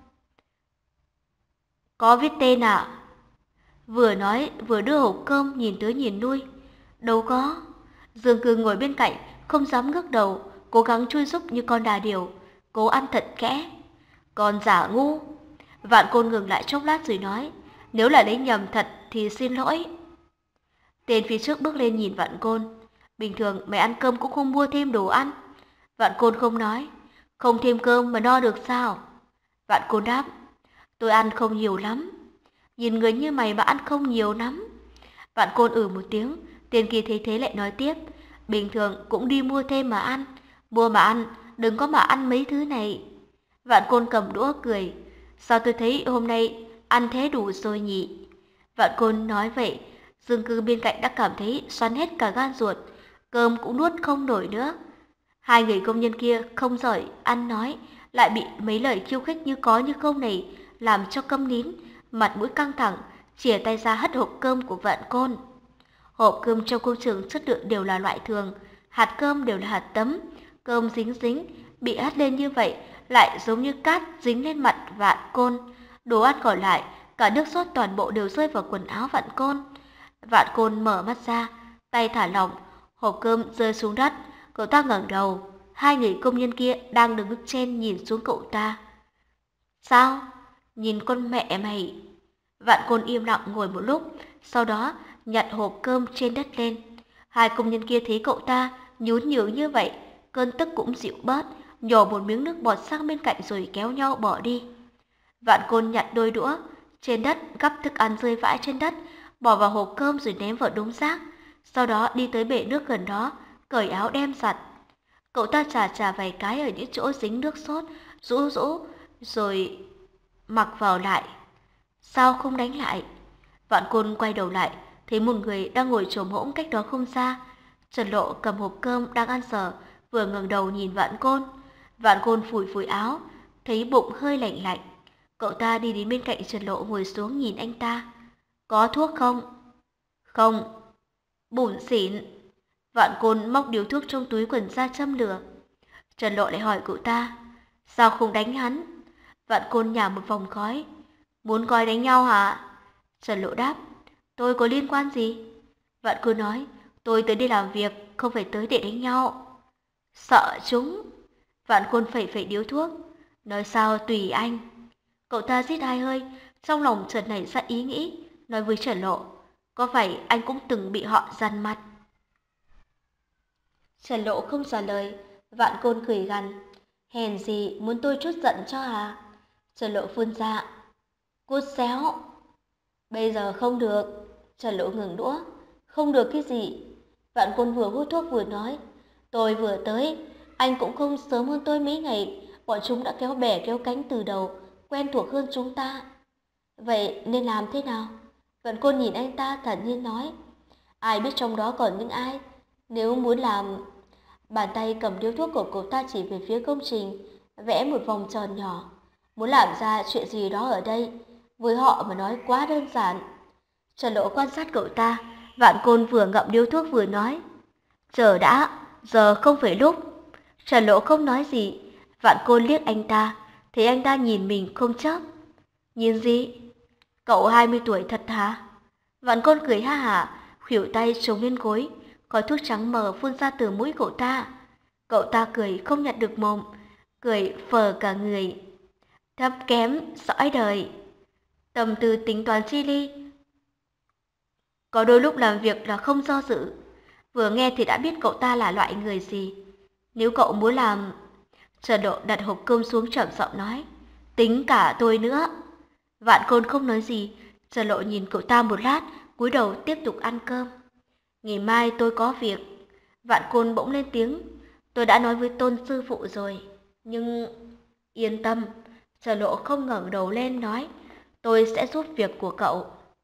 Có viết tên à? Vừa nói vừa đưa hộp cơm nhìn tới nhìn lui. Đâu có. Dương Cương ngồi bên cạnh, không dám ngước đầu, cố gắng chui giúp như con đà điểu, cố ăn thật kẽ. Còn giả ngu. Vạn Côn ngừng lại chốc lát rồi nói, nếu là lấy nhầm thật thì xin lỗi. Tên phía trước bước lên nhìn Vạn Côn, bình thường mày ăn cơm cũng không mua thêm đồ ăn. Vạn Côn không nói, không thêm cơm mà no được sao? Vạn Côn đáp, tôi ăn không nhiều lắm. Nhìn người như mày mà ăn không nhiều lắm. Vạn Côn ử một tiếng, tên kia thấy thế lại nói tiếp, bình thường cũng đi mua thêm mà ăn. Mua mà ăn, đừng có mà ăn mấy thứ này. Vạn Côn cầm đũa cười, sao tôi thấy hôm nay ăn thế đủ rồi nhỉ? Vạn Côn nói vậy, Dương Cương bên cạnh đã cảm thấy xoắn hết cả gan ruột, cơm cũng nuốt không nổi nữa. Hai người công nhân kia không giỏi ăn nói, lại bị mấy lời khiêu khích như có như không này làm cho câm nín, mặt mũi căng thẳng, chìa tay ra hất hộp cơm của Vạn Côn. Hộp cơm trong công trường chất lượng đều là loại thường, hạt cơm đều là hạt tấm, cơm dính dính, bị hất lên như vậy lại giống như cát dính lên mặt Vạn Côn. Đồ ăn còn lại, cả nước sốt toàn bộ đều rơi vào quần áo Vạn Côn. Vạn Côn mở mắt ra, tay thả lỏng, hộp cơm rơi xuống đất. Cậu ta ngẩng đầu, hai người công nhân kia đang đứng trên nhìn xuống cậu ta. Sao? Nhìn con mẹ mày. Vạn Côn im lặng ngồi một lúc, sau đó nhặt hộp cơm trên đất lên. Hai công nhân kia thấy cậu ta nhún nhường như vậy, cơn tức cũng dịu bớt, nhổ một miếng nước bọt sang bên cạnh rồi kéo nhau bỏ đi. Vạn Côn nhặt đôi đũa trên đất, gắp thức ăn rơi vãi trên đất, bỏ vào hộp cơm rồi ném vào đống rác. Sau đó đi tới bể nước gần đó, cởi áo đem giặt. Cậu ta chà chà vài cái ở những chỗ dính nước sốt, rũ rũ, rồi mặc vào lại. Sao không đánh lại? Vạn Côn quay đầu lại, thấy một người đang ngồi chồm hỗn cách đó không xa. Trần Lộ cầm hộp cơm đang ăn dở, vừa ngẩng đầu nhìn Vạn Côn. Vạn Côn phủi phủi áo, thấy bụng hơi lạnh lạnh. Cậu ta đi đến bên cạnh Trần Lộ ngồi xuống nhìn anh ta. Có thuốc không? Không. Bủn xỉn. Vạn Côn móc điếu thuốc trong túi quần ra châm lửa. Trần Lộ lại hỏi cậu ta, sao không đánh hắn? Vạn Côn nhả một vòng khói. Muốn coi đánh nhau hả? Trần Lộ đáp, tôi có liên quan gì? Vạn Côn nói, tôi tới đây làm việc, không phải tới để đánh nhau. Sợ chúng. Vạn Côn phẩy phẩy điếu thuốc. Nói sao tùy anh. Cậu ta rít hai hơi, trong lòng chợt nảy ra ý nghĩ, nói với Trần Lộ, có phải anh cũng từng bị họ dằn mặt? Trần Lộ không trả lời. Vạn Côn cười gằn, hèn gì muốn tôi trút giận cho à? Trần Lộ phun ra, cút xéo. Bây giờ không được. Trần Lộ ngừng đũa. Không được cái gì? Vạn Côn vừa hút thuốc vừa nói, tôi vừa tới, anh cũng không sớm hơn tôi mấy ngày, bọn chúng đã kéo bè kéo cánh từ đầu, quen thuộc hơn chúng ta. Vậy nên làm thế nào? Vạn Côn nhìn anh ta thản nhiên nói, ai biết trong đó còn những ai? Nếu muốn làm... Bàn tay cầm điếu thuốc của cậu ta chỉ về phía công trình, vẽ một vòng tròn nhỏ. Muốn làm ra chuyện gì đó ở đây, với họ mà nói quá đơn giản. Trần Lộ quan sát cậu ta. Vạn Côn vừa ngậm điếu thuốc vừa nói, chờ đã, giờ không phải lúc. Trần Lộ không nói gì. Vạn Côn liếc anh ta, thấy anh ta nhìn mình không chớp. Nhìn gì? Cậu hai mươi tuổi thật hả? Vạn Côn cười ha hả, khuỷu tay chống lên gối, khói thuốc trắng mờ phun ra từ mũi cậu ta. Cậu ta cười không nhặt được mồm, cười phờ cả người. Thấp kém, sõi đời. Tầm tư tính toán chi ly. Có đôi lúc làm việc là không do dự. Vừa nghe thì đã biết cậu ta là loại người gì. Nếu cậu muốn làm... Trần Lộ đặt hộp cơm xuống trầm giọng nói, tính cả tôi nữa. Vạn Côn không nói gì. Trần Lộ nhìn cậu ta một lát, cúi đầu tiếp tục ăn cơm. Ngày mai tôi có việc. Vạn Côn bỗng lên tiếng, tôi đã nói với Tôn sư phụ rồi. Nhưng... Yên tâm. Trần Lộ không ngẩng đầu lên nói, tôi sẽ giúp việc của cậu.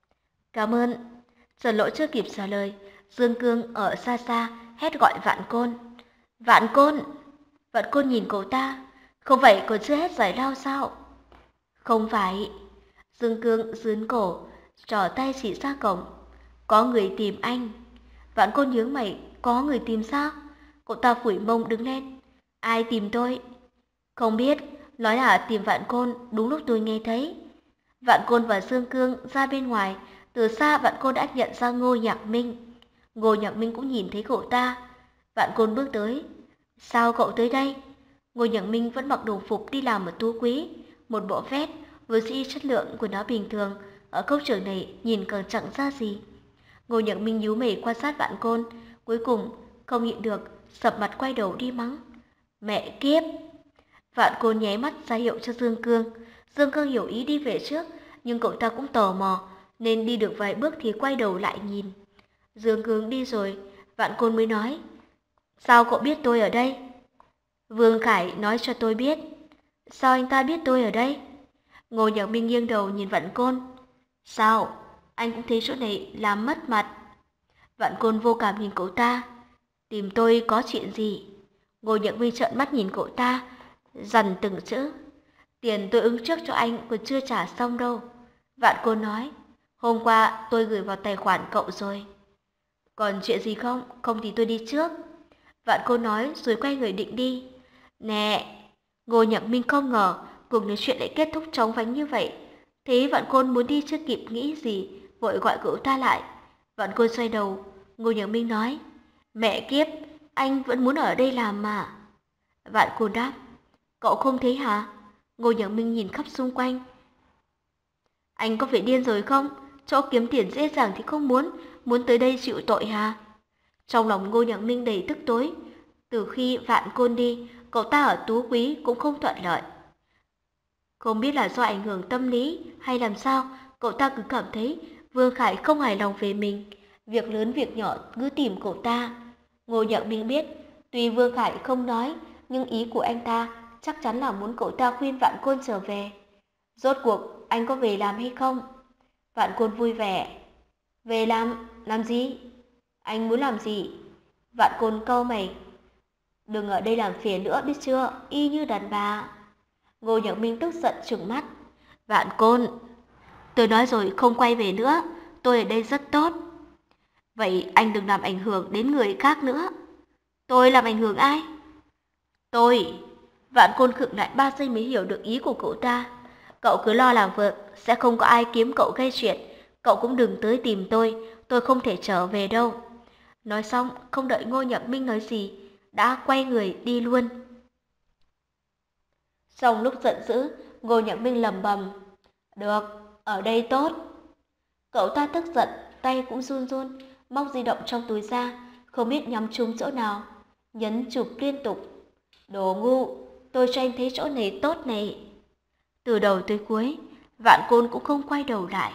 Cảm ơn. Trần Lộ chưa kịp trả lời, Dương Cương ở xa xa hét gọi Vạn Côn. Vạn Côn! Vạn Côn nhìn cậu ta, không phải còn chưa hết giải lao sao? Không phải. Dương Cương dướn cổ, trỏ tay chỉ ra cổng. Có người tìm anh. Vạn Côn nhướng mày, có người tìm sao? Cậu ta phủi mông đứng lên. Ai tìm tôi? Không biết, nói là tìm Vạn Côn, đúng lúc tôi nghe thấy. Vạn Côn và Dương Cương ra bên ngoài, từ xa Vạn Côn đã nhận ra Ngô Nhạc Minh. Ngô Nhạc Minh cũng nhìn thấy cậu ta. Vạn Côn bước tới. Sao cậu tới đây? Ngô Nhạc Minh vẫn mặc đồng phục đi làm ở Tú Quý, một bộ vest, vốn dĩ chất lượng của nó bình thường, ở công trường này nhìn càng chẳng ra gì. Ngô Nhạc Minh nhíu mày quan sát Vạn Côn, cuối cùng không nhịn được, sập mặt quay đầu đi mắng. Mẹ kiếp! Vạn Côn nháy mắt ra hiệu cho Dương Cương. Dương Cương hiểu ý đi về trước, nhưng cậu ta cũng tò mò, nên đi được vài bước thì quay đầu lại nhìn. Dương Cương đi rồi, Vạn Côn mới nói, sao cậu biết tôi ở đây? Vương Khải nói cho tôi biết. Sao anh ta biết tôi ở đây? Ngô Nhạc Minh nghiêng đầu nhìn Vạn Côn. Sao? Anh cũng thấy chỗ này làm mất mặt. Vạn Côn vô cảm nhìn cậu ta. Tìm tôi có chuyện gì? Ngô Nhạc Minh trợn mắt nhìn cậu ta, dằn từng chữ. Tiền tôi ứng trước cho anh còn chưa trả xong đâu. Vạn Côn nói, hôm qua tôi gửi vào tài khoản cậu rồi. Còn chuyện gì không? Không thì tôi đi trước. Vạn Côn nói rồi quay người định đi. Nè! Ngô Nhạc Minh không ngờ cuộc nói chuyện lại kết thúc chóng vánh như vậy. Thế Vạn Côn muốn đi chưa kịp nghĩ gì, vội gọi cậu ta lại. Vạn Côn xoay đầu, Ngô Nhật Minh nói, mẹ kiếp, anh vẫn muốn ở đây làm mà. Vạn Côn đáp, cậu không thấy hả? Ngô Nhật Minh nhìn khắp xung quanh. Anh có phải điên rồi không? Chỗ kiếm tiền dễ dàng thì không muốn, muốn tới đây chịu tội hả? Trong lòng Ngô Nhật Minh đầy tức tối. Từ khi Vạn Côn đi, cậu ta ở Tú Quý cũng không thuận lợi. Không biết là do ảnh hưởng tâm lý hay làm sao, cậu ta cứ cảm thấy Vương Khải không hài lòng về mình. Việc lớn việc nhỏ cứ tìm cậu ta. Ngô Nhật Minh biết, tuy Vương Khải không nói, nhưng ý của anh ta chắc chắn là muốn cậu ta khuyên Vạn Côn trở về. Rốt cuộc, anh có về làm hay không? Vạn Côn vui vẻ. Về làm? Làm gì? Anh muốn làm gì? Vạn Côn cau mày. Đừng ở đây làm phiền nữa biết chưa, y như đàn bà. Ngô Nhật Minh tức giận trừng mắt. Vạn Côn, tôi nói rồi không quay về nữa, tôi ở đây rất tốt. Vậy anh đừng làm ảnh hưởng đến người khác nữa. Tôi làm ảnh hưởng ai? Tôi. Vạn Côn khựng lại ba giây mới hiểu được ý của cậu ta. Cậu cứ lo làm vợ, sẽ không có ai kiếm cậu gây chuyện. Cậu cũng đừng tới tìm tôi, tôi không thể trở về đâu. Nói xong, không đợi Ngô Nhật Minh nói gì, đã quay người đi luôn. Trong lúc giận dữ, Ngô Nhật Minh lầm bầm. Được, ở đây tốt. Cậu ta tức giận, tay cũng run run, móc di động trong túi ra, không biết nhắm trúng chỗ nào. Nhấn chụp liên tục. Đồ ngu, tôi cho anh thấy chỗ này tốt này. Từ đầu tới cuối, Vạn Côn cũng không quay đầu lại.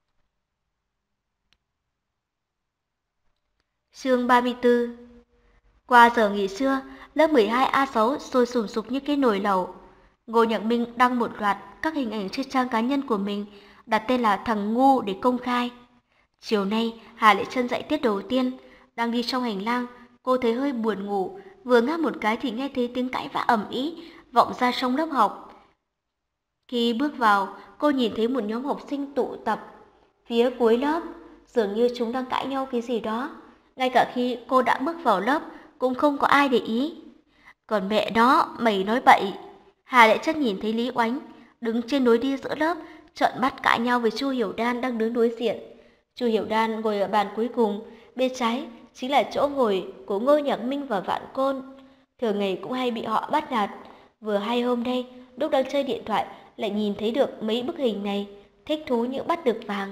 Chương ba mươi tư. Qua giờ nghỉ trưa, lớp mười hai A sáu sôi sùng sục như cái nồi lẩu. Ngô Nhật Minh đăng một loạt các hình ảnh trên trang cá nhân của mình, đặt tên là thằng ngu để công khai. Chiều nay, Hà Lệ Trân dạy tiết đầu tiên, đang đi trong hành lang, cô thấy hơi buồn ngủ, vừa ngáp một cái thì nghe thấy tiếng cãi vã ầm ĩ vọng ra trong lớp học. Khi bước vào, cô nhìn thấy một nhóm học sinh tụ tập phía cuối lớp, dường như chúng đang cãi nhau cái gì đó. Ngay cả khi cô đã bước vào lớp, cũng không có ai để ý. Còn mẹ nó, mày nói bậy. Hà Lệ Trân nhìn thấy Lý Oánh đứng trên lối đi giữa lớp, trợn mắt cãi nhau với Chu Hiểu Đan đang đứng đối diện. Chu Hiểu Đan ngồi ở bàn cuối cùng, bên trái chính là chỗ ngồi của Ngô Nhật Minh và Vạn Côn. Thường ngày cũng hay bị họ bắt nạt. Vừa hay hôm nay, lúc đang chơi điện thoại, lại nhìn thấy được mấy bức hình này, thích thú như bắt được vàng.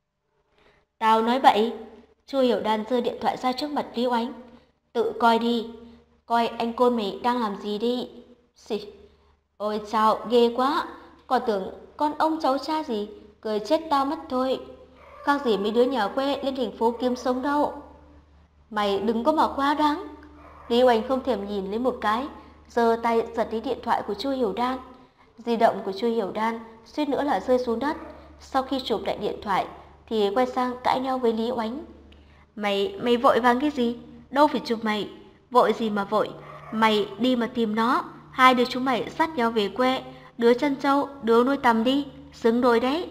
Tao nói bậy. Chu Hiểu Đan giơ điện thoại ra trước mặt Lý Oánh. Tự coi đi, coi anh Côn mày đang làm gì đi. Xì. Ôi chao, ghê quá. Còn tưởng con ông cháu cha gì, cười chết tao mất thôi. Khác gì mấy đứa nhà quê lên thành phố kiếm sống đâu. Mày đừng có mà quá đáng. Lý Oánh không thèm nhìn lấy một cái, giơ tay giật lấy điện thoại của Chu Hiểu Đan. Di động của Chu Hiểu Đan suýt nữa là rơi xuống đất. Sau khi chụp lại điện thoại thì quay sang cãi nhau với Lý Oánh. Mày, mày vội vàng cái gì? Đâu phải chụp mày. Vội gì mà vội. Mày đi mà tìm nó. Hai đứa chúng mày dắt nhau về quê. Đứa chân trâu, đứa nuôi tầm đi. Xứng đôi đấy.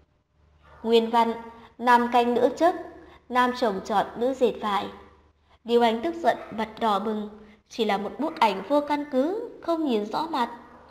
Nguyên văn, nam canh nữ chức, nam trồng trọt nữ dệt vải. Lý Oánh tức giận mặt đỏ bừng. Chỉ là một bức ảnh vô căn cứ, không nhìn rõ mặt.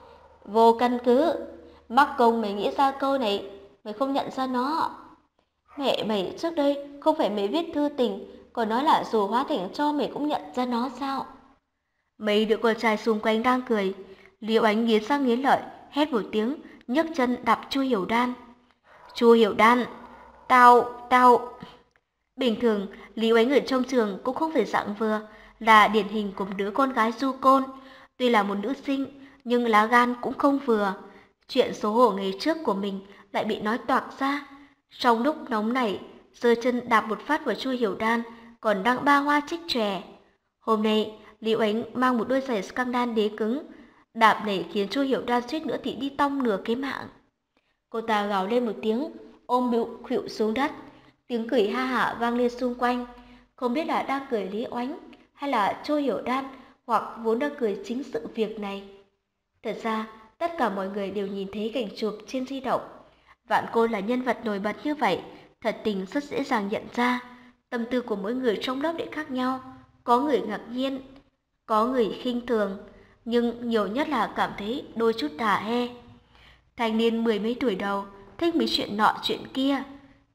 Vô căn cứ. Mắc công mày nghĩ ra câu này, mày không nhận ra nó. Mẹ mày trước đây không phải mày viết thư tình, còn nói là dù hóa thành cho mày cũng nhận ra nó sao? Mấy đứa con trai xung quanh đang cười. Lý Oánh nghiến răng nghiến lợi, hét một tiếng, nhấc chân đạp Chu Hiểu Đan. Chu Hiểu Đan, tao, tao... Bình thường, Lý Oánh ở trong trường cũng không phải dạng vừa, là điển hình của một đứa con gái du côn. Tuy là một nữ sinh, nhưng lá gan cũng không vừa. Chuyện xấu hổ ngày trước của mình lại bị nói toạc ra. Trong lúc nóng nảy, giơ chân đạp một phát vào Chu Hiểu Đan, còn đang ba hoa trích chòe. Hôm nay, Lý Oánh mang một đôi giày scandal đế cứng, đạp này khiến Chu Hiểu Đan suýt nữa thì đi tong nửa cái mạng. Cô ta gào lên một tiếng, ôm bụng khuỵu xuống đất. Tiếng cười ha hả vang lên xung quanh, không biết là đang cười Lý Oánh hay là Chu Hiểu Đan, hoặc vốn đang cười chính sự việc này. Thật ra, tất cả mọi người đều nhìn thấy cảnh chụp trên di động. Vạn Côn là nhân vật nổi bật như vậy, thật tình rất dễ dàng nhận ra. Tâm tư của mỗi người trong lớp lại khác nhau, có người ngạc nhiên, có người khinh thường, nhưng nhiều nhất là cảm thấy đôi chút đà he. Thanh niên mười mấy tuổi đầu, thích mấy chuyện nọ chuyện kia.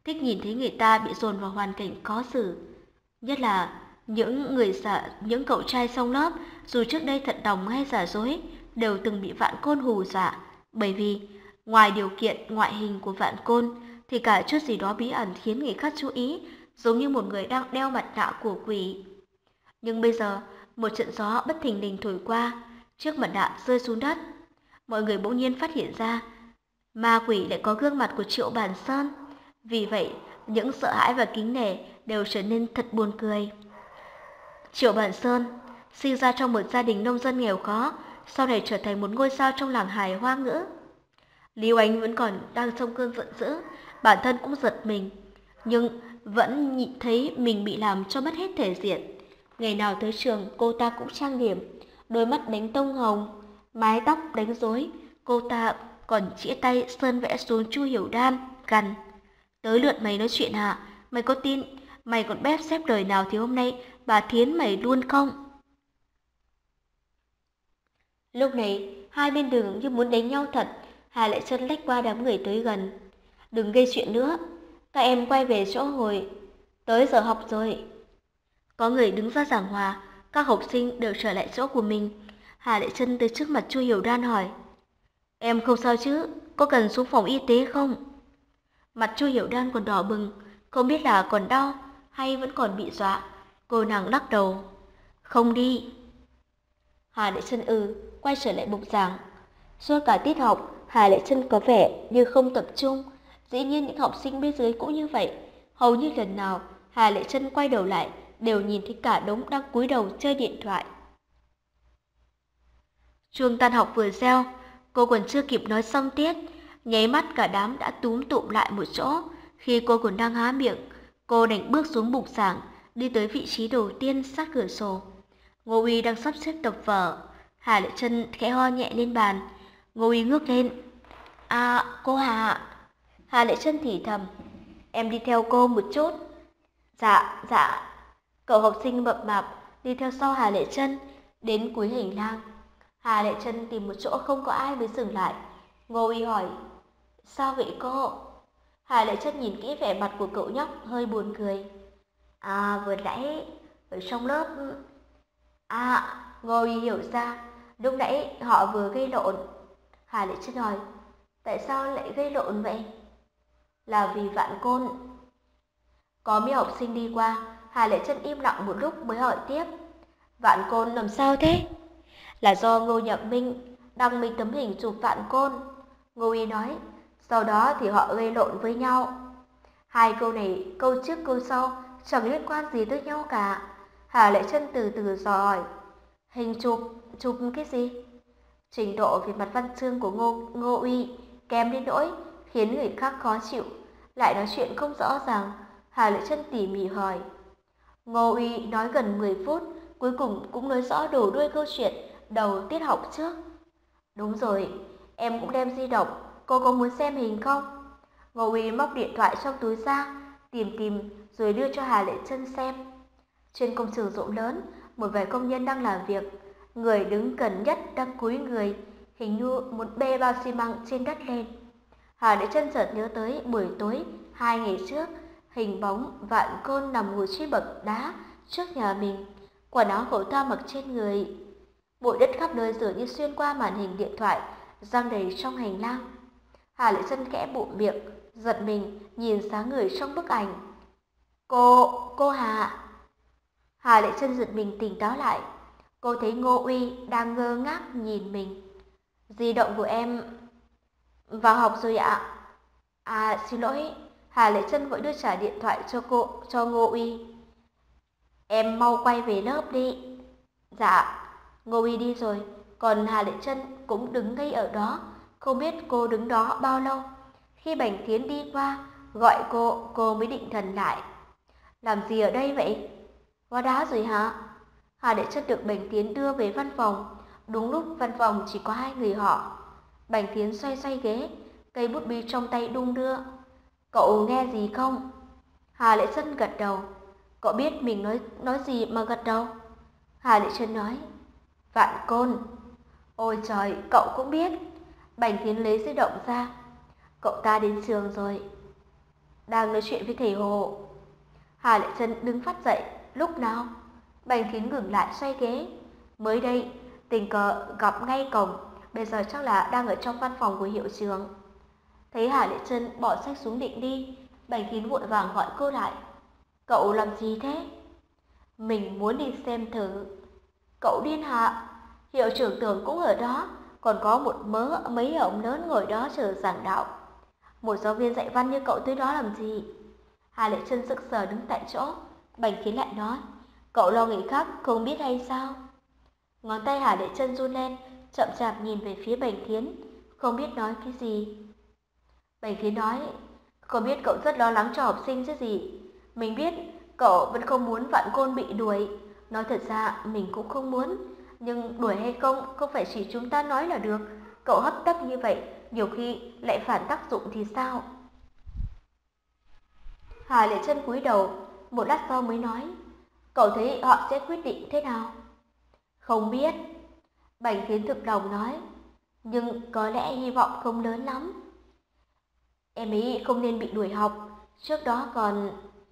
thích nhìn thấy người ta bị dồn vào hoàn cảnh khó xử. Nhất là những người giả, những cậu trai trong lớp, dù trước đây thận đồng hay giả dối, đều từng bị Vạn Côn hù dọa, bởi vì ngoài điều kiện ngoại hình của Vạn Côn thì cả chút gì đó bí ẩn khiến người khác chú ý, giống như một người đang đeo mặt nạ của quỷ. Nhưng bây giờ, một trận gió bất thình lình thổi qua, chiếc mặt nạ rơi xuống đất. Mọi người bỗng nhiên phát hiện ra, ma quỷ lại có gương mặt của Triệu Bản Sơn. Vì vậy, những sợ hãi và kính nể đều trở nên thật buồn cười. Triệu Bản Sơn sinh ra trong một gia đình nông dân nghèo khó, sau này trở thành một ngôi sao trong làng hài hoa ngữ. Lưu Ánh vẫn còn đang trong cơn giận dữ, bản thân cũng giật mình, nhưng vẫn nhịn thấy mình bị làm cho mất hết thể diện. Ngày nào tới trường cô ta cũng trang điểm, đôi mắt đánh tông hồng, mái tóc đánh rối, cô ta còn chĩa tay sơn vẽ xuống Chu Hiểu Đan, gằn: "Tới lượt mày nói chuyện hả? Mày có tin mày còn bép xếp đời nào thì hôm nay bà thiến mày luôn không?" Lúc này, hai bên đường như muốn đánh nhau thật, Hà Lệ Chân lách qua đám người tới gần. "Đừng gây chuyện nữa, các em quay về chỗ ngồi, tới giờ học rồi." Có người đứng ra giảng hòa, các học sinh đều trở lại chỗ của mình. Hà Lệ Chân tới trước mặt Chu Hiểu Đan hỏi: "Em không sao chứ? Có cần xuống phòng y tế không?" Mặt Chu Hiểu Đan còn đỏ bừng, không biết là còn đau hay vẫn còn bị dọa. Cô nàng lắc đầu: "Không đi." Hà Lệ Chân ừ, quay trở lại bục giảng. Suốt cả tiết học, Hà Lệ Chân có vẻ như không tập trung. Dĩ nhiên những học sinh bên dưới cũng như vậy. Hầu như lần nào Hà Lệ Chân quay đầu lại đều nhìn thấy cả đống đang cúi đầu chơi điện thoại. Chuông tan học vừa reo, cô còn chưa kịp nói xong tiết, nháy mắt cả đám đã túm tụm lại một chỗ. Khi cô còn đang há miệng, cô đành bước xuống bục giảng, đi tới vị trí đầu tiên sát cửa sổ. Ngô Uy đang sắp xếp tập vở. Hà Lệ Chân khẽ ho nhẹ lên bàn. Ngô Uy ngước lên: "À, cô Hà." Hà Lệ Chân thì thầm: "Em đi theo cô một chút." "Dạ, dạ." Cậu học sinh mập mạp đi theo sau Hà Lệ Chân đến cuối hành lang. Hà Lệ Chân tìm một chỗ không có ai mới dừng lại. Ngô Uy hỏi: "Sao vậy cô?" Hà Lệ Chân nhìn kỹ vẻ mặt của cậu nhóc hơi buồn cười. "À, vừa nãy ở trong lớp..." À, Ngô Uy hiểu ra, lúc nãy họ vừa gây lộn. Hà Lệ Chân hỏi: "Tại sao lại gây lộn vậy?" "Là vì Vạn Côn." Có mấy học sinh đi qua, Hà Lệ Chân im lặng một lúc mới hỏi tiếp: "Vạn Côn làm sao thế?" "Là do Ngô Nhậm Minh đăng mấy tấm hình chụp Vạn Côn." Ngô Uy nói. "Sau đó thì họ gây lộn với nhau." Hai câu này, câu trước câu sau, chẳng liên quan gì tới nhau cả. Hà Lệ Chân từ từ dò hỏi: "Hình chụp, chụp cái gì?" Trình độ về mặt văn chương của Ngô, Ngô Uy kém đến nỗi khiến người khác khó chịu, lại nói chuyện không rõ ràng. Hà Lệ Chân tỉ mỉ hỏi. Ngô Uy nói gần mười phút, cuối cùng cũng nói rõ đầu đuôi câu chuyện đầu tiết học trước. "Đúng rồi, em cũng đem di động, cô có muốn xem hình không?" Ngô Uy móc điện thoại trong túi ra, tìm tìm rồi đưa cho Hà Lệ Chân xem. Trên công trường rộng lớn, một vài công nhân đang làm việc. Người đứng gần nhất đang cúi người, hình như muốn bê bao xi măng trên đất lên. Hà Lệ Chân chợt nhớ tới buổi tối hai ngày trước, hình bóng Vạn Côn nằm ngồi trên bậc đá trước nhà mình, quần áo cậu ta mặc trên người. Bụi đất khắp nơi dường như xuyên qua màn hình điện thoại, giăng đầy trong hành lang. Hà Lệ Chân khẽ bụm miệng, giật mình nhìn sáng người trong bức ảnh. "Cô, cô Hà." Hà Lệ Chân giật mình tỉnh táo lại. Cô thấy Ngô Uy đang ngơ ngác nhìn mình. "Di động của em..." "Vào học rồi ạ." "À, xin lỗi." Hà Lệ Chân vội đưa trả điện thoại cho cô cho Ngô Uy. "Em mau quay về lớp đi." "Dạ." Ngô Uy đi rồi, còn Hà Lệ Chân cũng đứng ngây ở đó, không biết cô đứng đó bao lâu. Khi Bành Tiến đi qua gọi cô, cô mới định thần lại. "Làm gì ở đây vậy? Hóa đá rồi hả?" Hà Lệ Chân được Bành Tiến đưa về văn phòng. Đúng lúc văn phòng chỉ có hai người họ. Bành Tiến xoay xoay ghế, cây bút bi trong tay đung đưa. "Cậu nghe gì không?" Hà Lệ Chân gật đầu. "Cậu biết mình nói nói gì mà gật đầu?" Hà Lệ Chân nói: "Vạn Côn." "Ôi trời, cậu cũng biết." Bành Tiến lấy di động ra. "Cậu ta đến trường rồi." đang nói chuyện với thầy Hồ. Hà Lệ Trân đứng phát dậy. Lúc nào? Bành Thiến ngừng lại xoay ghế. Mới đây, tình cờ gặp ngay cổng, bây giờ chắc là đang ở trong văn phòng của hiệu trưởng. Thấy Hà Lệ Trân bỏ sách xuống định đi, Bành Thiến vội vàng gọi cô lại. Cậu làm gì thế? Mình muốn đi xem thử. Cậu điên hả? Hiệu trưởng tưởng cũng ở đó, còn có một mớ mấy ông lớn ngồi đó chờ giảng đạo. Một giáo viên dạy văn như cậu tới đó làm gì? Hà Lệ Trân sững sờ đứng tại chỗ. Bành Thiến lại nói, cậu lo người khác không biết hay sao? Ngón tay Hà Lệ Trân run lên, chậm chạp nhìn về phía Bành Thiến, không biết nói cái gì. Bành Thiến nói, không biết cậu rất lo lắng cho học sinh chứ gì. Mình biết cậu vẫn không muốn Vạn Côn bị đuổi. Nói thật ra mình cũng không muốn, nhưng đuổi hay không không phải chỉ chúng ta nói là được. Cậu hấp tấp như vậy, nhiều khi lại phản tác dụng thì sao? Hà Lệ Trân cúi đầu, một lát sau mới nói, cậu thấy họ sẽ quyết định thế nào? Không biết. Bành Thiến thực lòng nói, nhưng có lẽ hy vọng không lớn lắm. Em ấy không nên bị đuổi học, trước đó còn...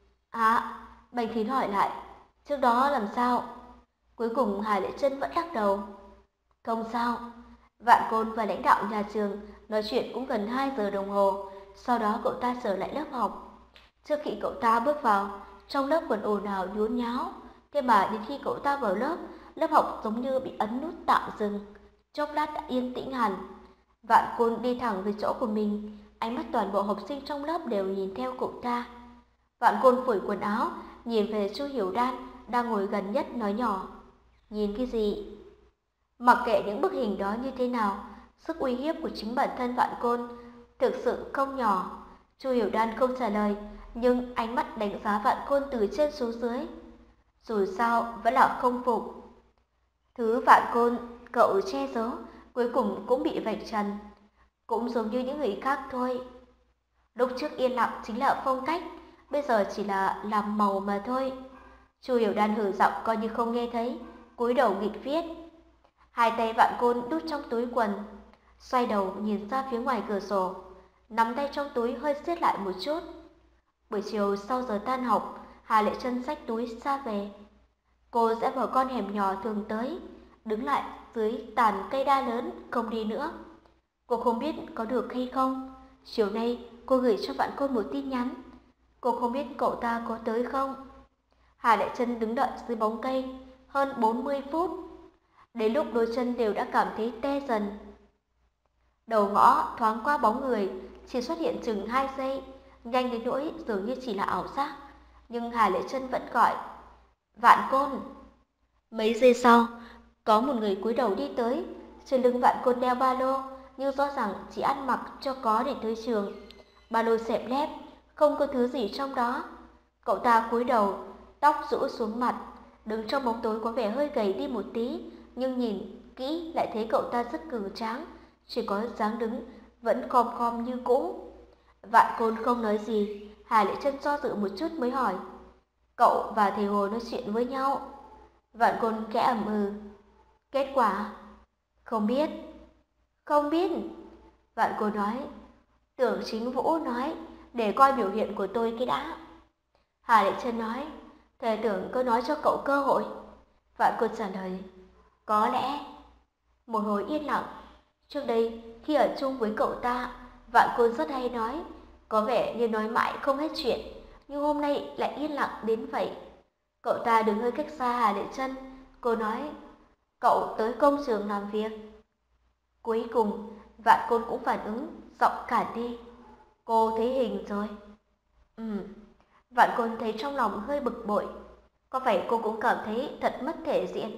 À, Bành Thiến hỏi lại, trước đó làm sao? Cuối cùng Hà Lệ Trân vẫn lắc đầu. Không sao. Vạn Côn và lãnh đạo nhà trường nói chuyện cũng gần hai giờ đồng hồ, sau đó cậu ta trở lại lớp học. Trước khi cậu ta bước vào, trong lớp còn ồn ào nhốn nháo, thế mà đến khi cậu ta vào lớp, lớp học giống như bị ấn nút tạm dừng, chốc lát đã yên tĩnh hẳn. Vạn Côn đi thẳng về chỗ của mình, ánh mắt toàn bộ học sinh trong lớp đều nhìn theo cậu ta. Vạn Côn phủi quần áo, nhìn về Chu Hiểu Đan đang ngồi gần nhất nói nhỏ, nhìn cái gì? Mặc kệ những bức hình đó như thế nào, sức uy hiếp của chính bản thân Vạn Côn thực sự không nhỏ. Chu Hiểu Đan không trả lời, nhưng ánh mắt đánh giá Vạn Côn từ trên xuống dưới. Dù sao vẫn là không phục. Thứ Vạn Côn cậu che giấu cuối cùng cũng bị vạch trần, cũng giống như những người khác thôi. Lúc trước yên lặng chính là phong cách, bây giờ chỉ là làm màu mà thôi. Chu Hiểu Đan hừ giọng coi như không nghe thấy, cúi đầu nghịch viết. Hai tay Vạn Côn đút trong túi quần, xoay đầu nhìn ra phía ngoài cửa sổ, nắm tay trong túi hơi siết lại một chút. Buổi chiều sau giờ tan học, Hà Lệ Trân xách túi ra về. Cô sẽ vào con hẻm nhỏ thường tới, đứng lại dưới tàn cây đa lớn, không đi nữa. Cô không biết có được hay không. Chiều nay cô gửi cho Vạn Côn một tin nhắn. Cô không biết cậu ta có tới không. Hà Lệ Trân đứng đợi dưới bóng cây hơn bốn mươi phút. Đến lúc đôi chân đều đã cảm thấy tê dần. Đầu ngõ thoáng qua bóng người, chỉ xuất hiện chừng hai giây, nhanh đến nỗi dường như chỉ là ảo giác. Nhưng Hà Lệ Trân vẫn gọi, Vạn Côn. Mấy giây sau, có một người cúi đầu đi tới, trên lưng Vạn Côn đeo ba lô, nhưng rõ ràng chỉ ăn mặc cho có để tới trường. Ba lô xẹp lép, không có thứ gì trong đó. Cậu ta cúi đầu, tóc rũ xuống mặt, đứng trong bóng tối có vẻ hơi gầy đi một tí, nhưng nhìn kỹ lại thấy cậu ta rất cường tráng, chỉ có dáng đứng vẫn khom khom như cũ. Vạn Côn không nói gì, Hà Lệ Trân do dự một chút mới hỏi, cậu và thầy Hồ nói chuyện với nhau? Vạn Côn khẽ ậm ừ. Kết quả? Không biết. Không biết. Vạn Côn nói, Tưởng Chính Vũ nói để coi biểu hiện của tôi cái đã. Hà Lệ Trân nói, thầy Tưởng có nói cho cậu cơ hội? Vạn Côn trả lời, có lẽ. Một hồi yên lặng. Trước đây khi ở chung với cậu ta, Vạn Côn rất hay nói, có vẻ như nói mãi không hết chuyện, nhưng hôm nay lại yên lặng đến vậy. Cậu ta đứng hơi cách xa Hà Lệ Trân. Cô nói, cậu tới công trường làm việc. Cuối cùng Vạn Côn cũng phản ứng, giọng cả đi, cô thấy hình rồi. Ừ. Vạn Côn thấy trong lòng hơi bực bội. Có phải cô cũng cảm thấy thật mất thể diện?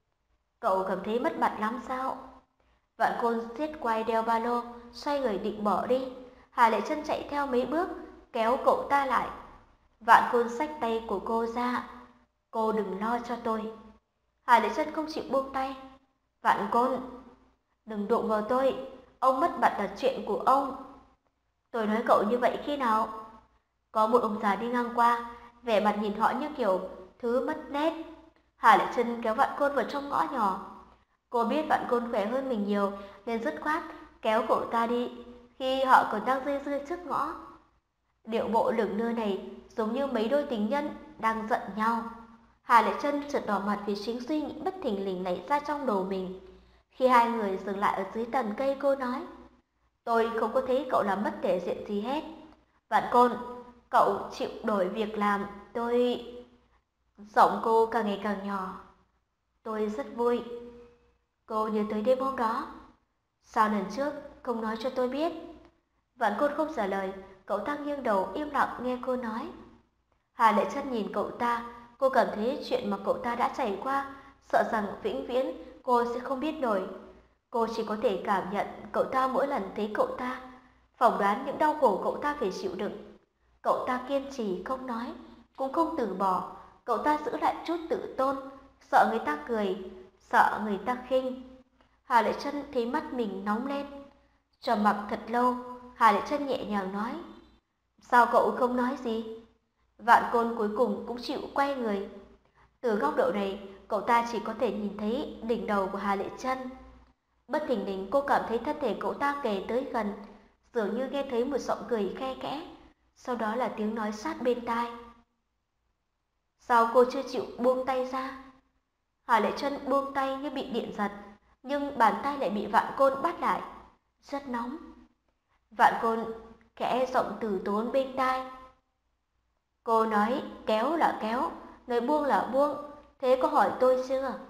Cậu cảm thấy mất mặt lắm sao? Vạn Côn siết quai đeo ba lô, xoay người định bỏ đi. Hà Lệ Trân chạy theo mấy bước, kéo cậu ta lại. Vạn Côn xách tay của cô ra. Cô đừng lo cho tôi. Hà Lệ Trân không chịu buông tay. Vạn Côn, đừng đụng vào tôi. Ông mất mặt là chuyện của ông. Tôi nói cậu như vậy khi nào? Có một ông già đi ngang qua, vẻ mặt nhìn họ như kiểu thứ mất nét. Hà Lệ Trân kéo Vạn Côn vào trong ngõ nhỏ. Cô biết Vạn Côn khỏe hơn mình nhiều nên dứt khoát kéo cậu ta đi khi họ còn đang dây dưa trước ngõ. Điệu bộ lửng lơ này giống như mấy đôi tình nhân đang giận nhau. Hà Lệ Chân chợt đỏ mặt vì chính suy nghĩ bất thình lình nảy ra trong đầu mình. Khi hai người dừng lại ở dưới tầng cây, cô nói: "Tôi không có thấy cậu làm mất thể diện gì hết. Vạn Côn, cậu chịu đổi việc làm, tôi..." Giọng cô càng ngày càng nhỏ. "Tôi rất vui." Cô nhớ tới đêm hôm đó. "Sao lần trước không nói cho tôi biết?" Vạn Côn không trả lời, cậu ta nghiêng đầu im lặng nghe cô nói. Hà Lệ Chân nhìn cậu ta, cô cảm thấy chuyện mà cậu ta đã trải qua, sợ rằng vĩnh viễn cô sẽ không biết nổi. Cô chỉ có thể cảm nhận cậu ta mỗi lần thấy cậu ta, phỏng đoán những đau khổ cậu ta phải chịu đựng. Cậu ta kiên trì không nói, cũng không từ bỏ, cậu ta giữ lại chút tự tôn, sợ người ta cười, sợ người ta khinh. Hà Lệ Chân thấy mắt mình nóng lên. Trầm mặc thật lâu, Hà Lệ Chân nhẹ nhàng nói: "Sao cậu không nói gì?" Vạn Côn cuối cùng cũng chịu quay người. Từ góc độ này, cậu ta chỉ có thể nhìn thấy đỉnh đầu của Hà Lệ Chân. Bất thình lình cô cảm thấy thân thể cậu ta kề tới gần, dường như nghe thấy một giọng cười khe khẽ, sau đó là tiếng nói sát bên tai. "Sao cô chưa chịu buông tay ra?" Hà Lệ Chân buông tay như bị điện giật, nhưng bàn tay lại bị Vạn Côn bắt lại. "Rất nóng." Vạn Côn khẽ giọng từ tốn bên tai. "Cô nói kéo là kéo, nói buông là buông, thế có hỏi tôi chưa?"